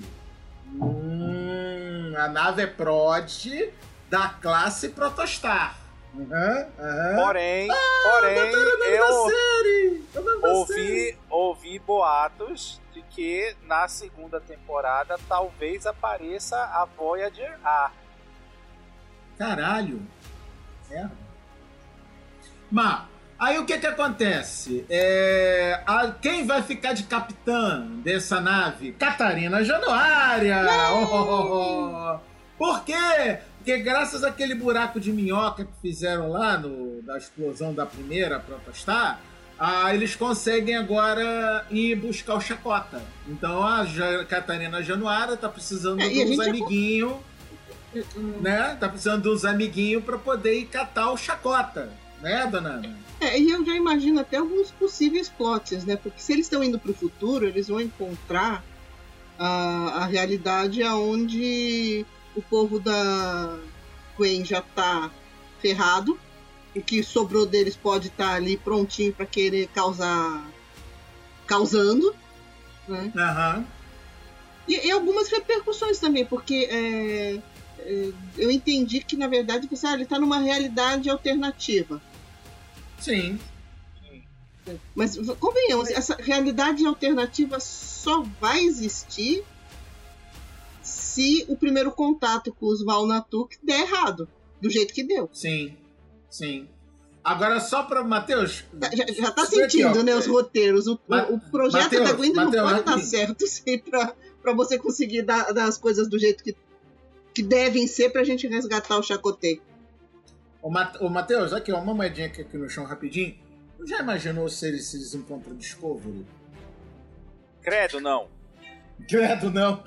Hum, a nave é Prodigy da classe Protostar. Aham, aham. Porém, porém, eu série! Eu não ouvi, ouvi boatos de que na segunda temporada talvez apareça a Voyager A. Caralho. É. Mas, aí o que que acontece? É, a- quem vai ficar de capitã dessa nave? Catarina Januária! Oh, oh, oh, oh. Por quê? Porque graças àquele buraco de minhoca que fizeram lá no, da explosão da primeira Protostar, ah, eles conseguem agora ir buscar o Chacota. Então a Ja- Catarina Januária tá precisando É, e de a uns gente já- amiguinhos, né? Tá precisando de uns amiguinhos pra poder ir catar o Chacota, né, dona Ana? É, e eu já imagino até alguns possíveis plots, né? Porque se eles estão indo pro futuro, eles vão encontrar a, a realidade onde o povo da Gwen já tá ferrado. O que sobrou deles pode estar ali prontinho para querer causar. causando. Né? Aham. E, e algumas repercussões também, porque é, é, eu entendi que, na verdade, você, ah, ele tá numa realidade alternativa. Sim. Mas convenhamos, essa realidade alternativa só vai existir se o primeiro contato com os Valnatuk der errado, do jeito que deu. Sim. Sim. Agora só pra... Matheus... Já, já tá isso aqui, sentindo, ó, né, os roteiros. O, Ma- o projeto Mateus, da Gwen não Mateus, pode dar rapidinho. certo sem pra, pra você conseguir dar, dar as coisas do jeito que, que devem ser pra gente resgatar o Chakotay. Ô, Mate- ô, Matheus, aqui, ó, uma moedinha aqui, aqui no chão rapidinho. Tu já imaginou se eles, se eles encontram Discovery? Credo, não. Credo, não.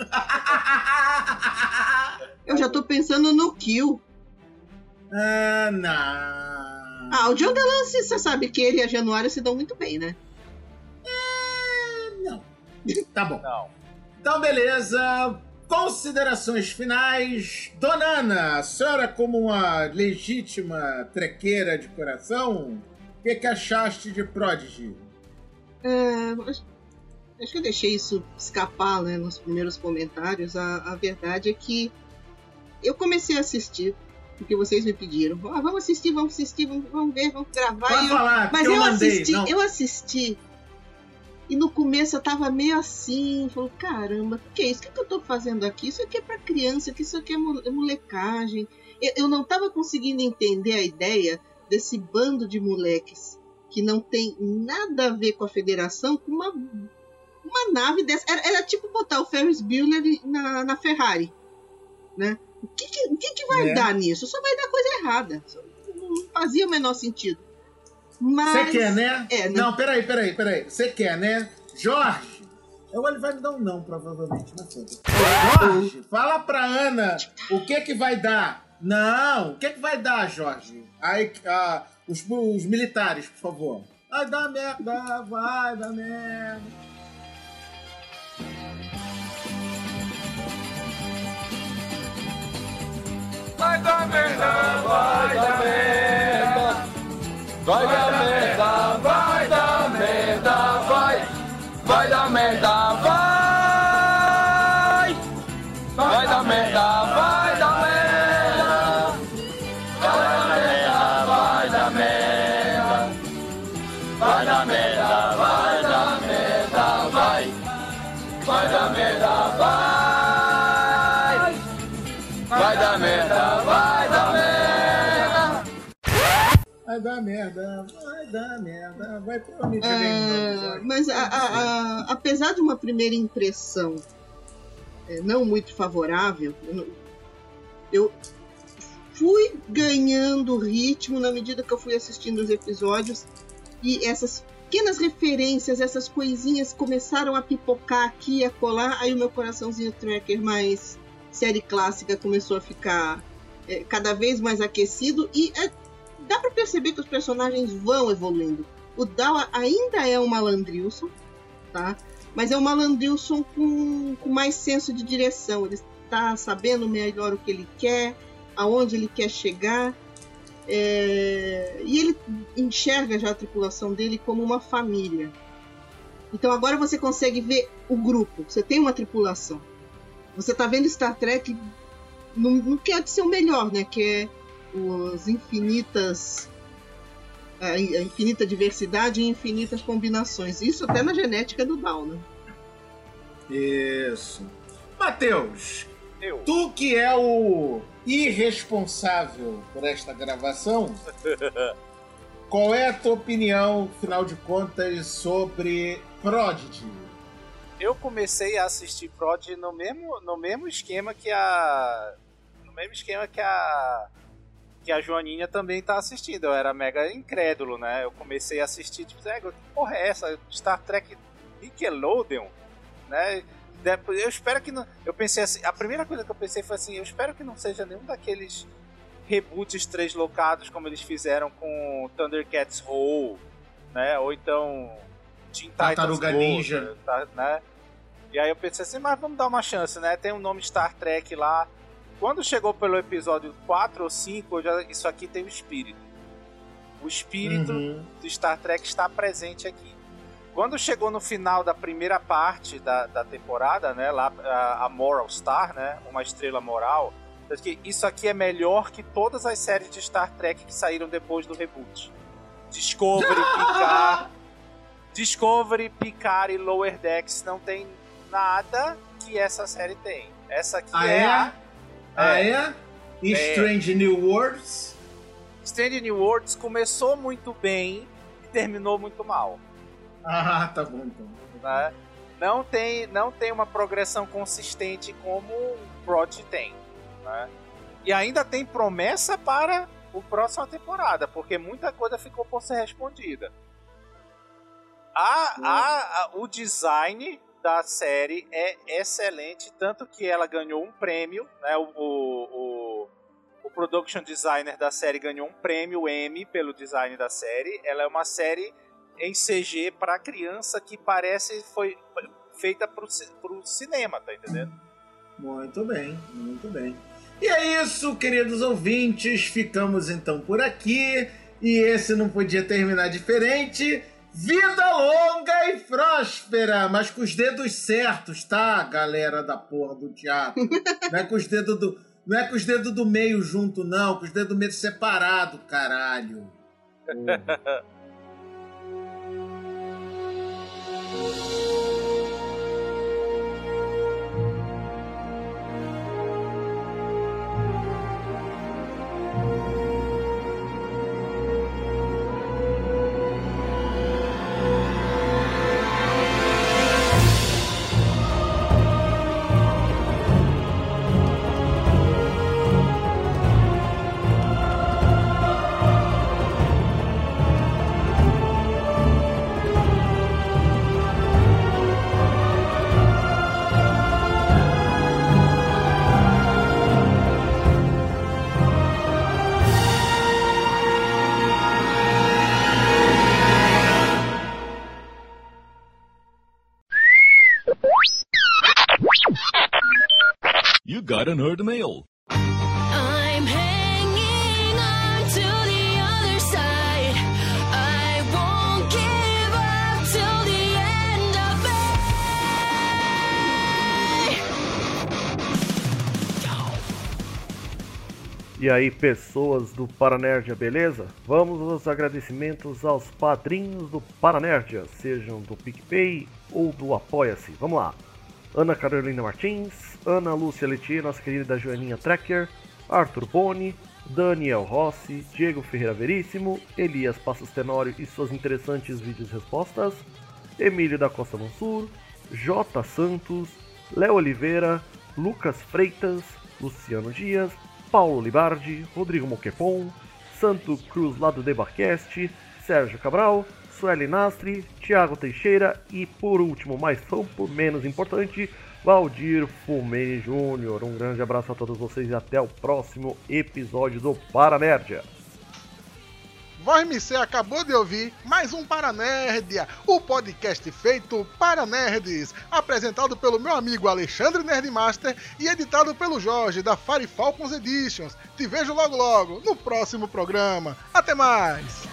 Eu já tô pensando no Kill. Ah, não. Ah, o John Delancey, você sabe que ele e a Januária se dão muito bem, né? Não. Tá bom. Não. Então, beleza. Considerações finais. Dona Ana, a senhora como uma legítima trequeira de coração, o que, que achaste de Prodigy? É, acho, acho que eu deixei isso escapar, né, nos primeiros comentários. A, a verdade é que eu comecei a assistir, porque vocês me pediram. Ah, vamos assistir, vamos assistir, vamos, vamos ver, vamos gravar. Pode E eu- falar, Mas porque eu, eu, mandei. assisti, não. eu assisti. E no começo eu tava meio assim, falou, caramba, o que é isso? O que, que eu tô fazendo aqui? Isso aqui é pra criança, que isso aqui é mo- é molecagem. Eu, eu não tava conseguindo entender a ideia desse bando de moleques que não tem nada a ver com a federação, com uma, uma nave dessa. Era, era tipo botar o Ferris Bueller na, na Ferrari, né? O que, que, o que, que vai É. dar nisso? Só vai dar coisa errada. Só- não fazia o menor sentido. Mas... Você quer, né? É, né? Não, peraí, peraí, peraí. Você quer, né? Jorge. Eu, ele vai me dar um não, provavelmente. Mas foda-se. Jorge, fala pra Ana o que que vai dar. Não, o que que vai dar, Jorge? Aí, ah, os, os militares, por favor. Vai dar merda, vai dar merda. vai dar merda, vai dar merda. Vai dar merda, vai dar merda, vai. Vai dar merda, vai. Vai dar merda, vai dar merda. Vai dar merda, vai dar merda. Vai dar merda, vai dar merda, vai. Vai dar merda, vai. Vai dar merda, vai dar merda. Vai dar merda, vai dar merda, vai prometer. Ah, mas a, a, a, apesar de uma primeira impressão é, não muito favorável, eu, eu fui ganhando ritmo na medida que eu fui assistindo os episódios e essas pequenas referências, essas coisinhas começaram a pipocar aqui e a colar, aí o meu coraçãozinho tracker mais série clássica começou a ficar é, cada vez mais aquecido e é, dá pra perceber que os personagens vão evoluindo. O Dawa ainda é um malandrilson, tá? Mas é um malandrilson com, com mais senso de direção. Ele está sabendo melhor o que ele quer, aonde ele quer chegar. É... E ele enxerga já a tripulação dele como uma família. Então agora você consegue ver o grupo. Você tem uma tripulação. Você tá vendo Star Trek no, no que é de ser o melhor, né? Que é os infinitas... a infinita diversidade e infinitas combinações. Isso até na genética do Down, né? Isso. Matheus, Eu. tu que é o irresponsável por esta gravação, qual é a tua opinião, afinal de contas, sobre Prodigy? Eu comecei a assistir Prodigy no mesmo, no mesmo esquema que a... No mesmo esquema que a... que a Joaninha também tá assistindo. Eu era mega incrédulo, né? Eu comecei a assistir, tipo, que porra é essa? Star Trek Nickelodeon, né? Eu espero que não... Eu pensei assim, a primeira coisa que eu pensei foi assim, eu espero que não seja nenhum daqueles reboots translocados como eles fizeram com Thundercats Roll, né? Ou então Teen Titans Tartaruga Go, Ninja, né? E aí eu pensei assim, mas vamos dar uma chance, né? Tem um nome Star Trek lá. Quando chegou pelo episódio quatro ou cinco, já, isso aqui tem o espírito. O espírito uhum. do Star Trek está presente aqui. Quando chegou no final da primeira parte da, da temporada, né, lá, a, a Moral Star, né, uma estrela moral, que isso aqui é melhor que todas as séries de Star Trek que saíram depois do reboot. Discovery, Picard, Discovery, Picard e Lower Decks não tem nada que essa série tem. Essa aqui ah, é, é a... Ah, é? E É. Strange New Worlds? Strange New Worlds começou muito bem e terminou muito mal. Ah, tá bom então. Né? Não tem, não tem uma progressão consistente como o Prodigy tem. Né? E ainda tem promessa para a próxima temporada, porque muita coisa ficou por ser respondida. A, a, a, o design da série é excelente, tanto que ela ganhou um prêmio, né? o, o, o production designer da série ganhou um prêmio Emmy pelo design da série. Ela é uma série em C G para criança que parece foi feita para o cinema, tá entendendo? Muito bem, muito bem. E é isso, queridos ouvintes, ficamos então por aqui, e esse não podia terminar diferente. Vida longa e próspera, mas com os dedos certos, tá, galera da porra do teatro? Não é com os dedos do, não é com os dedos do meio junto, não, com os dedos do meio separado, caralho. Porra. You got a nerd mail. I I'm hanging on to the other side. I won't give up till the end of it. E aí, pessoas do Paranerdia, beleza? Vamos aos agradecimentos aos padrinhos do Paranerdia, sejam do PicPay ou do Apoia-se. Vamos lá. Ana Carolina Martins, Ana Lúcia Letier, nossa querida Joaninha Trecker, Arthur Boni, Daniel Rossi, Diego Ferreira Veríssimo, Elias Passos Tenório e suas interessantes vídeos-respostas, Emílio da Costa Mansur, J. Santos, Léo Oliveira, Lucas Freitas, Luciano Dias, Paulo Libardi, Rodrigo Moquepon, Santo Cruz lá do Debarcast, Sérgio Cabral, Sueli Nastri, Thiago Teixeira e, por último, mas não por menos importante, Valdir Fumene Júnior. Um grande abraço a todos vocês e até o próximo episódio do Paranerdia. Voz M C acabou de ouvir mais um Paranerdia, o podcast feito para nerds, apresentado pelo meu amigo Alexandre Nerdmaster e editado pelo Jorge da Fire Falcons Editions. Te vejo logo logo no próximo programa. Até mais!